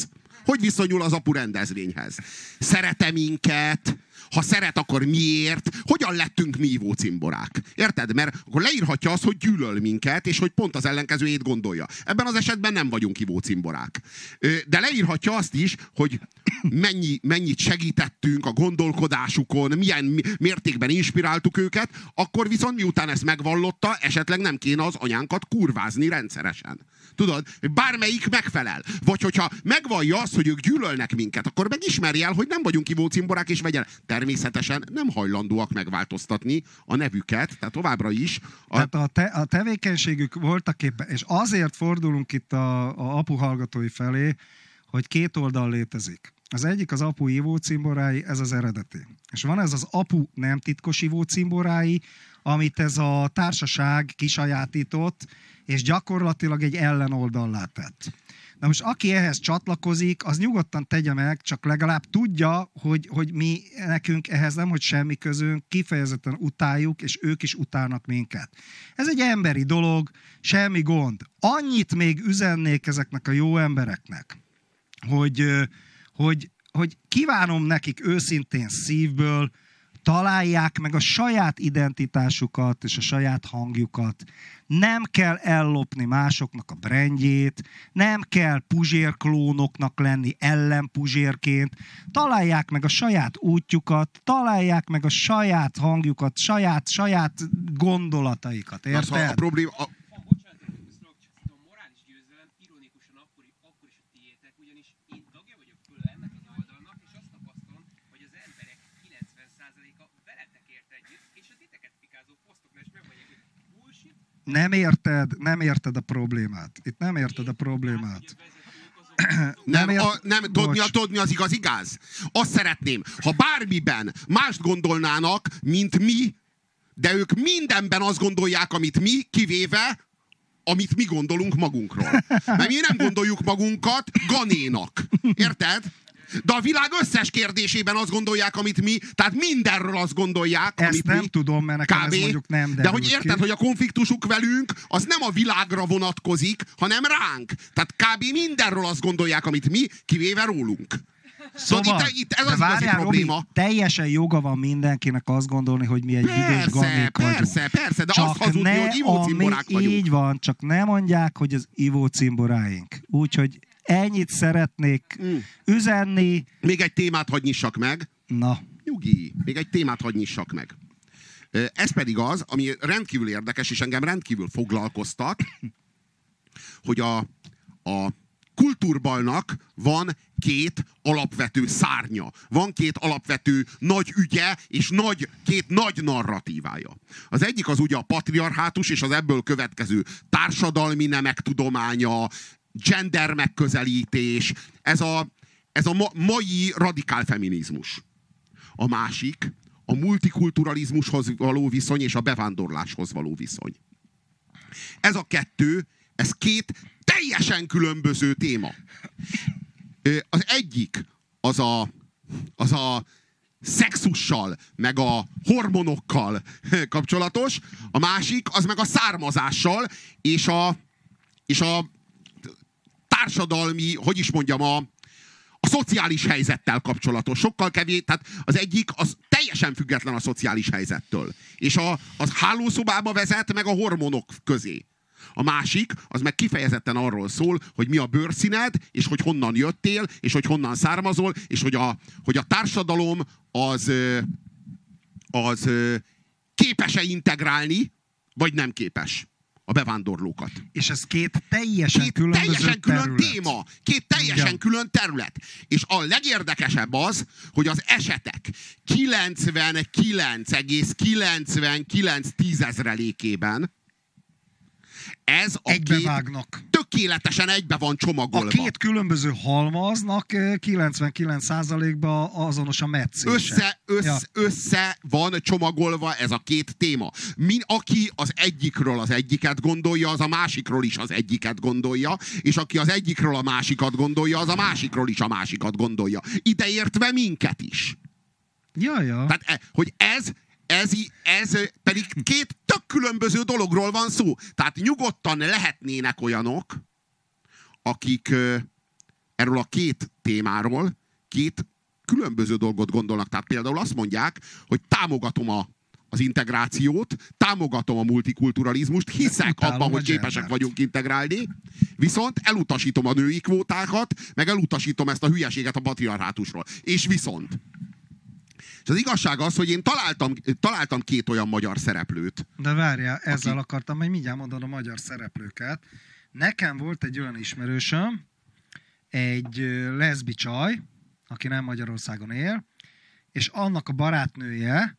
B: Hogy viszonyul az apu rendezvényhez? Szeret-e minket? Ha szeret, akkor miért? Hogyan lettünk mi ivócimborák? Érted? Mert akkor leírhatja azt, hogy gyűlöl minket, és hogy pont az ellenkezőjét gondolja. Ebben az esetben nem vagyunk ivócimborák. De leírhatja azt is, hogy mennyit segítettünk a gondolkodásukon, milyen mértékben inspiráltuk őket, akkor viszont miután ezt megvallotta, esetleg nem kéne az anyánkat kurvázni rendszeresen. Tudod? Bármelyik megfelel. Vagy hogyha megvallja azt, hogy ők gyűlölnek minket, akkor megismerje el, hogy nem vagyunk ivócimborák, és vegyen. Természetesen nem hajlandóak megváltoztatni a nevüket, tehát továbbra is.
A: Tehát a tevékenységük voltaképpen, és azért fordulunk itt a apu hallgatói felé, hogy két oldal létezik. Az egyik az apu ivócimborái, ez az eredeti. És van ez az apu nem titkos ivócimborái, amit ez a társaság kisajátított, és gyakorlatilag egy ellenoldallá tett. Na most aki ehhez csatlakozik, az nyugodtan tegye meg, csak legalább tudja, hogy mi nekünk ehhez nem, hogy semmi közünk, kifejezetten utáljuk, és ők is utálnak minket. Ez egy emberi dolog, semmi gond. Annyit még üzennék ezeknek a jó embereknek, hogy kívánom nekik őszintén szívből, találják meg a saját identitásukat és a saját hangjukat. Nem kell ellopni másoknak a brandjét, nem kell puzsérklónoknak lenni ellenpuzsérként. Találják meg a saját útjukat, találják meg a saját hangjukat, saját gondolataikat. Érted?
B: Szóval a probléma...
C: Bocsánat, csak a morális győzelem ironikusan akkor is a tiétek, ugyanis én tagja vagyok föl ennek az oldalnak, és azt tapasztalom, hogy az emberek 90%-a veletek ért együtt, és a titeket pikázó posztoknál is megmondják, hogy bullshit.
A: Nem érted a problémát. Itt nem érted a problémát.
B: Tudod mi az igaz? Azt szeretném, ha bármiben mást gondolnának, mint mi, de ők mindenben azt gondolják, amit mi, kivéve, amit mi gondolunk magunkról. Mert mi nem gondoljuk magunkat Ganénak. Érted? De a világ összes kérdésében azt gondolják, amit mi, tehát mindenről azt gondolják,
A: ezt
B: amit
A: nem
B: mi.
A: tudom, mert nekem ez mondjuk nem
B: de hogy érted, hogy a konfliktusuk velünk, az nem a világra vonatkozik, hanem ránk. Tehát kb. Mindenről azt gondolják, amit mi, kivéve rólunk. Szóval itt ez az igazi probléma.
A: Robi, teljesen joga van mindenkinek azt gondolni, hogy mi egy büdös ganék vagyunk.
B: Persze, de azt hazudni, hogy ivócimborák vagyunk.
A: Így van, csak nem mondják, hogy az ivócimboráink. Úgyhogy ennyit szeretnék üzenni.
B: Még egy témát hadd nyissak meg.
A: Na.
B: Nyugi, még egy témát hadd nyissak meg. Ez pedig az, ami rendkívül érdekes, és engem rendkívül foglalkoztat, hogy a kultúrbalnak van két alapvető szárnya. Van két alapvető nagy ügye, és két nagy narratívája. Az egyik az ugye a patriarhátus, és az ebből következő társadalmi nemek tudománya, gender megközelítés, ez a mai radikál feminizmus. A másik a multikulturalizmushoz való viszony és a bevándorláshoz való viszony. Ez a kettő, ez két teljesen különböző téma. Az egyik az a szexussal, meg a hormonokkal kapcsolatos, a másik az meg a származással, és a társadalmi, hogy is mondjam, a szociális helyzettel kapcsolatos. Sokkal kevés, tehát az egyik az teljesen független a szociális helyzettől. És az hálószobába vezet meg a hormonok közé. A másik, az meg kifejezetten arról szól, hogy mi a bőrszíned, és hogy honnan jöttél, és hogy honnan származol, és hogy a társadalom az képes-e integrálni, vagy nem képes a bevándorlókat.
A: És ez két teljesen külön
B: téma. Két teljesen külön terület. És a legérdekesebb az, hogy az esetek 99,99% ez a
A: egybevágnak.
B: Tökéletesen egybe van csomagolva.
A: A két különböző halmaznak 99%-ban azonos a metszése.
B: Össze van csomagolva ez a két téma. Aki az egyikről az egyiket gondolja, az a másikról is az egyiket gondolja, és aki az egyikről a másikat gondolja, az a másikról is a másikat gondolja. Ideértve minket is.
A: Ja.
B: Tehát, hogy ez pedig két tök különböző dologról van szó. Tehát nyugodtan lehetnének olyanok, akik erről a két témáról két különböző dolgot gondolnak. Tehát például azt mondják, hogy támogatom az integrációt, támogatom a multikulturalizmust, hiszek abban, hogy képesek vagyunk integrálni, viszont elutasítom a női kvótákat, meg elutasítom ezt a hülyeséget a patriarhátusról. És viszont. És az igazság az, hogy én találtam két olyan magyar szereplőt.
A: De várjál, ezzel akartam, hogy mindjárt mondom a magyar szereplőket. Nekem volt egy olyan ismerősöm, egy leszbi csaj, aki nem Magyarországon él, és annak a barátnője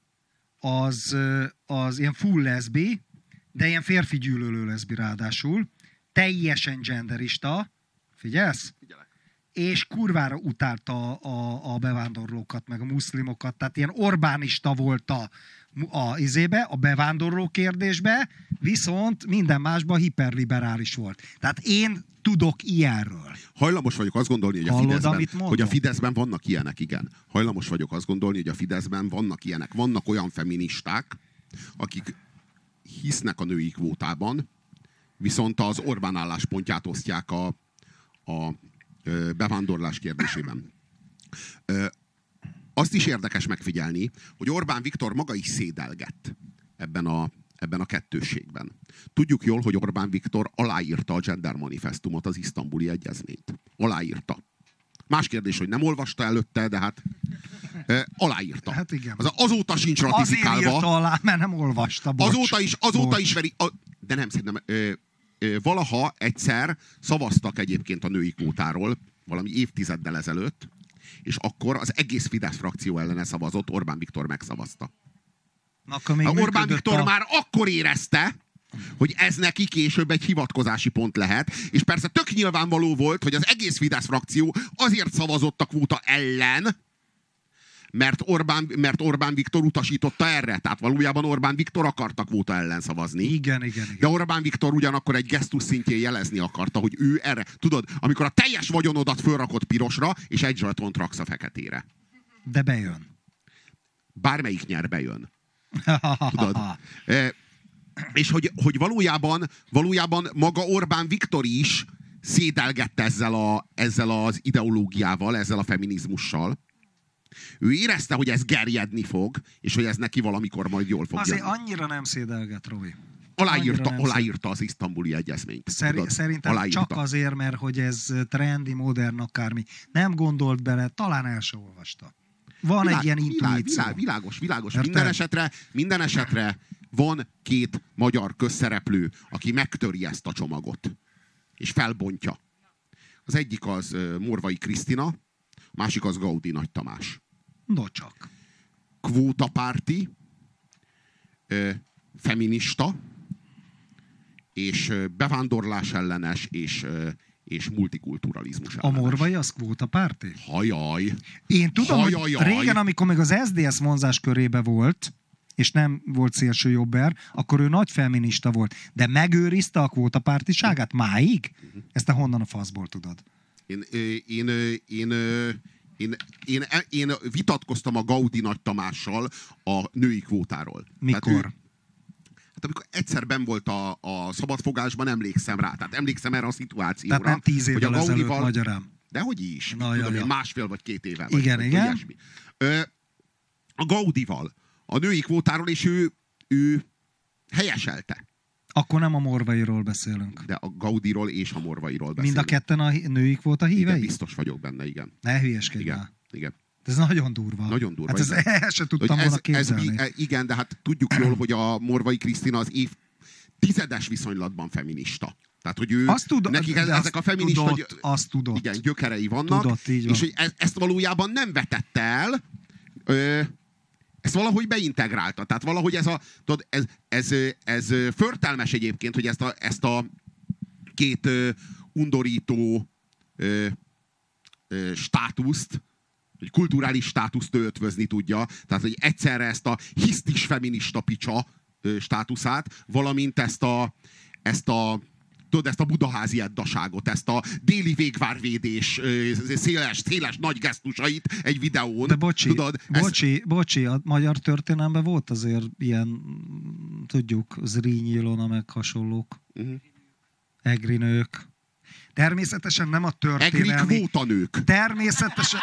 A: az ilyen full leszbi, de ilyen férfi gyűlölő leszbi ráadásul, teljesen genderista, figyelsz?
B: Figyelek.
A: És kurvára utálta a bevándorlókat, meg a muszlimokat, tehát ilyen Orbánista volt a bevándorló kérdésbe, viszont minden másban hiperliberális volt. Tehát én tudok ilyenről.
B: Hajlamos vagyok azt gondolni, hogy a Fideszben vannak ilyenek, igen. Hajlamos vagyok azt gondolni, hogy a Fideszben vannak ilyenek. Vannak olyan feministák, akik hisznek a női kvótában, viszont az Orbán álláspontját osztják a bevándorlás kérdésében. Azt is érdekes megfigyelni, hogy Orbán Viktor maga is szédelgett ebben a kettősségben. Tudjuk jól, hogy Orbán Viktor aláírta a Gender Manifestumot, az isztambuli egyezményt. Aláírta. Más kérdés, hogy nem olvasta előtte, de hát aláírta.
A: Hát igen.
B: Azóta sincs ratifikálva.
A: Azért írta alá, mert nem olvasta.
B: Azóta is veri... De nem, szerintem... Valaha egyszer szavaztak egyébként a női kvótáról, valami évtizeddel ezelőtt, és akkor az egész Fidesz frakció ellene szavazott, Orbán Viktor megszavazta. Orbán Viktor már akkor érezte, hogy ez neki később egy hivatkozási pont lehet, és persze tök nyilvánvaló volt, hogy az egész Fidesz frakció azért szavazott a kvóta ellen, mert Orbán Viktor utasította erre. Tehát valójában Orbán Viktor akarta kvóta ellen szavazni.
A: Igen.
B: De Orbán Viktor ugyanakkor egy gesztus szintjén jelezni akarta, hogy ő erre. Tudod, amikor a teljes vagyonodat fölrakod pirosra, és egy zsatont raksz a feketére.
A: De bejön.
B: Bármelyik nyer, bejön. Tudod? És hogy valójában maga Orbán Viktor is szédelgett ezzel az ideológiával, ezzel a feminizmussal. Ő érezte, hogy ez gerjedni fog, és hogy ez neki valamikor majd jól fog
A: azért
B: jönni.
A: annyira nem szédelget, Robi.
B: Aláírta az isztambuli egyezményt.
A: Szerintem csak azért, mert hogy ez trendi, modern, akármi. Nem gondolt bele, talán el se olvasta. Van egy ilyen intuíció.
B: Világos. Minden esetre van két magyar közszereplő, aki megtöri ezt a csomagot. És felbontja. Az egyik az Morvai Krisztina, a másik az Gaudi Nagy Tamás.
A: No csak.
B: Kvótapárti, feminista, és bevándorlás ellenes, és multikulturalizmus ellenes.
A: A Morvai az kvótapárti?
B: Hajaj.
A: Én tudom, hogy régen, amikor még az SZDSZ vonzás körébe volt, és nem volt szélső jobber, akkor ő nagy feminista volt. De megőrizte a kvótapártiságát máig? Ezt te honnan a faszból tudod?
B: Én vitatkoztam a Gaudi Nagy Tamással a női kvótáról.
A: Mikor?
B: Amikor egyszer benn volt a szabadfogásban, emlékszem rá. Tehát emlékszem erre a szituációra.
A: Tehát nem 10 évvel ezelőtt, magyarám.
B: Dehogy is.
A: Na,
B: tudom, én másfél vagy 2 éve.
A: Igen.
B: Ilyesmi. A Gaudival. A női kvótáról, és ő helyeselte.
A: Akkor nem a Morvairól beszélünk.
B: De a Gaudiról és a Morvairól beszélünk.
A: Mind a ketten a női kvóta hívei?
B: Igen, biztos vagyok benne, igen.
A: Ne hülyeskedj már.
B: Igen.
A: Ez nagyon durva.
B: Nagyon durva.
A: Hát el se tudtam volna képzelni.
B: Igen, de hát tudjuk jól, hogy a Morvai Krisztina az évtizedes viszonylatban feminista. Tehát, hogy ő, nekik ezek a feminista igen, gyökerei vannak,
A: tudott,
B: és hogy ezt valójában nem vetette el, ezt valahogy beintegrálta. Tehát valahogy ez förtelmes egyébként, hogy ezt a két undorító státuszt, hogy kulturális státuszt ötvözni tudja. Tehát, hogy egyszerre ezt a hisztis feminista picsa státuszát, valamint ezt a budaházi eddaságot, ezt a déli végvárvédés széles nagy gesztusait egy videón.
A: De bocsi, a magyar történelemben volt azért ilyen, tudjuk, Zrínyi Ilona meg hasonlók. Egri nők. Természetesen nem a
B: Egri
A: történelmi...
B: kvótanők.
A: Természetesen...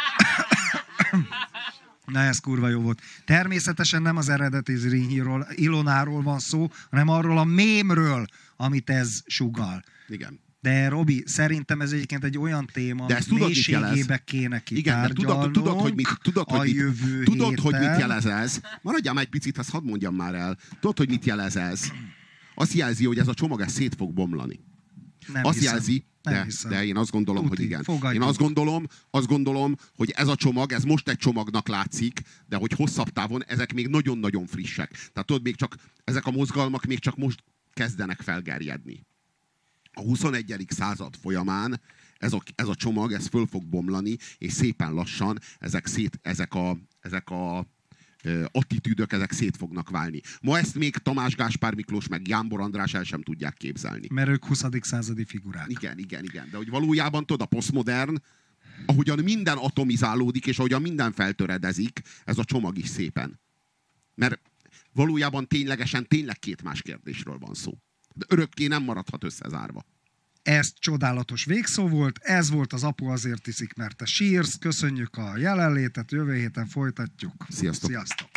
A: Na, ez kurva jó volt. Természetesen nem az eredeti Zrínyiról, Ilonáról van szó, hanem arról a mémről, amit ez sugall.
B: Igen.
A: De Robi, szerintem ez egyébként egy olyan téma,
B: De ezt
A: amit
B: tudod, mit jelez?
A: mélységébe kéne
B: Igen, de
A: kitárgyalnunk
B: tudod, hogy mit jelez ez? Maradjál már egy picit, azt hadd mondjam már el. Tudod, hogy mit jelez ez? Azt jelzi, hogy ez a csomag ez szét fog bomlani.
A: Nem
B: Azt
A: hiszem.
B: jelzi,
A: Nem
B: de én azt gondolom,
A: Tuti,
B: hogy igen.
A: fogadjuk.
B: Én azt gondolom, hogy ez a csomag, ez most egy csomagnak látszik, de hogy hosszabb távon ezek még nagyon-nagyon frissek. Tehát tudod, még csak ezek a mozgalmak még csak most kezdenek felgerjedni. A 21. század folyamán ez a csomag, ez föl fog bomlani, és szépen lassan ezek a attitűdök, ezek szét fognak válni. Ma ezt még Tamás Gáspár Miklós meg Jámbor András el sem tudják képzelni.
A: Mert ők 20. századi figurák.
B: Igen. De hogy valójában tudod, a posztmodern, ahogyan minden atomizálódik, és ahogyan minden feltöredezik, ez a csomag is szépen. Mert valójában tényleg két más kérdésről van szó. De örökké nem maradhat összezárva.
A: Ez csodálatos végszó volt, ez volt az Apu azért iszik, mert te sírsz. Köszönjük a jelenlétet, jövő héten folytatjuk.
B: Sziasztok!
A: Sziasztok.